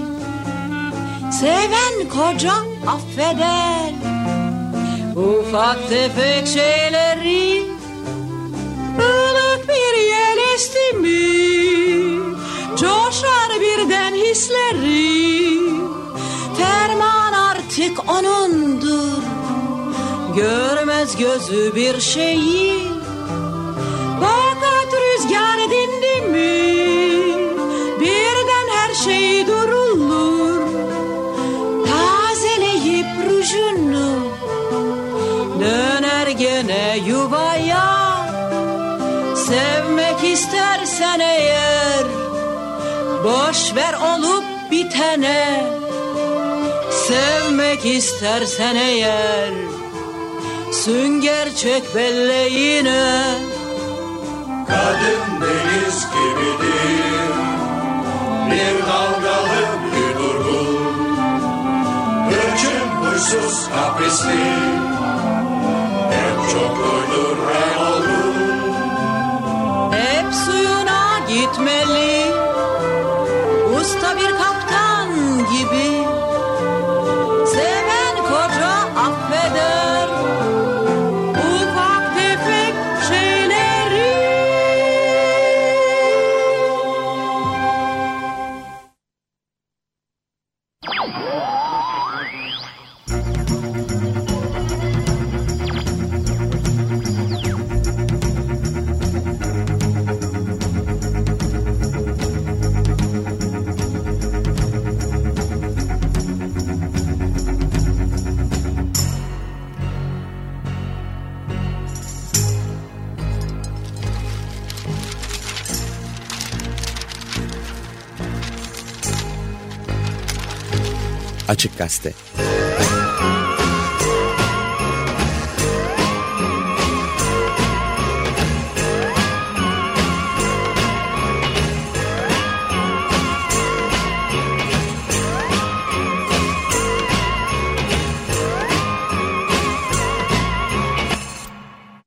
seven koca affeder, ufak tefek şeyleri, ılık bir yel esti mi, coşar birden hisleri, ferman artık onundur, görmez gözü bir şeyi, fakat rüzgar dindi mi, birden her şey durulur, tazeleyip rujunu, döner gene yuvaya, sevmek istersen eğer, boş ver olup bitene, sevmek istersen eğer, sünger çek belleğine. Kadın deniz gibidir, bir dalgalı bir durgun, hırçın huysuz kaprisli, hem çok uydur hem olgun, hep suyuna gitmeli, usta bir kaptan gibi, seven koca affeder, ufak tefek şeyleri. Açık Gazete.